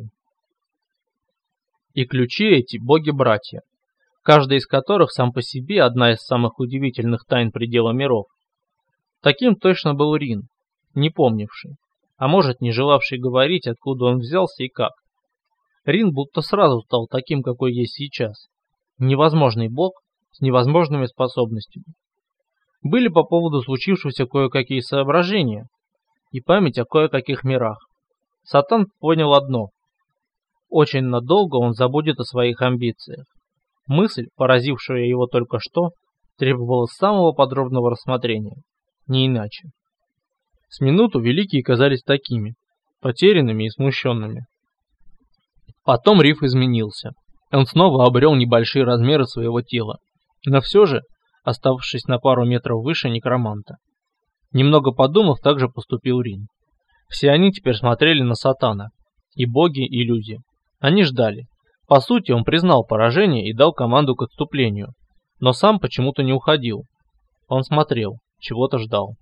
Speaker 1: И ключи эти боги-братья, каждый из которых сам по себе одна из самых удивительных тайн предела миров. Таким точно был Рин, не помнивший, а может, не желавший говорить, откуда он взялся и как. Рин будто сразу стал таким, какой есть сейчас. Невозможный бог с невозможными способностями. Были по поводу случившегося кое-какие соображения и память о кое-каких мирах. Сатан понял одно. Очень надолго он забудет о своих амбициях. Мысль, поразившая его только что, требовала самого подробного рассмотрения. Не иначе. С минуту великие казались такими, потерянными и смущенными. Потом риф изменился. Он снова обрел небольшие размеры своего тела, но все же, оставшись на пару метров выше некроманта. Немного подумав, так же поступил Рин. Все они теперь смотрели на Сатана, и боги, и люди. Они ждали. По сути, он признал поражение и дал команду к отступлению, но сам почему-то не уходил. Он смотрел, чего-то ждал.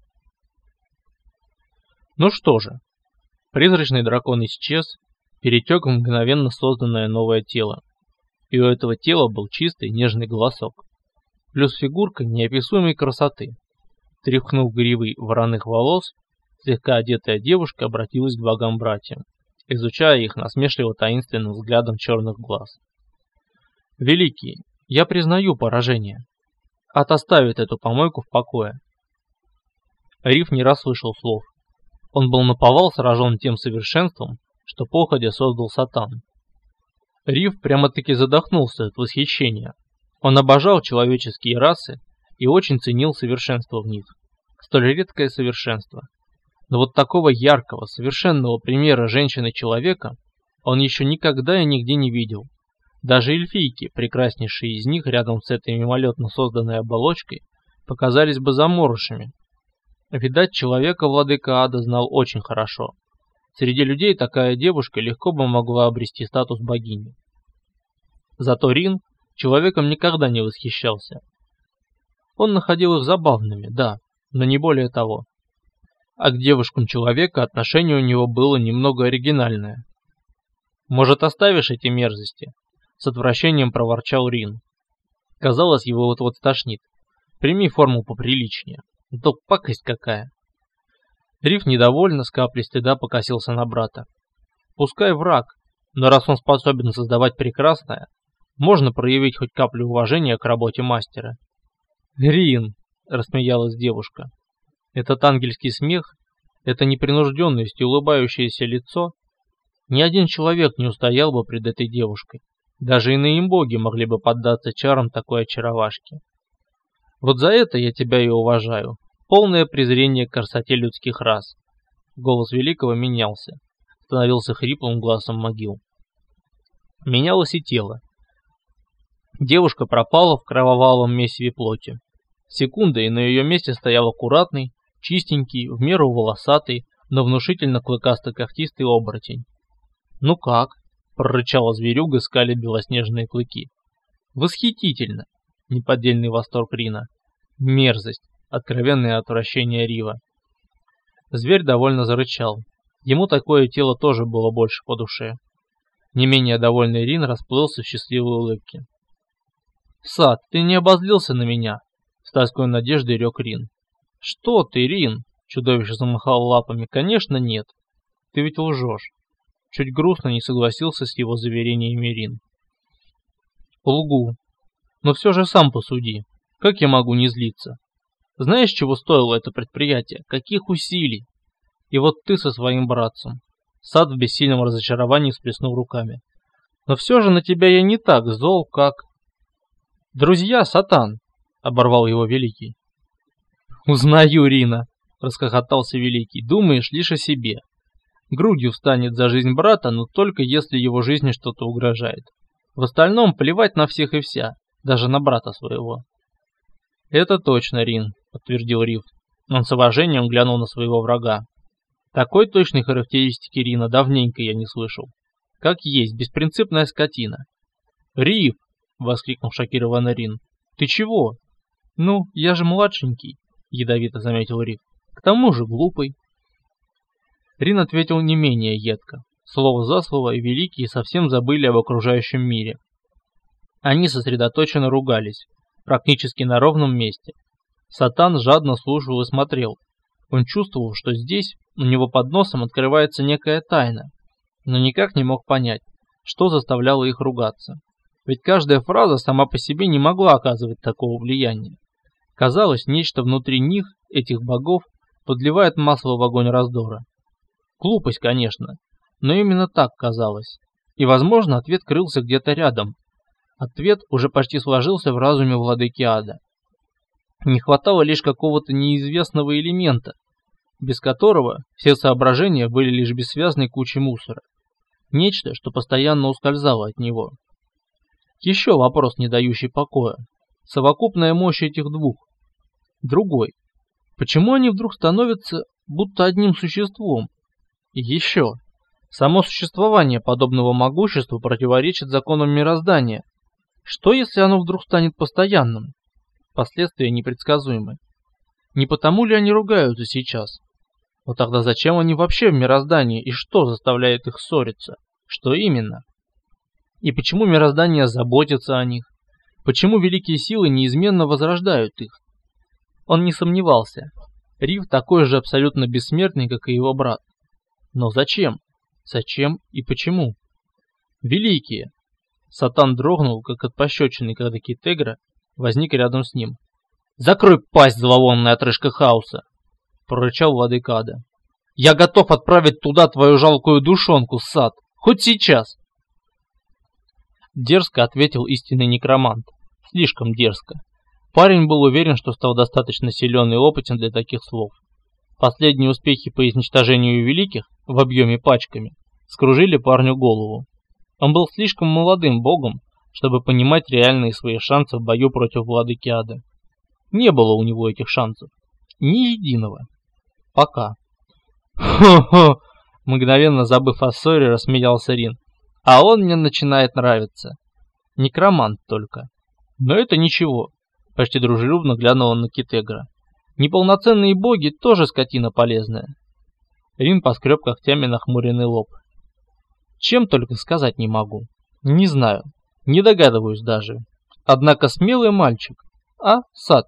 Speaker 1: Ну что же, призрачный дракон исчез, перетек в мгновенно созданное новое тело. И у этого тела был чистый нежный голосок. Плюс фигурка неописуемой красоты. Тряхнув гривой вороных волос, слегка одетая девушка обратилась к богам-братьям, изучая их насмешливо-таинственным взглядом черных глаз. «Великие, я признаю поражение. Ад оставит эту помойку в покое». Риф не расслышал слов. Он был наповал сражен тем совершенством, что походя создал Сатан. Риф прямо-таки задохнулся от восхищения. Он обожал человеческие расы и очень ценил совершенство в них. Столь редкое совершенство. Но вот такого яркого, совершенного примера женщины-человека он еще никогда и нигде не видел. Даже эльфийки, прекраснейшие из них рядом с этой мимолетно созданной оболочкой, показались бы заморышами. Видать, человека владыка Ада знал очень хорошо. Среди людей такая девушка легко бы могла обрести статус богини. Зато Рин человеком никогда не восхищался. Он находил их забавными, да, но не более того. А к девушкам человека отношение у него было немного оригинальное. «Может, оставишь эти мерзости?» — с отвращением проворчал Рин. Казалось, его вот-вот стошнит. «Прими форму поприличнее. То пакость какая!» Риф недовольно, с каплей стыда покосился на брата. Пускай враг, но раз он способен создавать прекрасное, можно проявить хоть каплю уважения к работе мастера. «Рин!» — рассмеялась девушка. Этот ангельский смех, это непринужденность и улыбающееся лицо, ни один человек не устоял бы пред этой девушкой. Даже иные боги могли бы поддаться чарам такой очаровашки. Вот за это я тебя и уважаю. Полное презрение к красоте людских рас. Голос великого менялся, становился хриплым глазом могил. Менялось и тело. Девушка пропала в кровавом месиве плоти. Секунда, и на ее месте стоял аккуратный, чистенький, в меру волосатый, но внушительно клыкасто-когтистый оборотень. «Ну как?» — прорычала зверюга, скаля белоснежные клыки. «Восхитительно!» — неподдельный восторг Рина. «Мерзость!» — откровенное отвращение Рива. Зверь довольно зарычал. Ему такое тело тоже было больше по душе. Не менее довольный Рин расплылся в счастливой улыбке. «Сад, ты не обозлился на меня?» — с тоской надеждой рёк Рин. «Что ты, Рин?» — чудовище замахал лапами. «Конечно нет. ты ведь лжешь. Чуть грустно не согласился с его заверениями Рин. Лгу. Но все же сам посуди. Как я могу не злиться? Знаешь, чего стоило это предприятие? Каких усилий? И вот ты со своим братцем. Сад в бессильном разочаровании всплеснул руками. Но все же на тебя я не так зол, как... Друзья, Сатан! Оборвал его Великий. Узнаю, Рина! Расхохотался Великий. Думаешь лишь о себе. Грудью встанет за жизнь брата, но только если его жизни что-то угрожает. В остальном плевать на всех и вся, даже на брата своего. Это точно, Рин, подтвердил Риф. Он с уважением глянул на своего врага. Такой точной характеристики Рина давненько я не слышал. Как есть, беспринципная скотина. Риф! Воскликнул шокированный Рин. Ты чего? Ну, я же младшенький, ядовито заметил Риф. К тому же глупый. Рин ответил не менее едко. Слово за слово, и Великие совсем забыли об окружающем мире. Они сосредоточенно ругались, практически на ровном месте. Сатан жадно слушал и смотрел. Он чувствовал, что здесь у него под носом открывается некая тайна, но никак не мог понять, что заставляло их ругаться. Ведь каждая фраза сама по себе не могла оказывать такого влияния. Казалось, нечто внутри них, этих богов, подливает масло в огонь раздора. Глупость, конечно, но именно так казалось. И, возможно, ответ крылся где-то рядом. Ответ уже почти сложился в разуме владыки ада. Не хватало лишь какого-то неизвестного элемента, без которого все соображения были лишь бессвязной кучей мусора. Нечто, что постоянно ускользало от него. Еще вопрос, не дающий покоя. Совокупная мощь этих двух. Другой. Почему они вдруг становятся будто одним существом? И еще. Само существование подобного могущества противоречит законам мироздания. Что, если оно вдруг станет постоянным? Последствия непредсказуемы. Не потому ли они ругаются сейчас? Но тогда зачем они вообще в мироздании и что заставляет их ссориться? Что именно? И почему мироздание заботится о них? Почему великие силы неизменно возрождают их? Он не сомневался. Риф такой же абсолютно бессмертный, как и его брат. Но зачем? Зачем и почему? Великие! Сатан дрогнул, как от пощечины, когда Китегра возник рядом с ним. «Закрой пасть, зловонная отрыжка хаоса!» — прорычал владыка ада. «Я готов отправить туда твою жалкую душонку, Сат! Хоть сейчас!» Дерзко ответил истинный некромант. Слишком дерзко. Парень был уверен, что стал достаточно силен и опытен для таких слов. Последние успехи по изничтожению великих в объеме пачками скружили парню голову. Он был слишком молодым богом, чтобы понимать реальные свои шансы в бою против владыки ада. Не было у него этих шансов. Ни единого. Пока. «Хо-хо!» Мгновенно забыв о ссоре, рассмеялся Рин. «А он мне начинает нравиться. Некромант только. Но это ничего». Почти дружелюбно глянул он на Китегра. «Неполноценные боги тоже скотина полезная». Рин поскреб когтями нахмуренный лоб. «Чем только сказать не могу. Не знаю. Не догадываюсь даже. Однако смелый мальчик. А, Сад?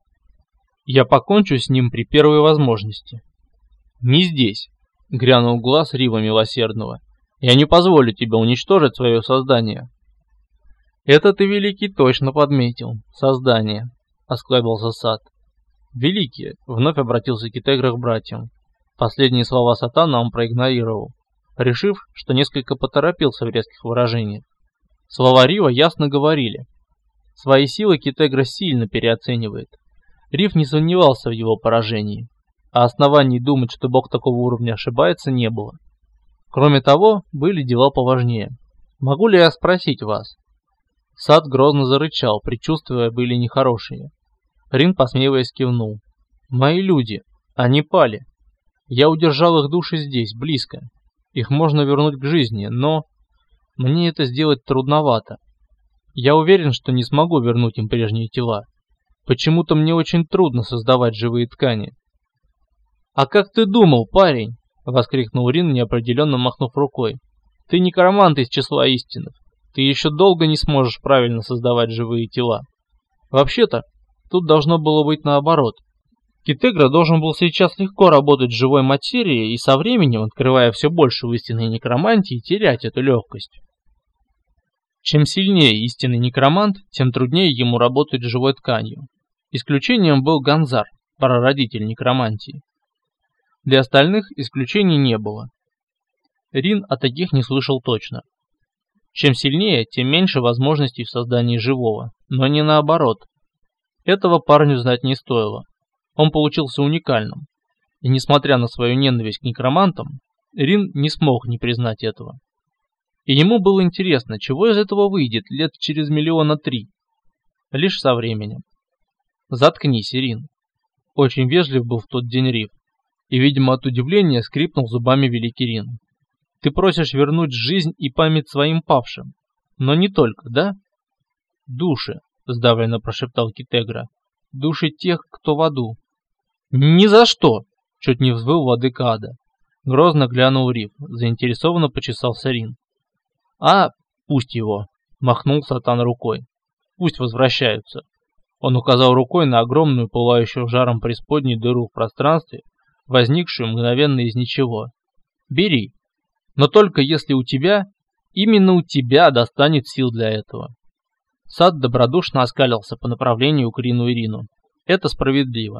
Speaker 1: Я покончу с ним при первой возможности». «Не здесь», — грянул глаз Рива Милосердного. «Я не позволю тебе уничтожить свое создание». «Это ты, Великий, точно подметил. Создание», — осклабился Сад. «Великий», — вновь обратился Китегра к братьям. Последние слова Сатана он проигнорировал, решив, что несколько поторопился в резких выражениях. Слова Рива ясно говорили. Свои силы Китегра сильно переоценивает. Рив не сомневался в его поражении, а оснований думать, что бог такого уровня ошибается, не было. Кроме того, были дела поважнее. «Могу ли я спросить вас?» Сад грозно зарычал, предчувствия были нехорошие. Рин, посмеиваясь, кивнул. «Мои люди, они пали. Я удержал их души здесь, близко. Их можно вернуть к жизни, но... мне это сделать трудновато. Я уверен, что не смогу вернуть им прежние тела. Почему-то мне очень трудно создавать живые ткани». «А как ты думал, парень?» — воскликнул Рин, неопределенно махнув рукой. «Ты некромант из числа истинных. Ты еще долго не сможешь правильно создавать живые тела. Вообще-то, тут должно было быть наоборот.
Speaker 2: Китегра должен был сейчас легко работать с живой материей и со временем, открывая все больше в истинной некромантии, терять эту легкость. Чем сильнее истинный некромант, тем труднее ему работать с живой тканью. Исключением был Ганзар, прародитель некромантии. Для остальных исключений не было. Рин о таких не слышал точно. Чем сильнее, тем меньше возможностей в создании живого, но не наоборот. Этого парню знать не стоило. Он получился уникальным. И несмотря на свою ненависть к некромантам, Рин не смог не признать этого. И ему было интересно, чего из этого выйдет лет через миллиона три. Лишь со временем. «Заткнись, Рин». Очень вежлив был в тот день Риф. И, видимо, от удивления скрипнул зубами великий Рин. «Ты просишь вернуть жизнь и память своим павшим. Но не только, да?» «Души», — сдавленно прошептал Китегра. «Души тех, кто в аду». «Ни за что!» — чуть не взвыл владыка ада. Грозно глянул Риф, заинтересованно почесался Рин. «А, пусть его!» — махнул Сатан рукой. «Пусть возвращаются». Он указал рукой на огромную, пылающую жаром преисподней дыру в пространстве, возникшую мгновенно из ничего. «Бери, но только если у тебя, именно у тебя достанет сил для этого». Сад добродушно оскалился по направлению к Рину и Рину. «Это справедливо».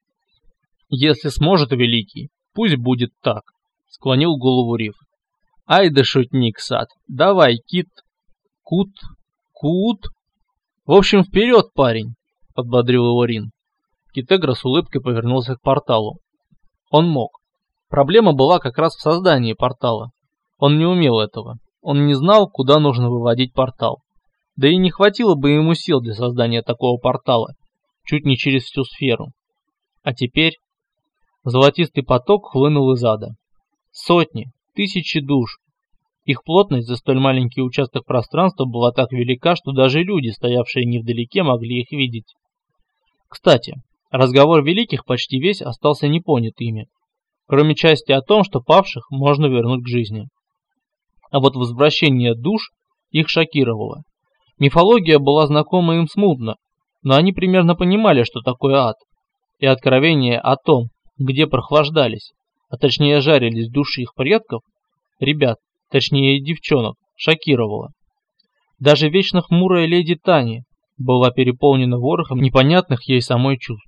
Speaker 2: «Если сможет, великий, пусть будет так», — склонил голову Риф. «Ай да шутник, Сад, давай, кит, кут, кут. В общем, вперед, парень», — подбодрил его Рин. Китегра с улыбкой повернулся к порталу. Он мог. Проблема была как раз в создании портала. Он не умел этого. Он не знал, куда нужно выводить портал. Да и не хватило бы ему сил для создания такого портала, чуть не через всю сферу. А теперь золотистый поток хлынул из ада. Сотни, тысячи душ. Их плотность за столь маленький участок пространства была так велика, что даже люди, стоявшие невдалеке, могли их видеть. Кстати, разговор великих почти весь остался непонят ими, кроме части о том, что павших можно вернуть к жизни. А вот возвращение душ их шокировало. Мифология была знакома им смутно, но они примерно понимали, что такое ад, и откровение о том, где прохлаждались, а точнее жарились души их предков, ребят, точнее девчонок, шокировало. Даже вечно хмурая леди Тани была переполнена ворохом непонятных ей самой чувств.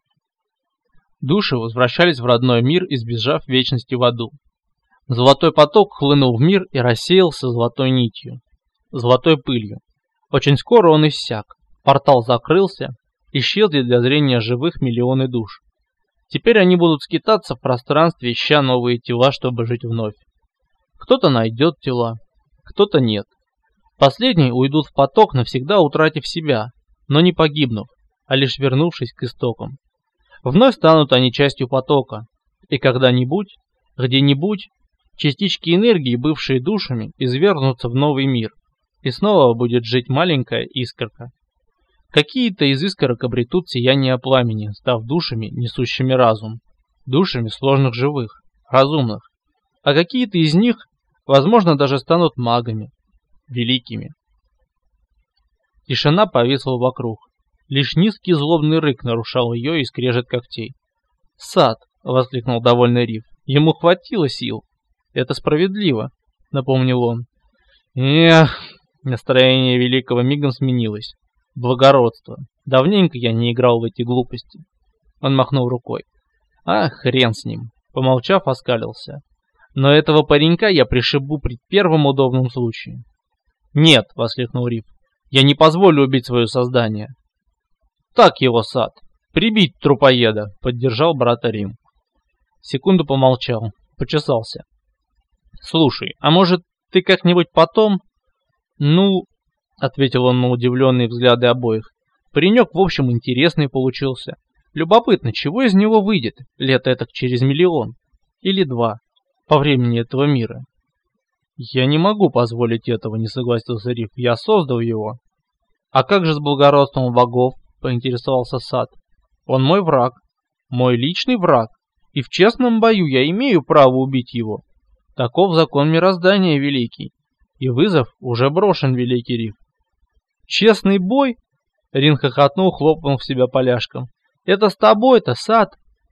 Speaker 2: Души возвращались в родной мир, избежав вечности в аду. Золотой поток хлынул в мир и рассеялся золотой нитью, золотой пылью. Очень скоро он иссяк, портал закрылся, исчезли для зрения живых миллионы душ. Теперь они будут скитаться в пространстве, ища новые тела, чтобы жить вновь. Кто-то найдет тела, кто-то нет. Последние уйдут в поток, навсегда утратив себя, но не погибнув, а лишь вернувшись к истокам. Вновь станут они частью потока, и когда-нибудь, где-нибудь, частички энергии, бывшие душами, извергнутся в новый мир, и снова будет жить маленькая искорка. Какие-то из искорок обретут сияние пламени, став душами, несущими разум, душами сложных живых, разумных, а какие-то из них, возможно, даже станут магами, великими. Тишина повисла вокруг. Лишь низкий злобный рык нарушал ее и скрежет когтей. «Сад!» — воскликнул довольный Риф. «Ему хватило сил. Это справедливо», — напомнил он. «Эх!» — настроение великого мигом сменилось. «Благородство. Давненько я не играл в эти глупости». Он махнул рукой. «А, хрен с ним!» — помолчав, оскалился. «Но этого паренька я пришибу при первом удобном случае». «Нет!» — воскликнул Риф. «Я не позволю убить свое создание». «Так его, Сад! Прибить трупоеда!» — поддержал брата Рим. Секунду помолчал, почесался. «Слушай, а может, ты как-нибудь потом?» «Ну...» — ответил он на удивленные взгляды обоих. «Паренек, в общем, интересный получился. Любопытно, чего из него выйдет лет этак через миллион? Или два, по времени этого мира?» «Я не могу позволить этого», — не согласился Риф. «Я создал его». «А как же с благородством богов?» — поинтересовался Сад. «Он мой враг, мой личный враг, и в честном бою я имею право убить его. Таков закон мироздания, великий, и вызов уже брошен, великий Риф». «Честный бой?» — Рин хохотнул, хлопнув себя поляшком. «Это с тобой-то, Сад?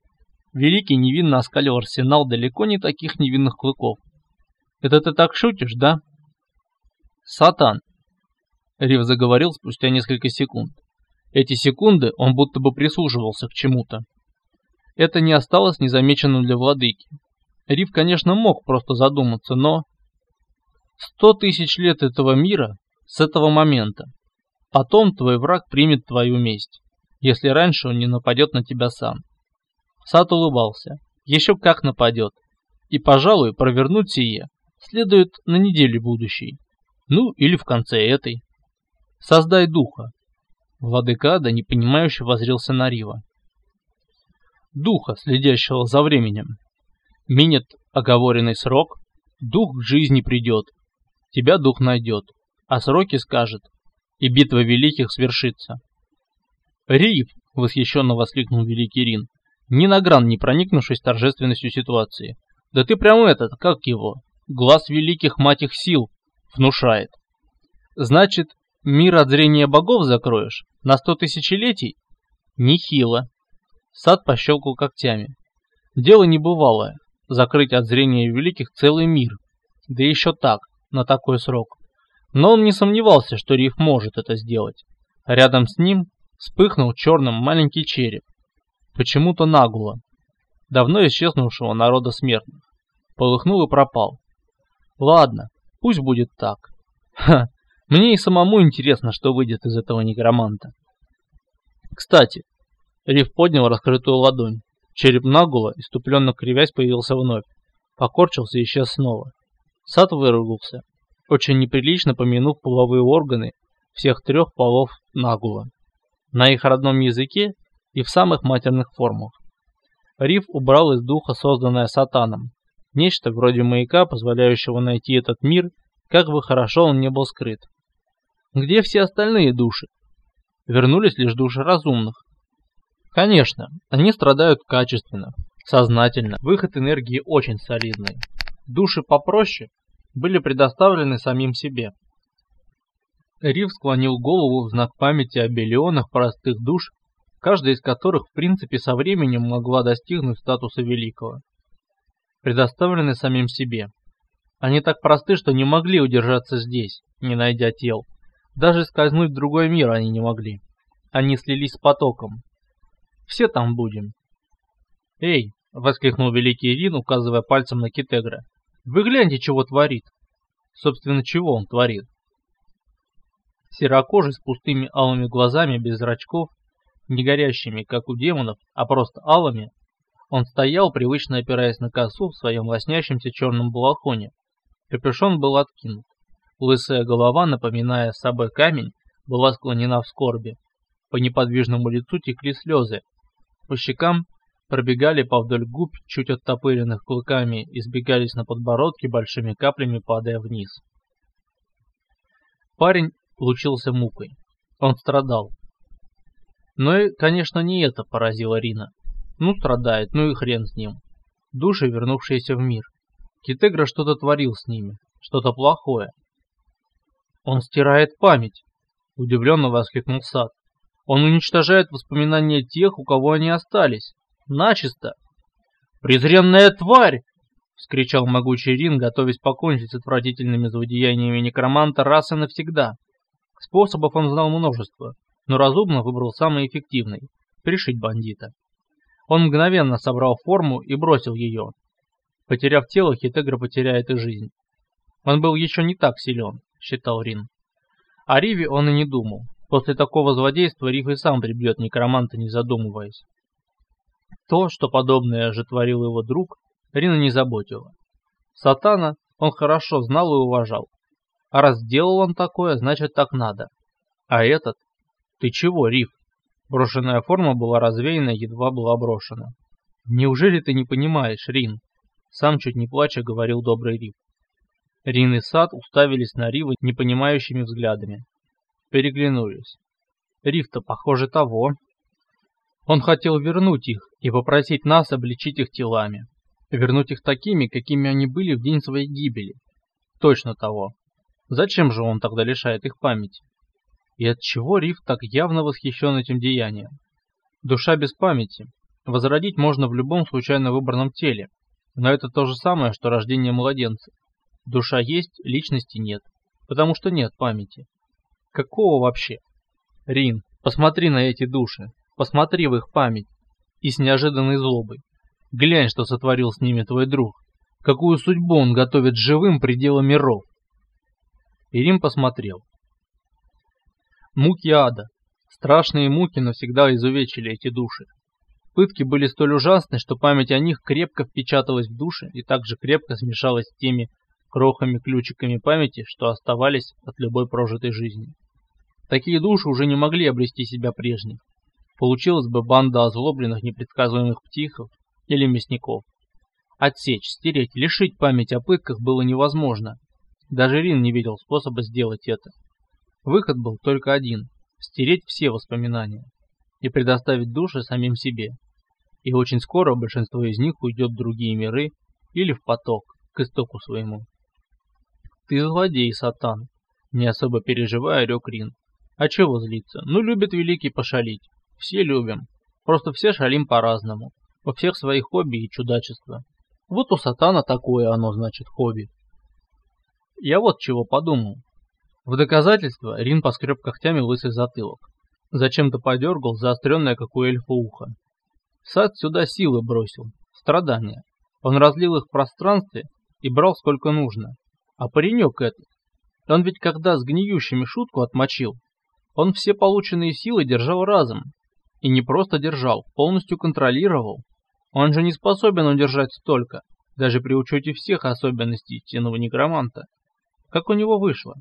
Speaker 1: Великий невинно оскалил арсенал далеко не таких невинных клыков. «Это ты так шутишь, да?» «Сатан!» Рив заговорил спустя несколько секунд. Эти секунды он будто бы прислушивался к чему-то. Это не осталось незамеченным для владыки. Рив, конечно, мог просто задуматься, но... Сто тысяч лет этого мира с этого момента. Потом твой враг примет твою месть, если раньше он не нападет на тебя сам. Сат улыбался. Еще как нападет. И, пожалуй, провернуть сие следует на неделе будущей. Ну, или в конце этой. Создай духа. Владыка Ада непонимающе воззрелся на Рива. Духа, следящего за временем. Минет оговоренный срок, дух к жизни придет. Тебя дух найдет, а сроки скажет, и битва великих свершится. Рив, восхищенно воскликнул великий Рин, ни на гран не проникнувшись торжественностью ситуации. Да ты прям этот, как его, глаз великих мать их сил, внушает. Значит, мир от зрения богов закроешь на сто тысячелетий? Нехило. Сат пощелкал когтями. Дело небывалое, закрыть от зрения великих целый мир, да еще так, на такой срок. Но он не сомневался, что Рив может это сделать. Рядом с ним вспыхнул черным маленький череп, почему-то нагло, давно исчезнувшего народа смертных. Полыхнул и пропал. Ладно, пусть будет так. Ха, мне и самому интересно, что выйдет из этого некроманта. Кстати, Рив поднял раскрытую ладонь. Череп нагло, иступленно кривясь, появился вновь. Покорчился и исчез снова. Сат выругался, очень неприлично помянув половые органы всех трех полов нагло. На их родном языке и в самых матерных формах. Рив убрал из духа созданное Сатаном. Нечто вроде маяка, позволяющего найти этот мир, как бы хорошо он не был скрыт. Где все остальные души? Вернулись лишь души разумных. Конечно, они страдают качественно, сознательно, выход энергии очень солидный. Души попроще были предоставлены самим себе. Рив склонил голову в знак памяти о миллионах простых душ, каждая из которых в принципе со временем могла достигнуть статуса великого. Предоставлены самим себе. Они так просты, что не могли удержаться здесь, не найдя тел. Даже скользнуть в другой мир они не могли. Они слились с потоком. Все там будем. «Эй!» — воскликнул великий Рин, указывая пальцем на Китегра. «Вы гляньте, чего творит!» Собственно, чего он творит? Серокожий с пустыми алыми глазами без зрачков, не горящими, как у демонов, а просто алыми, он стоял, привычно опираясь на косу в своем лоснящемся черном балахоне. Капюшон был откинут. Лысая голова, напоминая собой камень, была склонена в скорби. По неподвижному лицу текли слезы. По щекам пробегали повдоль губ, чуть оттопыренных клыками, и сбегались на подбородке большими каплями, падая вниз. Парень лучился мукой. Он страдал. Но и, конечно, не это поразило Рина. Ну, страдает, ну и хрен с ним. Души, вернувшиеся в мир. Китегра что-то творил с ними, что-то плохое. Он стирает память, удивленно воскликнул Сат. Он уничтожает воспоминания тех, у кого они остались. Начисто. «Презренная тварь!» — вскричал могучий Рин, готовясь покончить с отвратительными злодеяниями некроманта раз и навсегда. Способов он знал множество, но разумно выбрал самый эффективный — пришить бандита. Он мгновенно собрал форму и бросил ее. Потеряв тело, Хитегра потеряет и жизнь. Он был еще не так силен, считал Рин. О Риве он и не думал. После такого злодейства Рив и сам прибьет некроманта, не задумываясь. То, что подобное же творил его друг, Рина не заботило. Сатана он хорошо знал и уважал. А раз сделал он такое, значит так надо. А этот? Ты чего, Рив? Брошенная форма была развеяна, едва была брошена. Неужели ты не понимаешь, Рин? Сам чуть не плача говорил добрый Рив. Рин и Сат уставились на Рива непонимающими взглядами. Переглянулись. Рив-то, похоже, того. Он хотел вернуть их и попросить нас обличить их телами. Вернуть их такими, какими они были в день своей гибели. Точно того. Зачем же он тогда лишает их памяти? И отчего Рив так явно восхищен этим деянием? Душа без памяти. Возродить можно в любом случайно выбранном теле, но это то же самое, что рождение младенца. Душа есть, личности нет, потому что нет памяти. Какого вообще? Рин, посмотри на эти души, посмотри в их память. И с неожиданной злобой. Глянь, что сотворил с ними твой друг. Какую судьбу он готовит живым пределом миров. И Рин посмотрел. Муки ада. Страшные муки навсегда изувечили эти души. Пытки были столь ужасны, что память о них крепко впечаталась в души и также крепко смешалась с теми крохами-ключиками памяти, что оставались от любой прожитой жизни. Такие души уже не могли обрести себя прежних. Получилась бы банда озлобленных непредсказуемых психов или мясников. Отсечь, стереть, лишить памяти о пытках было невозможно. Даже Рин не видел способа сделать это. Выход был только один – стереть все воспоминания и предоставить души самим себе. И очень скоро большинство из них уйдет в другие миры или в поток, к истоку своему. «Ты злодей, Сатан!» – не особо переживая, рёк Рин. «А чего злиться? Ну, любит Великий пошалить. Все любим. Просто все шалим по-разному. У всех свои хобби и чудачества. Вот у Сатана такое оно, значит, хобби». Я вот чего подумал. В доказательство Рин поскреб когтями лысый затылок. Зачем-то подергал заостренное, как у эльфа, ухо. Сад сюда силы бросил. Страдания. Он разлил их в пространстве и брал сколько нужно. А паренек этот, он ведь когда с гниющими шутку отмочил, он все полученные силы держал разом. И не просто держал, полностью контролировал. Он же не способен удержать столько, даже при учете всех особенностей истинного некроманта. Как у него вышло?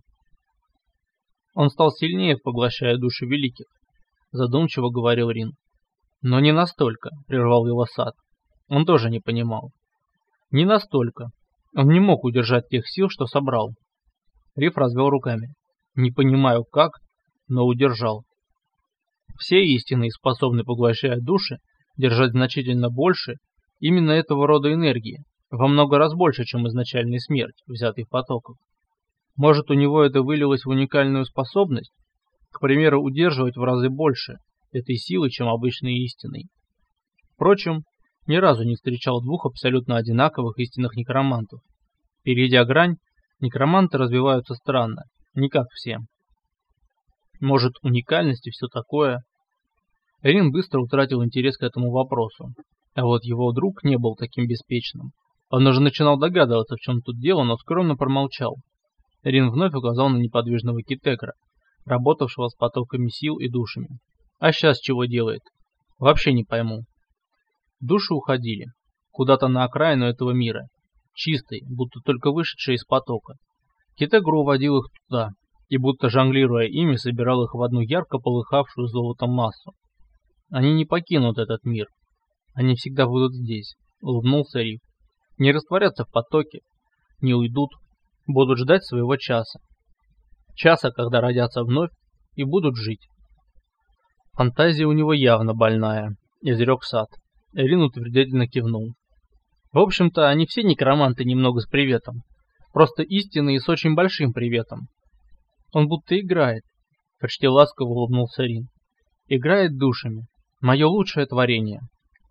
Speaker 1: Он стал сильнее, поглощая души великих, задумчиво говорил Рин. Но не настолько, прервал его Сад. Он тоже не понимал. Не настолько. Он не мог удержать тех сил, что собрал. Риф развел руками. Не понимаю как, но удержал. Все истинные способны, поглощая души, держать значительно больше именно этого рода энергии, во много раз больше, чем изначальная смерть, взятый в потоках. Может, у него это вылилось в уникальную способность, к примеру, удерживать в разы больше этой силы, чем обычной истинной. Впрочем, ни разу не встречал двух абсолютно одинаковых истинных некромантов. Перейдя грань, некроманты развиваются странно, не как все. Может, уникальность и все такое. Рин быстро утратил интерес к этому вопросу, а вот его друг не был таким беспечным. Он уже начинал догадываться, в чем тут дело, но скромно промолчал. Рин вновь указал на неподвижного Китегра, работавшего с потоками сил и душами. А сейчас чего делает? Вообще не пойму. Души уходили. Куда-то на окраину этого мира. Чистый, будто только вышедший из потока. Китегру уводил их туда, и будто жонглируя ими, собирал их в одну ярко полыхавшую золотом массу. Они не покинут этот мир. Они всегда будут здесь, улыбнулся Риф. Не растворятся в потоке, не уйдут, будут ждать своего часа. Часа, когда родятся вновь и будут жить. Фантазия у него явно больная, изрек Сад. Рин утвердительно кивнул. В общем-то, они все некроманты немного с приветом. Просто истинные с очень большим приветом. Он будто играет. Почти ласково улыбнулся Рин. Играет душами. Мое лучшее творение.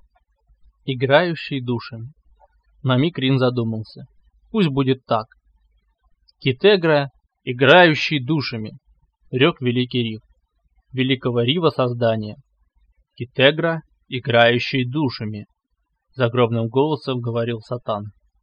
Speaker 1: Играющий душами. На миг Рин задумался. Пусть будет так. Китегра, играющий душами. Рёк великий Риф. Великого Рива создания. Китегра, играющий душами. Загробным голосом говорил Сатан.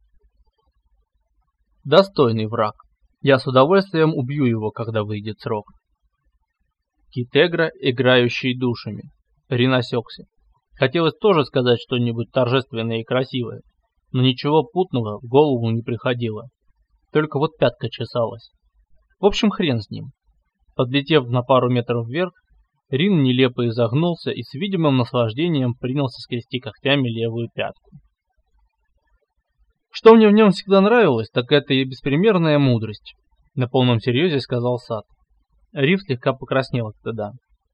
Speaker 1: Достойный враг. Я с удовольствием убью его, когда выйдет срок. Китегра, играющий душами. Рин осекся. Хотелось тоже сказать что-нибудь торжественное и красивое, но ничего путного в голову не приходило. Только вот пятка чесалась. В общем, хрен с ним. Подлетев на пару метров вверх, Рин нелепо изогнулся и с видимым наслаждением принялся скрести когтями левую пятку. Что мне в нем всегда нравилось, так это и беспримерная мудрость, на полном серьезе сказал Сад. Риф слегка покраснел от стыда.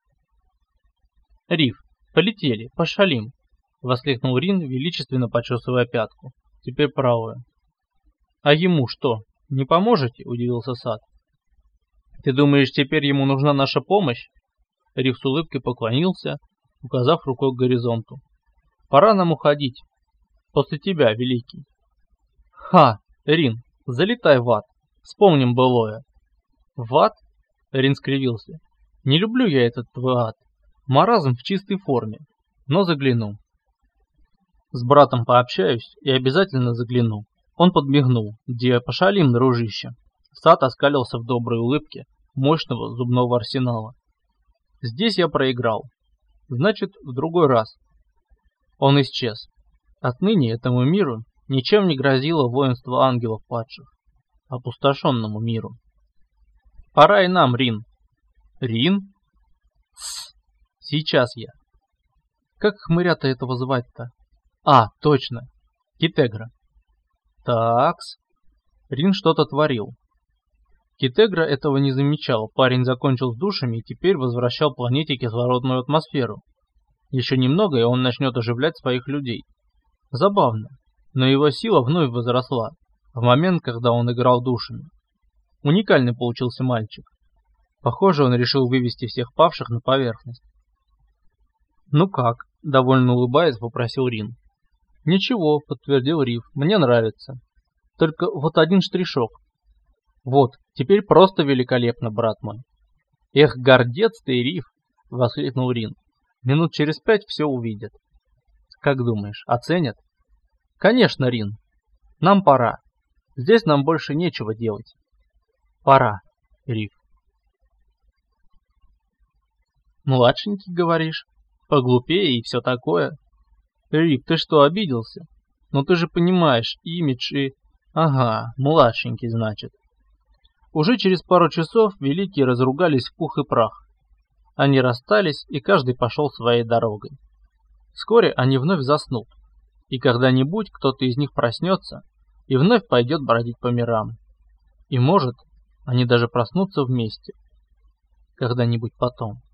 Speaker 1: Риф, полетели, пошалим, воскликнул Рин, величественно почесывая пятку. Теперь правую. А ему что, не поможете? Удивился Сад. Ты думаешь, теперь ему нужна наша помощь? Риф с улыбкой поклонился, указав рукой к горизонту. Пора нам уходить. После тебя, Великий. Ха, Рин, залетай в ад. Вспомним былое. В ад? Рин скривился. Не люблю я этот твой ад. Маразм в чистой форме. Но загляну. С братом пообщаюсь и обязательно загляну. Он подмигнул. Где пошалим, дружище. Сад оскалился в доброй улыбке мощного зубного арсенала. Здесь я проиграл. Значит, в другой раз. Он исчез. Отныне этому миру ничем не грозило воинство ангелов падших. Опустошенному миру. Пора и нам, Рин. Рин? Тссс. Сейчас я. Как хмыря-то этого звать-то? А, точно. Китегра. Такс. Рин что-то творил. Китегра этого не замечал. Парень закончил с душами и теперь возвращал планете кислородную атмосферу. Еще немного, и он начнет оживлять своих людей. Забавно, но его сила вновь возросла в момент, когда он играл душами. Уникальный получился мальчик. Похоже, он решил вывести всех павших на поверхность. «Ну как?» – довольно улыбаясь, попросил Рин. «Ничего», – подтвердил Риф, – «мне нравится. Только вот один штришок». «Вот, теперь просто великолепно, брат мой». «Эх, гордец ты, Риф!» – воскликнул Рин. «Минут через пять все увидят». «Как думаешь, оценят?» «Конечно, Рин. Нам пора. Здесь нам больше нечего делать». «Пора, Риф». «Младшенький, говоришь? Поглупее и все такое?» «Риф, ты что, обиделся? Ну ты же понимаешь, имидж и...» «Ага, младшенький, значит». Уже через пару часов великие разругались в пух и прах. Они расстались, и каждый пошел своей дорогой. Вскоре они вновь заснут, и когда-нибудь кто-то из них проснется и вновь пойдет бродить по мирам. И может, они даже проснутся вместе. Когда-нибудь потом.